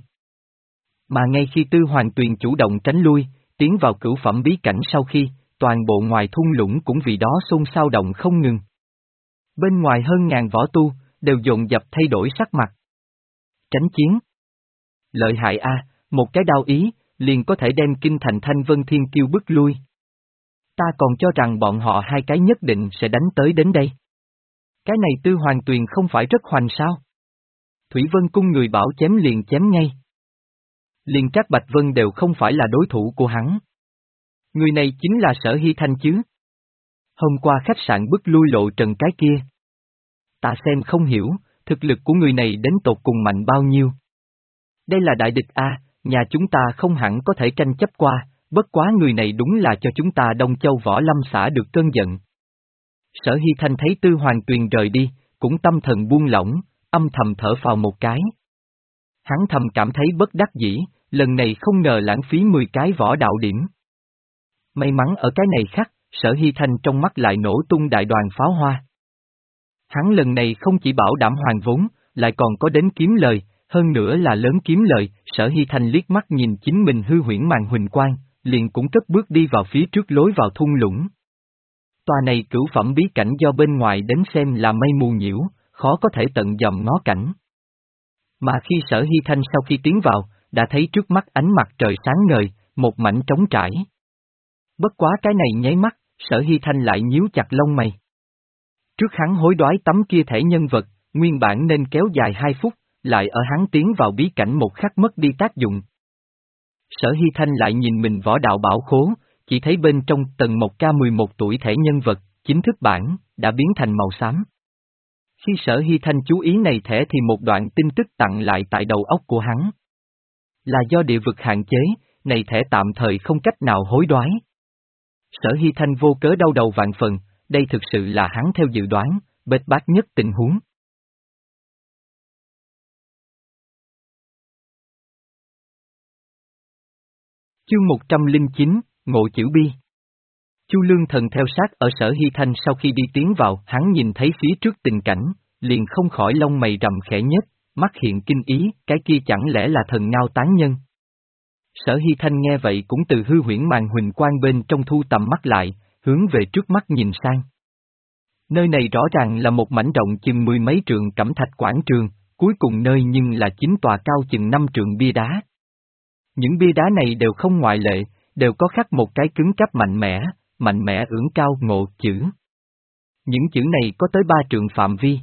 Mà ngay khi Tư Hoàng Tuyền chủ động tránh lui, tiến vào cửu phẩm bí cảnh sau khi, toàn bộ ngoài thung lũng cũng vì đó xôn xao động không ngừng. Bên ngoài hơn ngàn võ tu, đều dồn dập thay đổi sắc mặt. Tránh chiến. Lợi hại a, một cái đao ý, liền có thể đem kinh thành Thanh Vân Thiên Kiêu bức lui. Ta còn cho rằng bọn họ hai cái nhất định sẽ đánh tới đến đây. Cái này Tư Hoàng Tuyền không phải rất hoành sao? Thủy Vân cung người bảo chém liền chém ngay. Liền Trác Bạch Vân đều không phải là đối thủ của hắn. Người này chính là Sở Hy Thanh chứ. Hôm qua khách sạn bức lui Lộ Trần cái kia. Ta xem không hiểu, thực lực của người này đến tột cùng mạnh bao nhiêu. Đây là đại địch a, nhà chúng ta không hẳn có thể tranh chấp qua, bất quá người này đúng là cho chúng ta Đông Châu Võ Lâm xã được cơn giận. Sở Hy Thanh thấy Tư Hoàng Tuyền rời đi, cũng tâm thần buông lỏng, âm thầm thở phào một cái. Hắn thầm cảm thấy bất đắc dĩ, lần này không ngờ lãng phí mười cái võ đạo điểm. May mắn ở cái này khác, Sở Hy Thanh trong mắt lại nổ tung đại đoàn pháo hoa. Hắn lần này không chỉ bảo đảm hoàn vốn, lại còn có đến kiếm lời, hơn nữa là lớn kiếm lời. Sở Hy Thanh liếc mắt nhìn chính mình hư huyễn màn huỳnh quang, liền cũng cất bước đi vào phía trước lối vào thung lũng. Tòa này cửu phẩm bí cảnh do bên ngoài đến xem là mây mù nhiễu, khó có thể tận dòm ngó cảnh. Mà khi Sở Hy Thanh sau khi tiến vào, đã thấy trước mắt ánh mặt trời sáng ngời, một mảnh trống trải. Bất quá cái này nháy mắt, Sở Hy Thanh lại nhíu chặt lông mày. Trước hắn hối đoái tấm kia thẻ nhân vật, nguyên bản nên kéo dài hai phút, lại ở hắn tiến vào bí cảnh một khắc mất đi tác dụng. Sở Hy Thanh lại nhìn mình võ đạo bảo khố, chỉ thấy bên trong Tần Mộc Ca mười một tuổi thẻ nhân vật, chính thức bản, đã biến thành màu xám. Khi Sở Hy Thanh chú ý này thẻ thì một đoạn tin tức tặng lại tại đầu óc của hắn. Là do địa vực hạn chế, này thẻ tạm thời không cách nào hối đoái. Sở Hy Thanh vô cớ đau đầu vạn phần, đây thực sự là hắn theo dự đoán, bết bát nhất tình huống. Chương một trăm lẻ chín, Ngộ Chữ Bi. Chu Lương Thần theo sát ở Sở Hy Thanh sau khi đi tiến vào, hắn nhìn thấy phía trước tình cảnh, liền không khỏi lông mày rậm khẽ nhếch, mắt hiện kinh ý, cái kia chẳng lẽ là thần ngao tán nhân. Sở Hy Thanh nghe vậy cũng từ hư huyễn màn huỳnh quang bên trong thu tầm mắt lại, hướng về trước mắt nhìn sang. Nơi này rõ ràng là một mảnh rộng chừng mười mấy trượng cẩm thạch quảng trường, cuối cùng nơi nhưng là chín tòa cao chừng năm trượng bia đá. Những bia đá này đều không ngoại lệ, đều có khắc một cái cứng cáp mạnh mẽ, mạnh mẽ ưỡng cao ngộ chữ. Những chữ này có tới ba trượng phạm vi.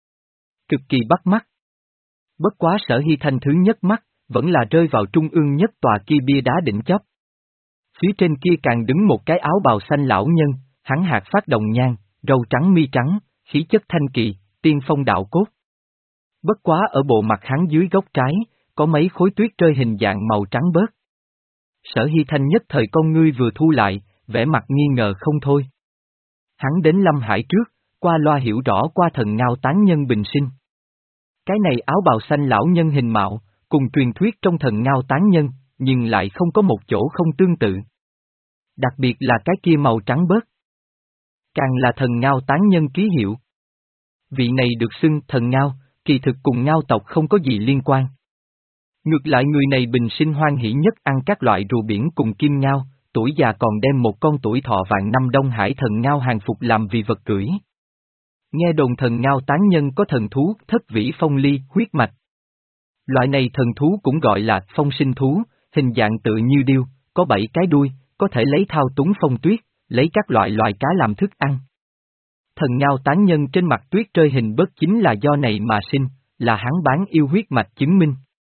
Cực kỳ bắt mắt. Bất quá Sở Hy Thanh thứ nhất mắt, vẫn là rơi vào trung ương nhất tòa kia bia đá đỉnh chóp. Phía trên kia càng đứng một cái áo bào xanh lão nhân, hắn hạt phát đồng nhan, râu trắng mi trắng, khí chất thanh kỳ, tiên phong đạo cốt. Bất quá ở bộ mặt hắn dưới góc trái, có mấy khối tuyết rơi hình dạng màu trắng bớt. Sở Hy Thanh nhất thời con ngươi vừa thu lại, vẻ mặt nghi ngờ không thôi. Hắn đến Lâm Hải trước, qua loa hiểu rõ qua thần ngao tán nhân bình sinh. Cái này áo bào xanh lão nhân hình mạo, cùng truyền thuyết trong thần ngao tán nhân, nhưng lại không có một chỗ không tương tự. Đặc biệt là cái kia màu trắng bớt. Càng là thần ngao tán nhân ký hiệu. Vị này được xưng thần ngao, kỳ thực cùng ngao tộc không có gì liên quan. Ngược lại người này bình sinh hoan hỷ nhất ăn các loại rùa biển cùng kim ngao, tuổi già còn đem một con tuổi thọ vạn năm Đông Hải thần ngao hàng phục làm vì vật cưỡi. Nghe đồn thần ngao tán nhân có thần thú thất vĩ phong ly huyết mạch. Loại này thần thú cũng gọi là phong sinh thú, hình dạng tự như điêu, có bảy cái đuôi, có thể lấy thao túng phong tuyết, lấy các loại loài cá làm thức ăn. Thần ngao tán nhân trên mặt tuyết rơi hình bớt chính là do này mà sinh, là hắn bán yêu huyết mạch chứng minh.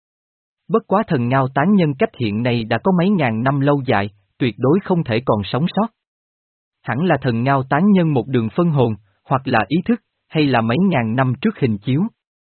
Bất quá thần ngao tán nhân cách hiện nay đã có mấy ngàn năm lâu dài, tuyệt đối không thể còn sống sót. Hẳn là thần ngao tán nhân một đường phân hồn, hoặc là ý thức, hay là mấy ngàn năm trước hình chiếu.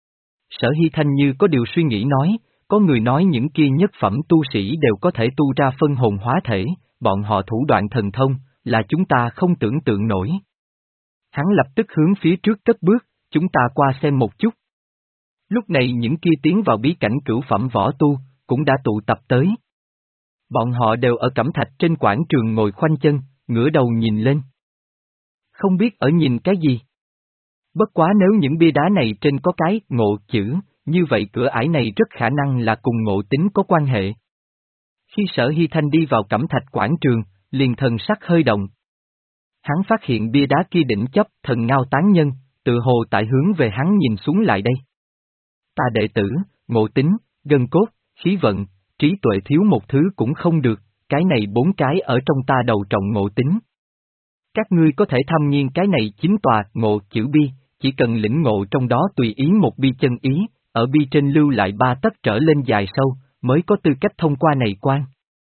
Sở Hy Thanh như có điều suy nghĩ nói, có người nói những kia nhất phẩm tu sĩ đều có thể tu ra phân hồn hóa thể, bọn họ thủ đoạn thần thông, là chúng ta không tưởng tượng nổi. Hắn lập tức hướng phía trước cất bước, chúng ta qua xem một chút. Lúc này những kia tiến vào bí cảnh cửu phẩm võ tu, cũng đã tụ tập tới. Bọn họ đều ở cẩm thạch trên quảng trường ngồi khoanh chân, ngửa đầu nhìn lên. Không biết ở nhìn cái gì. Bất quá nếu những bia đá này trên có cái ngộ chữ, như vậy cửa ải này rất khả năng là cùng ngộ tính có quan hệ. Khi Sở Hy Thanh đi vào cẩm thạch quảng trường, liền thần sắc hơi động. Hắn phát hiện bia đá kia đỉnh chấp thần ngao tán nhân, tự hồ tại hướng về hắn nhìn xuống lại đây. Ta đệ tử, ngộ tính, gân cốt, khí vận, trí tuệ thiếu một thứ cũng không được, cái này bốn cái ở trong ta đầu trọng ngộ tính. Các ngươi có thể thâm nhiên cái này chính tòa ngộ chữ bi, chỉ cần lĩnh ngộ trong đó tùy ý một bi chân ý, ở bi trên lưu lại ba tấc trở lên dài sâu, mới có tư cách thông qua này quan.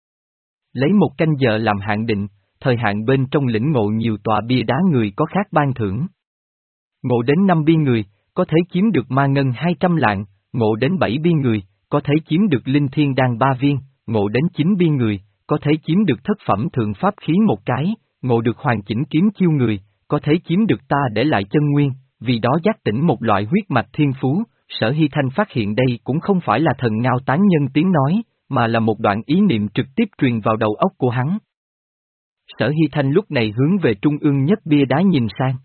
Lấy một canh giờ làm hạn định, thời hạn bên trong lĩnh ngộ nhiều tòa bia đá người có khác ban thưởng. Ngộ đến năm bi người, có thể chiếm được ma ngân hai trăm lạng, ngộ đến bảy bi người, có thể chiếm được linh thiên đan ba viên, ngộ đến chín bi người, có thể chiếm được thất phẩm thượng pháp khí một cái, ngộ được hoàn chỉnh kiếm chiêu người, có thể chiếm được ta để lại chân nguyên, vì đó giác tỉnh một loại huyết mạch thiên phú. Sở Hy Thanh phát hiện đây cũng không phải là thần ngao tán nhân tiếng nói, mà là một đoạn ý niệm trực tiếp truyền vào đầu óc của hắn. Sở Hy Thanh lúc này hướng về trung ương nhất bia đá nhìn sang.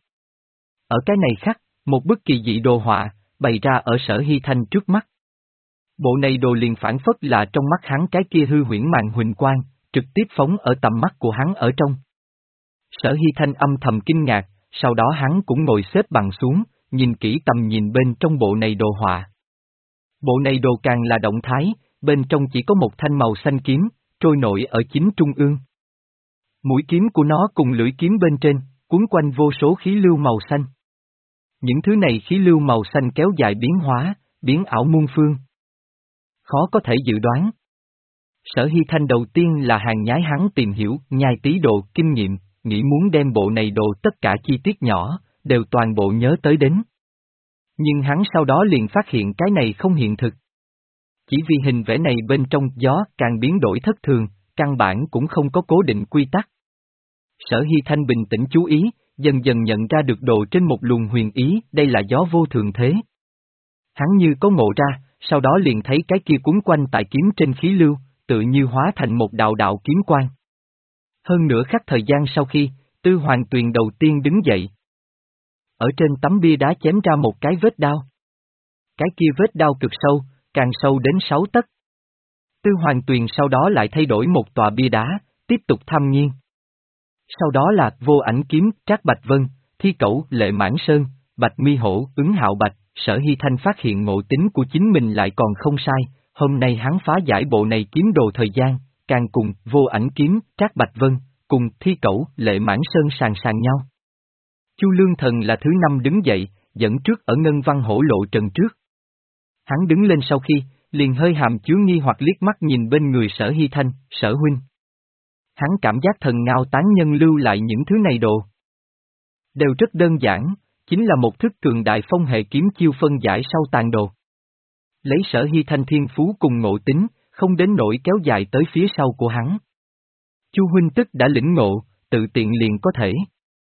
Ở cái này khắc, một bức kỳ dị đồ họa, bày ra ở Sở Hy Thanh trước mắt. Bộ này đồ liền phản phất là trong mắt hắn cái kia hư huyễn màn huỳnh quang, trực tiếp phóng ở tầm mắt của hắn ở trong. Sở Hy Thanh âm thầm kinh ngạc, sau đó hắn cũng ngồi xếp bằng xuống, nhìn kỹ tầm nhìn bên trong bộ này đồ họa. Bộ này đồ càng là động thái, bên trong chỉ có một thanh màu xanh kiếm, trôi nổi ở chính trung ương. Mũi kiếm của nó cùng lưỡi kiếm bên trên, cuốn quanh vô số khí lưu màu xanh. Những thứ này khí lưu màu xanh kéo dài biến hóa, biến ảo muôn phương. Khó có thể dự đoán. Sở Hy Thanh đầu tiên là hàng nhái hắn tìm hiểu, nhai tí đồ kinh nghiệm, nghĩ muốn đem bộ này đồ tất cả chi tiết nhỏ, đều toàn bộ nhớ tới đến. Nhưng hắn sau đó liền phát hiện cái này không hiện thực. Chỉ vì hình vẽ này bên trong gió càng biến đổi thất thường, căn bản cũng không có cố định quy tắc. Sở Hy Thanh bình tĩnh chú ý, dần dần nhận ra được đồ trên một luồng huyền ý, đây là gió vô thường thế. Hắn như có ngộ ra, sau đó liền thấy cái kia cuốn quanh tại kiếm trên khí lưu, tự như hóa thành một đạo đạo kiếm quang. Hơn nữa khắc thời gian sau khi, Tư Hoàng Tuyền đầu tiên đứng dậy. Ở trên tấm bia đá chém ra một cái vết đao. Cái kia vết đao cực sâu, càng sâu đến sáu tấc. Tư Hoàng Tuyền sau đó lại thay đổi một tòa bia đá, tiếp tục thăm nghiên. Sau đó là Vô Ảnh Kiếm, Trác Bạch Vân, Thi Cẩu, Lệ Mãn Sơn, Bạch Mi Hổ, Ứng Hạo Bạch. Sở Hy Thanh phát hiện ngộ tính của chính mình lại còn không sai, hôm nay hắn phá giải bộ này kiếm đồ thời gian, càng cùng Vô Ảnh Kiếm, Trác Bạch Vân, cùng Thi Cẩu, Lệ Mãn Sơn sàng sàng nhau. Chu Lương Thần là thứ năm đứng dậy, dẫn trước ở Ngân Văn Hổ lộ trần trước. Hắn đứng lên sau khi, liền hơi hàm chứa nghi hoặc liếc mắt nhìn bên người Sở Hy Thanh, Sở huynh. Hắn cảm giác thần ngao tán nhân lưu lại những thứ này đồ. Đều rất đơn giản, chính là một thức cường đại phong hệ kiếm chiêu phân giải sau tàn đồ. Lấy Sở Hy Thanh thiên phú cùng ngộ tính, không đến nỗi kéo dài tới phía sau của hắn. Chu huynh tức đã lĩnh ngộ, tự tiện liền có thể.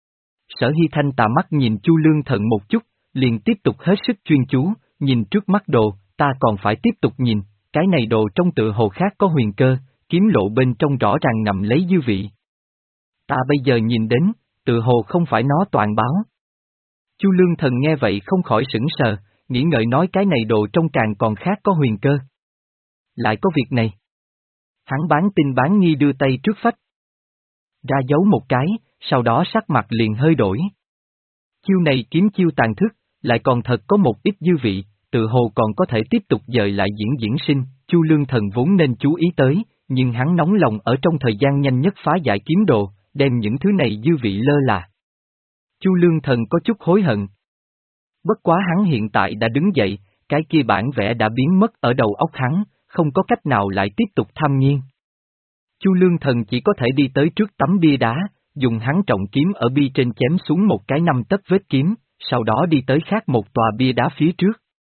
Sở Hy Thanh tà mắt nhìn Chu Lương Thần một chút, liền tiếp tục hết sức chuyên chú, nhìn trước mắt đồ, ta còn phải tiếp tục nhìn, cái này đồ trong tự hồ khác có huyền cơ, kiếm lộ bên trong rõ ràng nằm lấy dư vị. Ta bây giờ nhìn đến, tự hồ không phải nó toàn báo. Chu Lương Thần nghe vậy không khỏi sững sờ, nghĩ ngợi nói cái này đồ trong càng còn khác có huyền cơ. Lại có việc này. Hắn bán tin bán nghi đưa tay trước phách. Ra dấu một cái, sau đó sắc mặt liền hơi đổi. Chiêu này kiếm chiêu tàn thức, lại còn thật có một ít dư vị, tự hồ còn có thể tiếp tục dời lại diễn diễn sinh, Chu Lương Thần vốn nên chú ý tới, nhưng hắn nóng lòng ở trong thời gian nhanh nhất phá giải kiếm đồ, đem những thứ này dư vị lơ là. Chu Lương Thần có chút hối hận. Bất quá hắn hiện tại đã đứng dậy, cái kia bản vẽ đã biến mất ở đầu óc hắn, không có cách nào lại tiếp tục tham nghiên. Chu Lương Thần chỉ có thể đi tới trước tấm bia đá, dùng hắn trọng kiếm ở bi trên chém xuống một cái năm tấc vết kiếm, sau đó đi tới khác một tòa bia đá phía trước.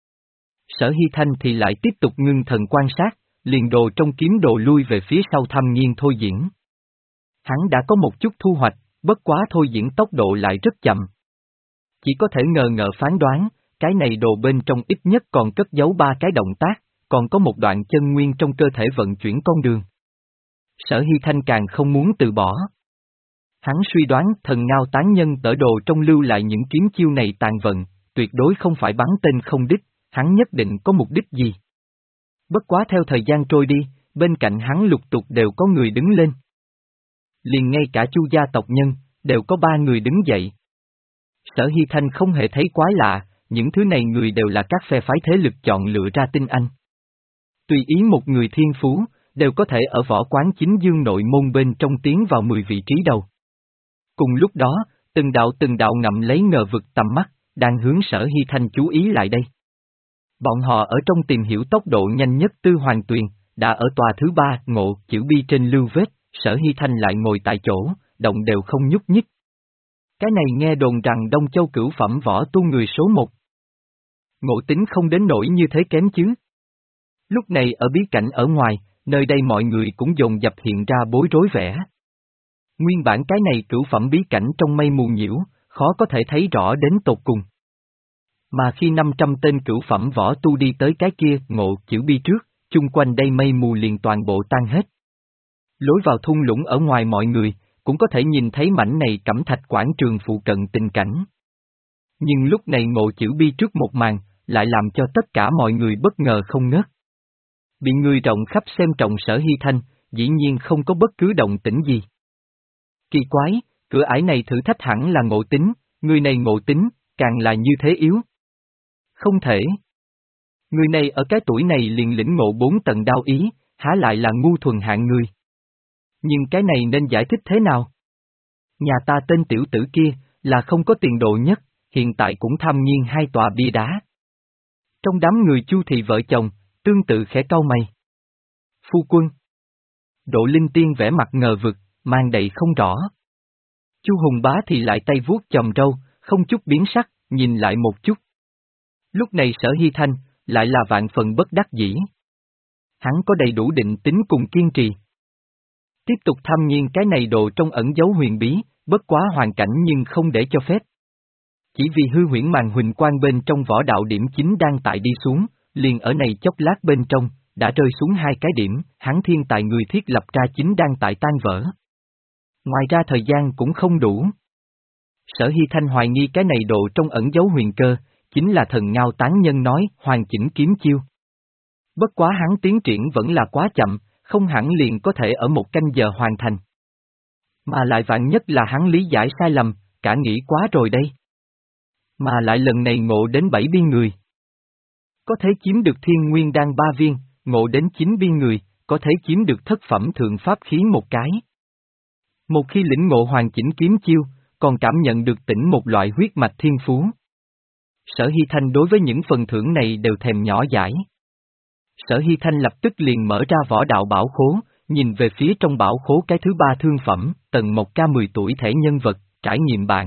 Sở Hy Thanh thì lại tiếp tục ngưng thần quan sát, liền đồ trong kiếm đồ lui về phía sau thăm nghiên thôi diễn. Hắn đã có một chút thu hoạch, bất quá thôi diễn tốc độ lại rất chậm. Chỉ có thể ngờ ngợ phán đoán, cái này đồ bên trong ít nhất còn cất giấu ba cái động tác, còn có một đoạn chân nguyên trong cơ thể vận chuyển con đường. Sở Hy Thanh càng không muốn từ bỏ. Hắn suy đoán thần ngao tán nhân tở đồ trong lưu lại những kiếm chiêu này tàn vận, tuyệt đối không phải bắn tên không đích, hắn nhất định có mục đích gì. Bất quá theo thời gian trôi đi, bên cạnh hắn lục tục đều có người đứng lên. Liền ngay cả Chu gia tộc nhân, đều có ba người đứng dậy. Sở Hy Thanh không hề thấy quái lạ, những thứ này người đều là các phe phái thế lực chọn lựa ra tinh anh. Tùy ý một người thiên phú, đều có thể ở võ quán chính dương nội môn bên trong tiến vào mười vị trí đầu. Cùng lúc đó, từng đạo từng đạo ngậm lấy ngờ vực tầm mắt, đang hướng Sở Hy Thanh chú ý lại đây. Bọn họ ở trong tìm hiểu tốc độ nhanh nhất Tư Hoàng Tuyền, đã ở tòa thứ ba ngộ chữ bi trên lưu vết, Sở Hy Thanh lại ngồi tại chỗ, động đều không nhúc nhích. Cái này nghe đồn rằng Đông Châu cửu phẩm võ tu người số một. Ngộ tính không đến nỗi như thế kém chứ. Lúc này ở bí cảnh ở ngoài, nơi đây mọi người cũng dồn dập hiện ra bối rối vẻ. Nguyên bản cái này cửu phẩm bí cảnh trong mây mù nhiễu, khó có thể thấy rõ đến tột cùng. Mà khi năm trăm tên cửu phẩm võ tu đi tới cái kia ngộ chữ bi trước, chung quanh đây mây mù liền toàn bộ tan hết. Lối vào thung lũng ở ngoài mọi người, cũng có thể nhìn thấy mảnh này cẩm thạch quảng trường phụ cận tình cảnh. Nhưng lúc này ngộ chữ bi trước một màn, lại làm cho tất cả mọi người bất ngờ không ngớt. Bị người rộng khắp xem trọng Sở Hy Thanh, dĩ nhiên không có bất cứ động tĩnh gì. Kỳ quái, cửa ải này thử thách hẳn là ngộ tính, người này ngộ tính, càng là như thế yếu. Không thể. Người này ở cái tuổi này liền lĩnh ngộ bốn tầng đao ý, há lại là ngu thuần hạng người. Nhưng cái này nên giải thích thế nào? Nhà ta tên tiểu tử kia, là không có tiền đồ nhất, hiện tại cũng tham nghiên hai tòa bia đá. Trong đám người Chu thị vợ chồng, tương tự khẽ cau mày. Phu quân. Độ Linh Tiên vẻ mặt ngờ vực, mang đầy không rõ. Chu Hùng Bá thì lại tay vuốt chòm râu, không chút biến sắc, nhìn lại một chút. Lúc này Sở Hy Thanh, lại là vạn phần bất đắc dĩ. Hắn có đầy đủ định tính cùng kiên trì. Tiếp tục tham nghiên cái này đồ trong ẩn dấu huyền bí, bất quá hoàn cảnh nhưng không để cho phép. Chỉ vì hư huyễn màn huỳnh quang bên trong võ đạo điểm chính đang tại đi xuống, liền ở này chốc lát bên trong, đã rơi xuống hai cái điểm, hắn thiên tài người thiết lập ra chính đang tại tan vỡ. Ngoài ra thời gian cũng không đủ. Sở Hy Thanh hoài nghi cái này đồ trong ẩn dấu huyền cơ, chính là thần ngao tán nhân nói hoàn chỉnh kiếm chiêu. Bất quá hắn tiến triển vẫn là quá chậm, không hẳn liền có thể ở một canh giờ hoàn thành. Mà lại vạn nhất là hắn lý giải sai lầm, cả nghĩ quá rồi đây. Mà lại lần này ngộ đến bảy biên người. Có thể chiếm được thiên nguyên đan ba viên, ngộ đến chín biên người, có thể chiếm được thất phẩm thượng pháp khí một cái. Một khi lĩnh ngộ hoàn chỉnh kiếm chiêu, còn cảm nhận được tỉnh một loại huyết mạch thiên phú. Sở Hy Thanh đối với những phần thưởng này đều thèm nhỏ dãi. Sở Hy Thanh lập tức liền mở ra võ đạo bảo khố, nhìn về phía trong bảo khố cái thứ ba thương phẩm, Tần Mộc Ca mười tuổi thể nhân vật, trải nghiệm bản.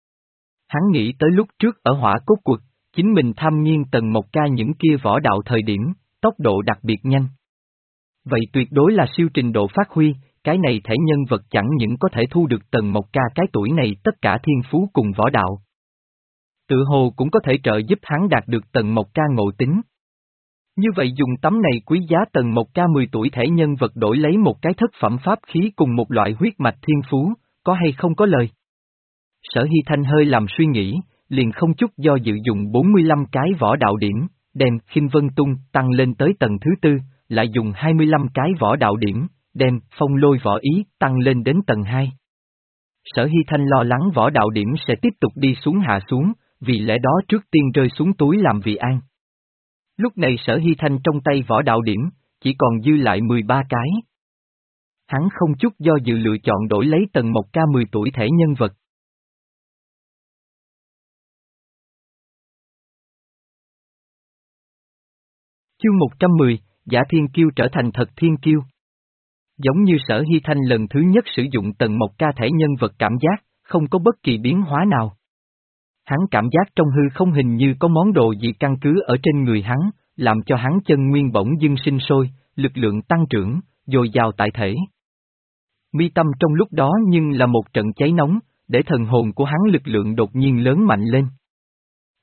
Hắn nghĩ tới lúc trước ở hỏa cốt quật, chính mình tham nghiên Tần Mộc Ca những kia võ đạo thời điểm, tốc độ đặc biệt nhanh. Vậy tuyệt đối là siêu trình độ phát huy, cái này thể nhân vật chẳng những có thể thu được Tần Mộc Ca cái tuổi này tất cả thiên phú cùng võ đạo. Tự hồ cũng có thể trợ giúp hắn đạt được Tần Mộc Ca ngộ tính. Như vậy dùng tấm này quý giá Tần Mộc Ca mười tuổi thể nhân vật đổi lấy một cái thất phẩm pháp khí cùng một loại huyết mạch thiên phú, có hay không có lời? Sở Hy Thanh hơi làm suy nghĩ, liền không chút do dự dùng bốn mươi lăm cái võ đạo điểm, đem Khinh Vân Tung tăng lên tới tầng thứ tư, lại dùng hai mươi lăm cái võ đạo điểm, đem Phong Lôi Võ Ý tăng lên đến tầng hai. Sở Hy Thanh lo lắng võ đạo điểm sẽ tiếp tục đi xuống hạ xuống, vì lẽ đó trước tiên rơi xuống túi làm vị an. Lúc này Sở Hy Thanh trong tay võ đạo điểm, chỉ còn dư lại mười ba cái. Hắn không chút do dự lựa chọn đổi lấy Tần Mộc Ca mười tuổi thể nhân vật. Chương một trăm mười, Giả Thiên Kiêu trở thành thật Thiên Kiêu. Giống như Sở Hy Thanh lần thứ nhất sử dụng Tần Mộc Ca thể nhân vật cảm giác, không có bất kỳ biến hóa nào. Hắn cảm giác trong hư không hình như có món đồ gì căn cứ ở trên người hắn, làm cho hắn chân nguyên bỗng dưng sinh sôi, lực lượng tăng trưởng, dồi dào tại thể. Mi tâm trong lúc đó nhưng là một trận cháy nóng, để thần hồn của hắn lực lượng đột nhiên lớn mạnh lên.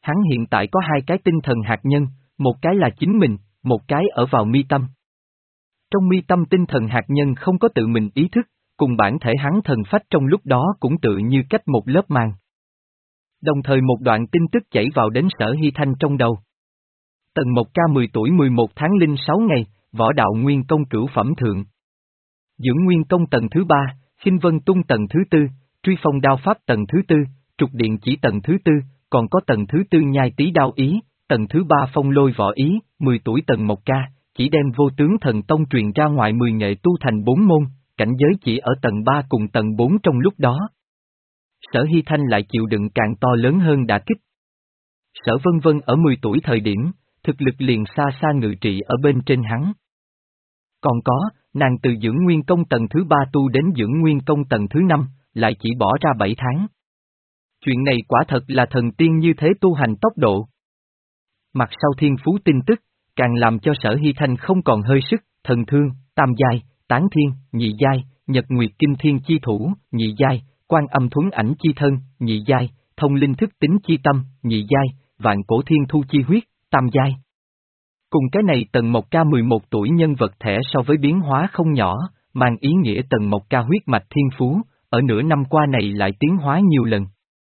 Hắn hiện tại có hai cái tinh thần hạt nhân, một cái là chính mình, một cái ở vào mi tâm. Trong mi tâm tinh thần hạt nhân không có tự mình ý thức, cùng bản thể hắn thần phách trong lúc đó cũng tự như cách một lớp màng. Đồng thời một đoạn tin tức chảy vào đến Sở Hy Thanh trong đầu. Tần Mộc Ca mười tuổi mười một tháng linh sáu ngày, võ đạo nguyên công cửu phẩm thượng. Dưỡng nguyên công tầng thứ ba, khinh vân tung tầng thứ tư, truy phong đao pháp tầng thứ tư, trục điện chỉ tầng thứ tư, còn có tầng thứ tư nhai tí đao ý, tầng thứ ba phong lôi võ ý, mười tuổi Tần Mộc Ca, chỉ đem vô tướng thần tông truyền ra ngoài mười nghệ tu thành bốn môn, cảnh giới chỉ ở tầng ba cùng tầng bốn trong lúc đó. Sở Hy Thanh lại chịu đựng càng to lớn hơn đả kích. Sở Vân Vân ở mười tuổi thời điểm, thực lực liền xa xa ngự trị ở bên trên hắn. Còn có, nàng từ dưỡng nguyên công tầng thứ ba tu đến dưỡng nguyên công tầng thứ năm, lại chỉ bỏ ra bảy tháng. Chuyện này quả thật là thần tiên như thế tu hành tốc độ. Mặt sau thiên phú tin tức, càng làm cho Sở Hy Thanh không còn hơi sức, thần thương, tam giai, tán thiên, nhị giai, nhật nguyệt kinh thiên chi thủ, nhị giai, quan âm thuấn ảnh chi thân, nhị giai, thông linh thức tính chi tâm, nhị giai, vạn cổ thiên thu chi huyết, tam giai. Cùng cái này Tần Mộc Ca mười một tuổi nhân vật thẻ so với biến hóa không nhỏ, mang ý nghĩa Tần Mộc Ca huyết mạch thiên phú, ở nửa năm qua này lại tiến hóa nhiều lần.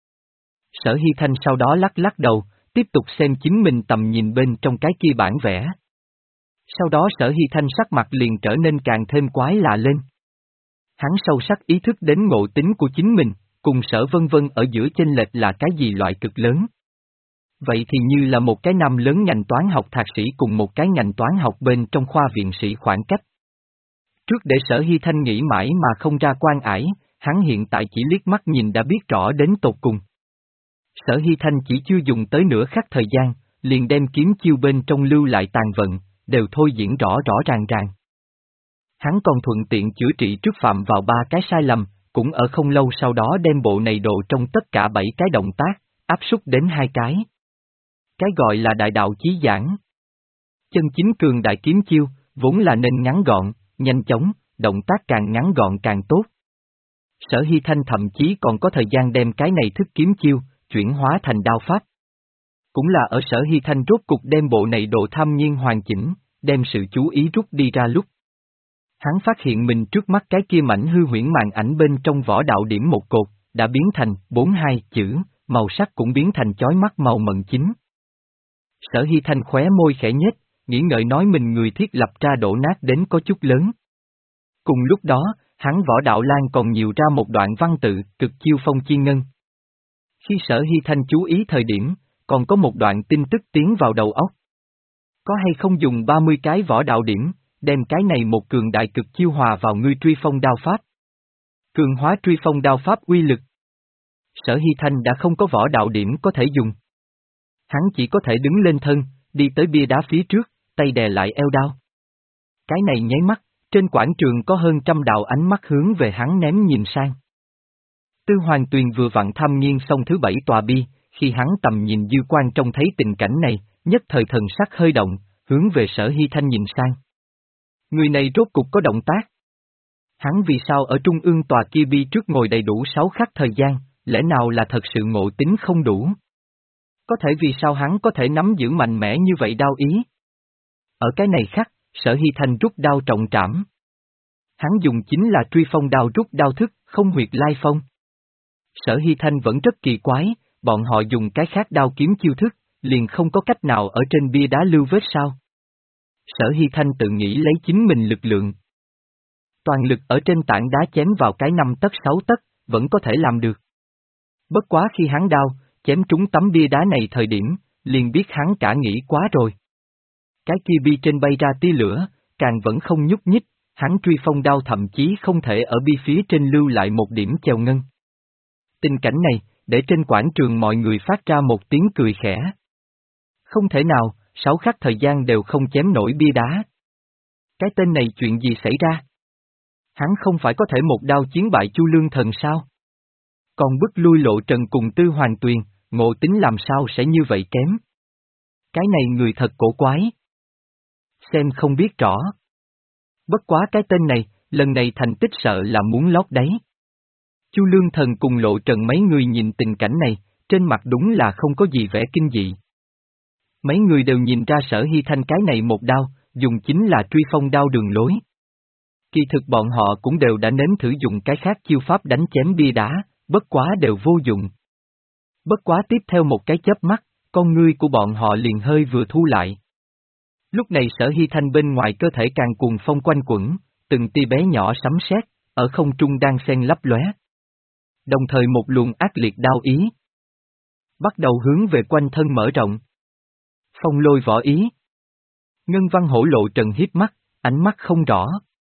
Sở Hy Thanh sau đó lắc lắc đầu, tiếp tục xem chính mình tầm nhìn bên trong cái kia bản vẽ. Sau đó Sở Hy Thanh sắc mặt liền trở nên càng thêm quái lạ lên. Hắn sâu sắc ý thức đến ngộ tính của chính mình, cùng Sở Vân Vân ở giữa chênh lệch là cái gì loại cực lớn. Vậy thì như là một cái năm lớn ngành toán học thạc sĩ cùng một cái ngành toán học bên trong khoa viện sĩ khoảng cách. Trước để Sở Hy Thanh nghĩ mãi mà không ra quan ải, hắn hiện tại chỉ liếc mắt nhìn đã biết rõ đến tột cùng. Sở Hy Thanh chỉ chưa dùng tới nửa khắc thời gian, liền đem kiếm chiêu bên trong lưu lại tàn vận, đều thôi diễn rõ rõ ràng ràng. Hắn còn thuận tiện chữa trị trước phạm vào ba cái sai lầm, cũng ở không lâu sau đó đem bộ này độ trong tất cả bảy cái động tác, áp suất đến hai cái. Cái gọi là đại đạo chí giảng. Chân chính cường đại kiếm chiêu, vốn là nên ngắn gọn, nhanh chóng, động tác càng ngắn gọn càng tốt. Sở Hy Thanh thậm chí còn có thời gian đem cái này thức kiếm chiêu, chuyển hóa thành đao pháp. Cũng là ở Sở Hy Thanh rốt cục đem bộ này độ tham nhiên hoàn chỉnh, đem sự chú ý rút đi ra lúc. Hắn phát hiện mình trước mắt cái kia mảnh hư huyễn màn ảnh bên trong võ đạo điểm một cột, đã biến thành bốn hai chữ, màu sắc cũng biến thành chói mắt màu mận chính. Sở Hy Thanh khóe môi khẽ nhếch, nghĩ ngợi nói mình người thiết lập ra đổ nát đến có chút lớn. Cùng lúc đó, hắn võ đạo lan còn nhiều ra một đoạn văn tự, cực chiêu phong chi ngân. Khi Sở Hy Thanh chú ý thời điểm, còn có một đoạn tin tức tiến vào đầu óc. Có hay không dùng ba mươi cái võ đạo điểm, đem cái này một cường đại cực chiêu hòa vào ngươi truy phong đao pháp. Cường hóa truy phong đao pháp uy lực. Sở Hy Thanh đã không có võ đạo điểm có thể dùng. Hắn chỉ có thể đứng lên thân, đi tới bia đá phía trước, tay đè lại eo đao. Cái này nháy mắt, trên quảng trường có hơn trăm đạo ánh mắt hướng về hắn ném nhìn sang. Tư Hoàng Tuyền vừa vặn thăm nghiêng xong thứ bảy tòa bi, khi hắn tầm nhìn dư quan trông thấy tình cảnh này, nhất thời thần sắc hơi động, hướng về Sở Hy Thanh nhìn sang. Người này rốt cục có động tác. Hắn vì sao ở trung ương tòa kia bi trước ngồi đầy đủ sáu khắc thời gian, lẽ nào là thật sự ngộ tính không đủ? Có thể vì sao hắn có thể nắm giữ mạnh mẽ như vậy đao ý? Ở cái này khắc, Sở Hy Thanh rút đao trọng trảm. Hắn dùng chính là truy phong đao rút đao thức, không huyệt lai phong. Sở Hy Thanh vẫn rất kỳ quái, bọn họ dùng cái khác đao kiếm chiêu thức, liền không có cách nào ở trên bia đá lưu vết sao? Sở Hy Thanh tự nghĩ lấy chính mình lực lượng. Toàn lực ở trên tảng đá chém vào cái năm tấc sáu tấc, vẫn có thể làm được. Bất quá khi hắn đao, chém trúng tấm bia đá này thời điểm, liền biết hắn cả nghĩ quá rồi. Cái kia bi trên bay ra tia lửa, càng vẫn không nhúc nhích, hắn truy phong đao thậm chí không thể ở bi phía trên lưu lại một điểm chèo ngân. Tình cảnh này, để trên quảng trường mọi người phát ra một tiếng cười khẽ. Không thể nào, sáu khắc thời gian đều không chém nổi bia đá. Cái tên này chuyện gì xảy ra? Hắn không phải có thể một đao chiến bại Chu Lương Thần sao? Còn bức lui Lộ Trần cùng Tư Hoàng Tuyền, ngộ tính làm sao sẽ như vậy kém? Cái này người thật cổ quái. Xem không biết rõ. Bất quá cái tên này, lần này thành tích sợ là muốn lót đáy. Chu Lương Thần cùng Lộ Trần mấy người nhìn tình cảnh này, trên mặt đúng là không có gì vẻ kinh dị. Mấy người đều nhìn ra Sở Hy Thanh cái này một đao, dùng chính là truy phong đao đường lối. Kỳ thực bọn họ cũng đều đã nếm thử dùng cái khác chiêu pháp đánh chém bia đá, bất quá đều vô dụng. Bất quá tiếp theo một cái chớp mắt, con ngươi của bọn họ liền hơi vừa thu lại. Lúc này Sở Hy Thanh bên ngoài cơ thể càng cuồng phong quanh quẩn, từng tia bé nhỏ sấm sét, ở không trung đang xen lấp lóe. Đồng thời một luồng ác liệt đao ý bắt đầu hướng về quanh thân mở rộng. Phong lôi võ ý. Ngân Văn Hổ lộ trần hiếp mắt, ánh mắt không rõ.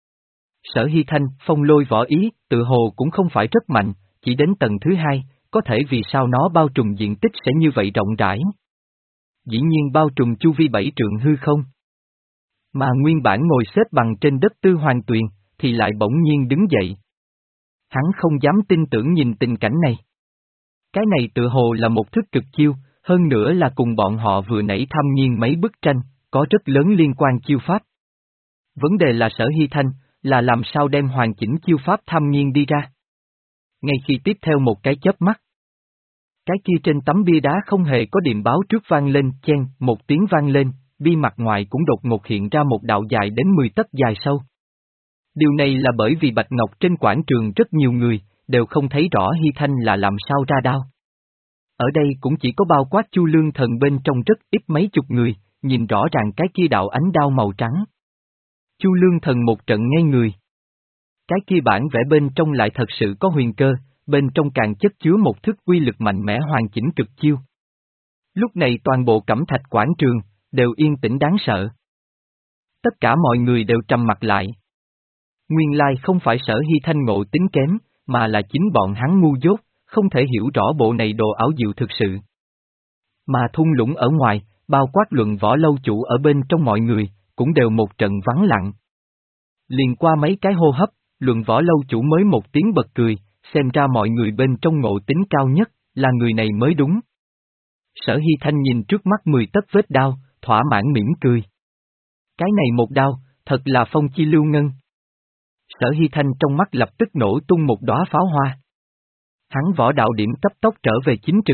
Sở Hy Thanh, phong lôi võ ý, tự hồ cũng không phải rất mạnh, chỉ đến tầng thứ hai, có thể vì sao nó bao trùm diện tích sẽ như vậy rộng rãi. Dĩ nhiên bao trùm chu vi bảy trượng hư không. Mà nguyên bản ngồi xếp bằng trên đất Tư Hoàng Tuyền, thì lại bỗng nhiên đứng dậy. Hắn không dám tin tưởng nhìn tình cảnh này. Cái này tự hồ là một thức cực chiêu, hơn nữa là cùng bọn họ vừa nãy thăm nhiên mấy bức tranh, có rất lớn liên quan chiêu pháp. Vấn đề là Sở Hy Thanh, là làm sao đem hoàn chỉnh chiêu pháp thăm nhiên đi ra. Ngay khi tiếp theo một cái chớp mắt, cái kia trên tấm bia đá không hề có điềm báo trước vang lên, chen, một tiếng vang lên, bia mặt ngoài cũng đột ngột hiện ra một đạo dài đến mười tấc dài sâu. Điều này là bởi vì Bạch Ngọc trên quảng trường rất nhiều người, đều không thấy rõ Hy Thanh là làm sao ra đao. Ở đây cũng chỉ có bao quát Chu Lương Thần bên trong rất ít mấy chục người, nhìn rõ ràng cái kia đạo ánh đao màu trắng. Chu Lương Thần một trận ngây người. Cái kia bản vẽ bên trong lại thật sự có huyền cơ, bên trong càng chất chứa một thức uy lực mạnh mẽ hoàn chỉnh cực chiêu. Lúc này toàn bộ Cẩm Thạch quảng trường, đều yên tĩnh đáng sợ. Tất cả mọi người đều trầm mặt lại. Nguyên lai không phải Sở Hy Thanh ngộ tính kém, mà là chính bọn hắn ngu dốt, không thể hiểu rõ bộ này đồ ảo diệu thực sự. Mà thung lũng ở ngoài, bao quát Luận Võ lâu chủ ở bên trong mọi người, cũng đều một trận vắng lặng. Liền qua mấy cái hô hấp, Luận Võ lâu chủ mới một tiếng bật cười, xem ra mọi người bên trong ngộ tính cao nhất, là người này mới đúng. Sở Hy Thanh nhìn trước mắt mười tấc vết đao, thỏa mãn mỉm cười. Cái này một đao, thật là phong chi lưu ngân. Sở Hy Thanh trong mắt lập tức nổ tung một đóa pháo hoa. Hắn võ đạo điểm cấp tốc trở về chính trực.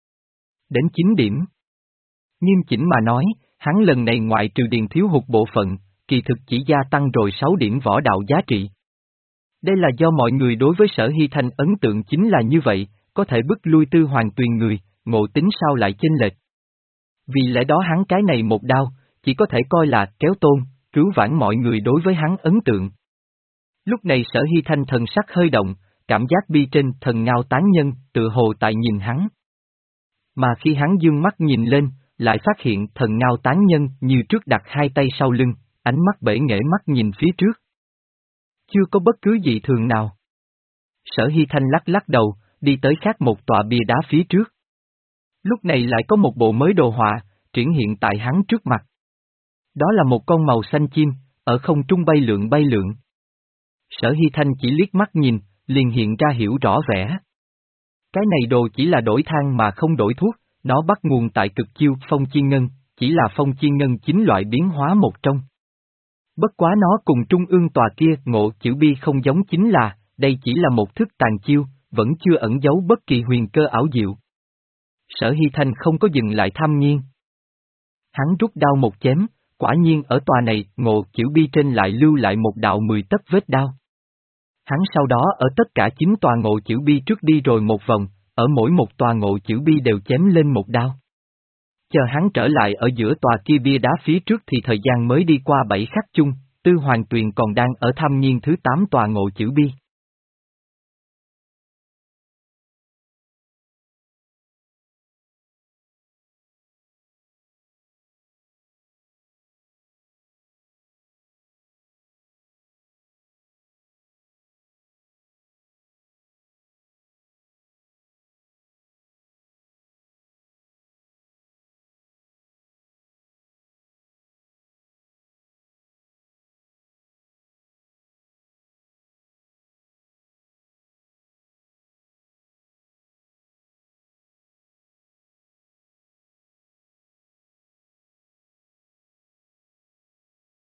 Đến chín điểm. Nghiêm chỉnh mà nói, hắn lần này ngoại trừ điền thiếu hụt bộ phận, kỳ thực chỉ gia tăng rồi sáu điểm võ đạo giá trị. Đây là do mọi người đối với Sở Hy Thanh ấn tượng chính là như vậy, có thể bức lui Tư Hoàng Tuyền người, ngộ tính sao lại chênh lệch. Vì lẽ đó hắn cái này một đao, chỉ có thể coi là kéo tôn, cứu vãn mọi người đối với hắn ấn tượng. Lúc này Sở Hy Thanh thần sắc hơi động, cảm giác bi trên thần ngao tán nhân, tự hồ tại nhìn hắn. Mà khi hắn dương mắt nhìn lên, lại phát hiện thần ngao tán nhân như trước đặt hai tay sau lưng, ánh mắt bể nghệ mắt nhìn phía trước. Chưa có bất cứ gì thường nào. Sở Hy Thanh lắc lắc đầu, đi tới khác một tọa bia đá phía trước. Lúc này lại có một bộ mới đồ họa, triển hiện tại hắn trước mặt. Đó là một con màu xanh chim, ở không trung bay lượn bay lượn. Sở Hy Thanh chỉ liếc mắt nhìn, liền hiện ra hiểu rõ vẻ. Cái này đồ chỉ là đổi thang mà không đổi thuốc, nó bắt nguồn tại cực chiêu phong chi ngân, chỉ là phong chi ngân chính loại biến hóa một trong. Bất quá nó cùng trung ương tòa kia ngộ chữ bi không giống chính là, đây chỉ là một thức tàn chiêu, vẫn chưa ẩn giấu bất kỳ huyền cơ ảo diệu. Sở Hy Thanh không có dừng lại tham nghiên. Hắn rút đao một chém, quả nhiên ở tòa này ngộ chữ bi trên lại lưu lại một đạo mười tấc vết đao. Hắn sau đó ở tất cả chín tòa ngộ chữ bi trước đi rồi một vòng, ở mỗi một tòa ngộ chữ bi đều chém lên một đao. Chờ hắn trở lại ở giữa tòa kia bia đá phía trước thì thời gian mới đi qua bảy khắc chung, Tư Hoàng Tuyền còn đang ở thăm nghiên thứ tám tòa ngộ chữ bi.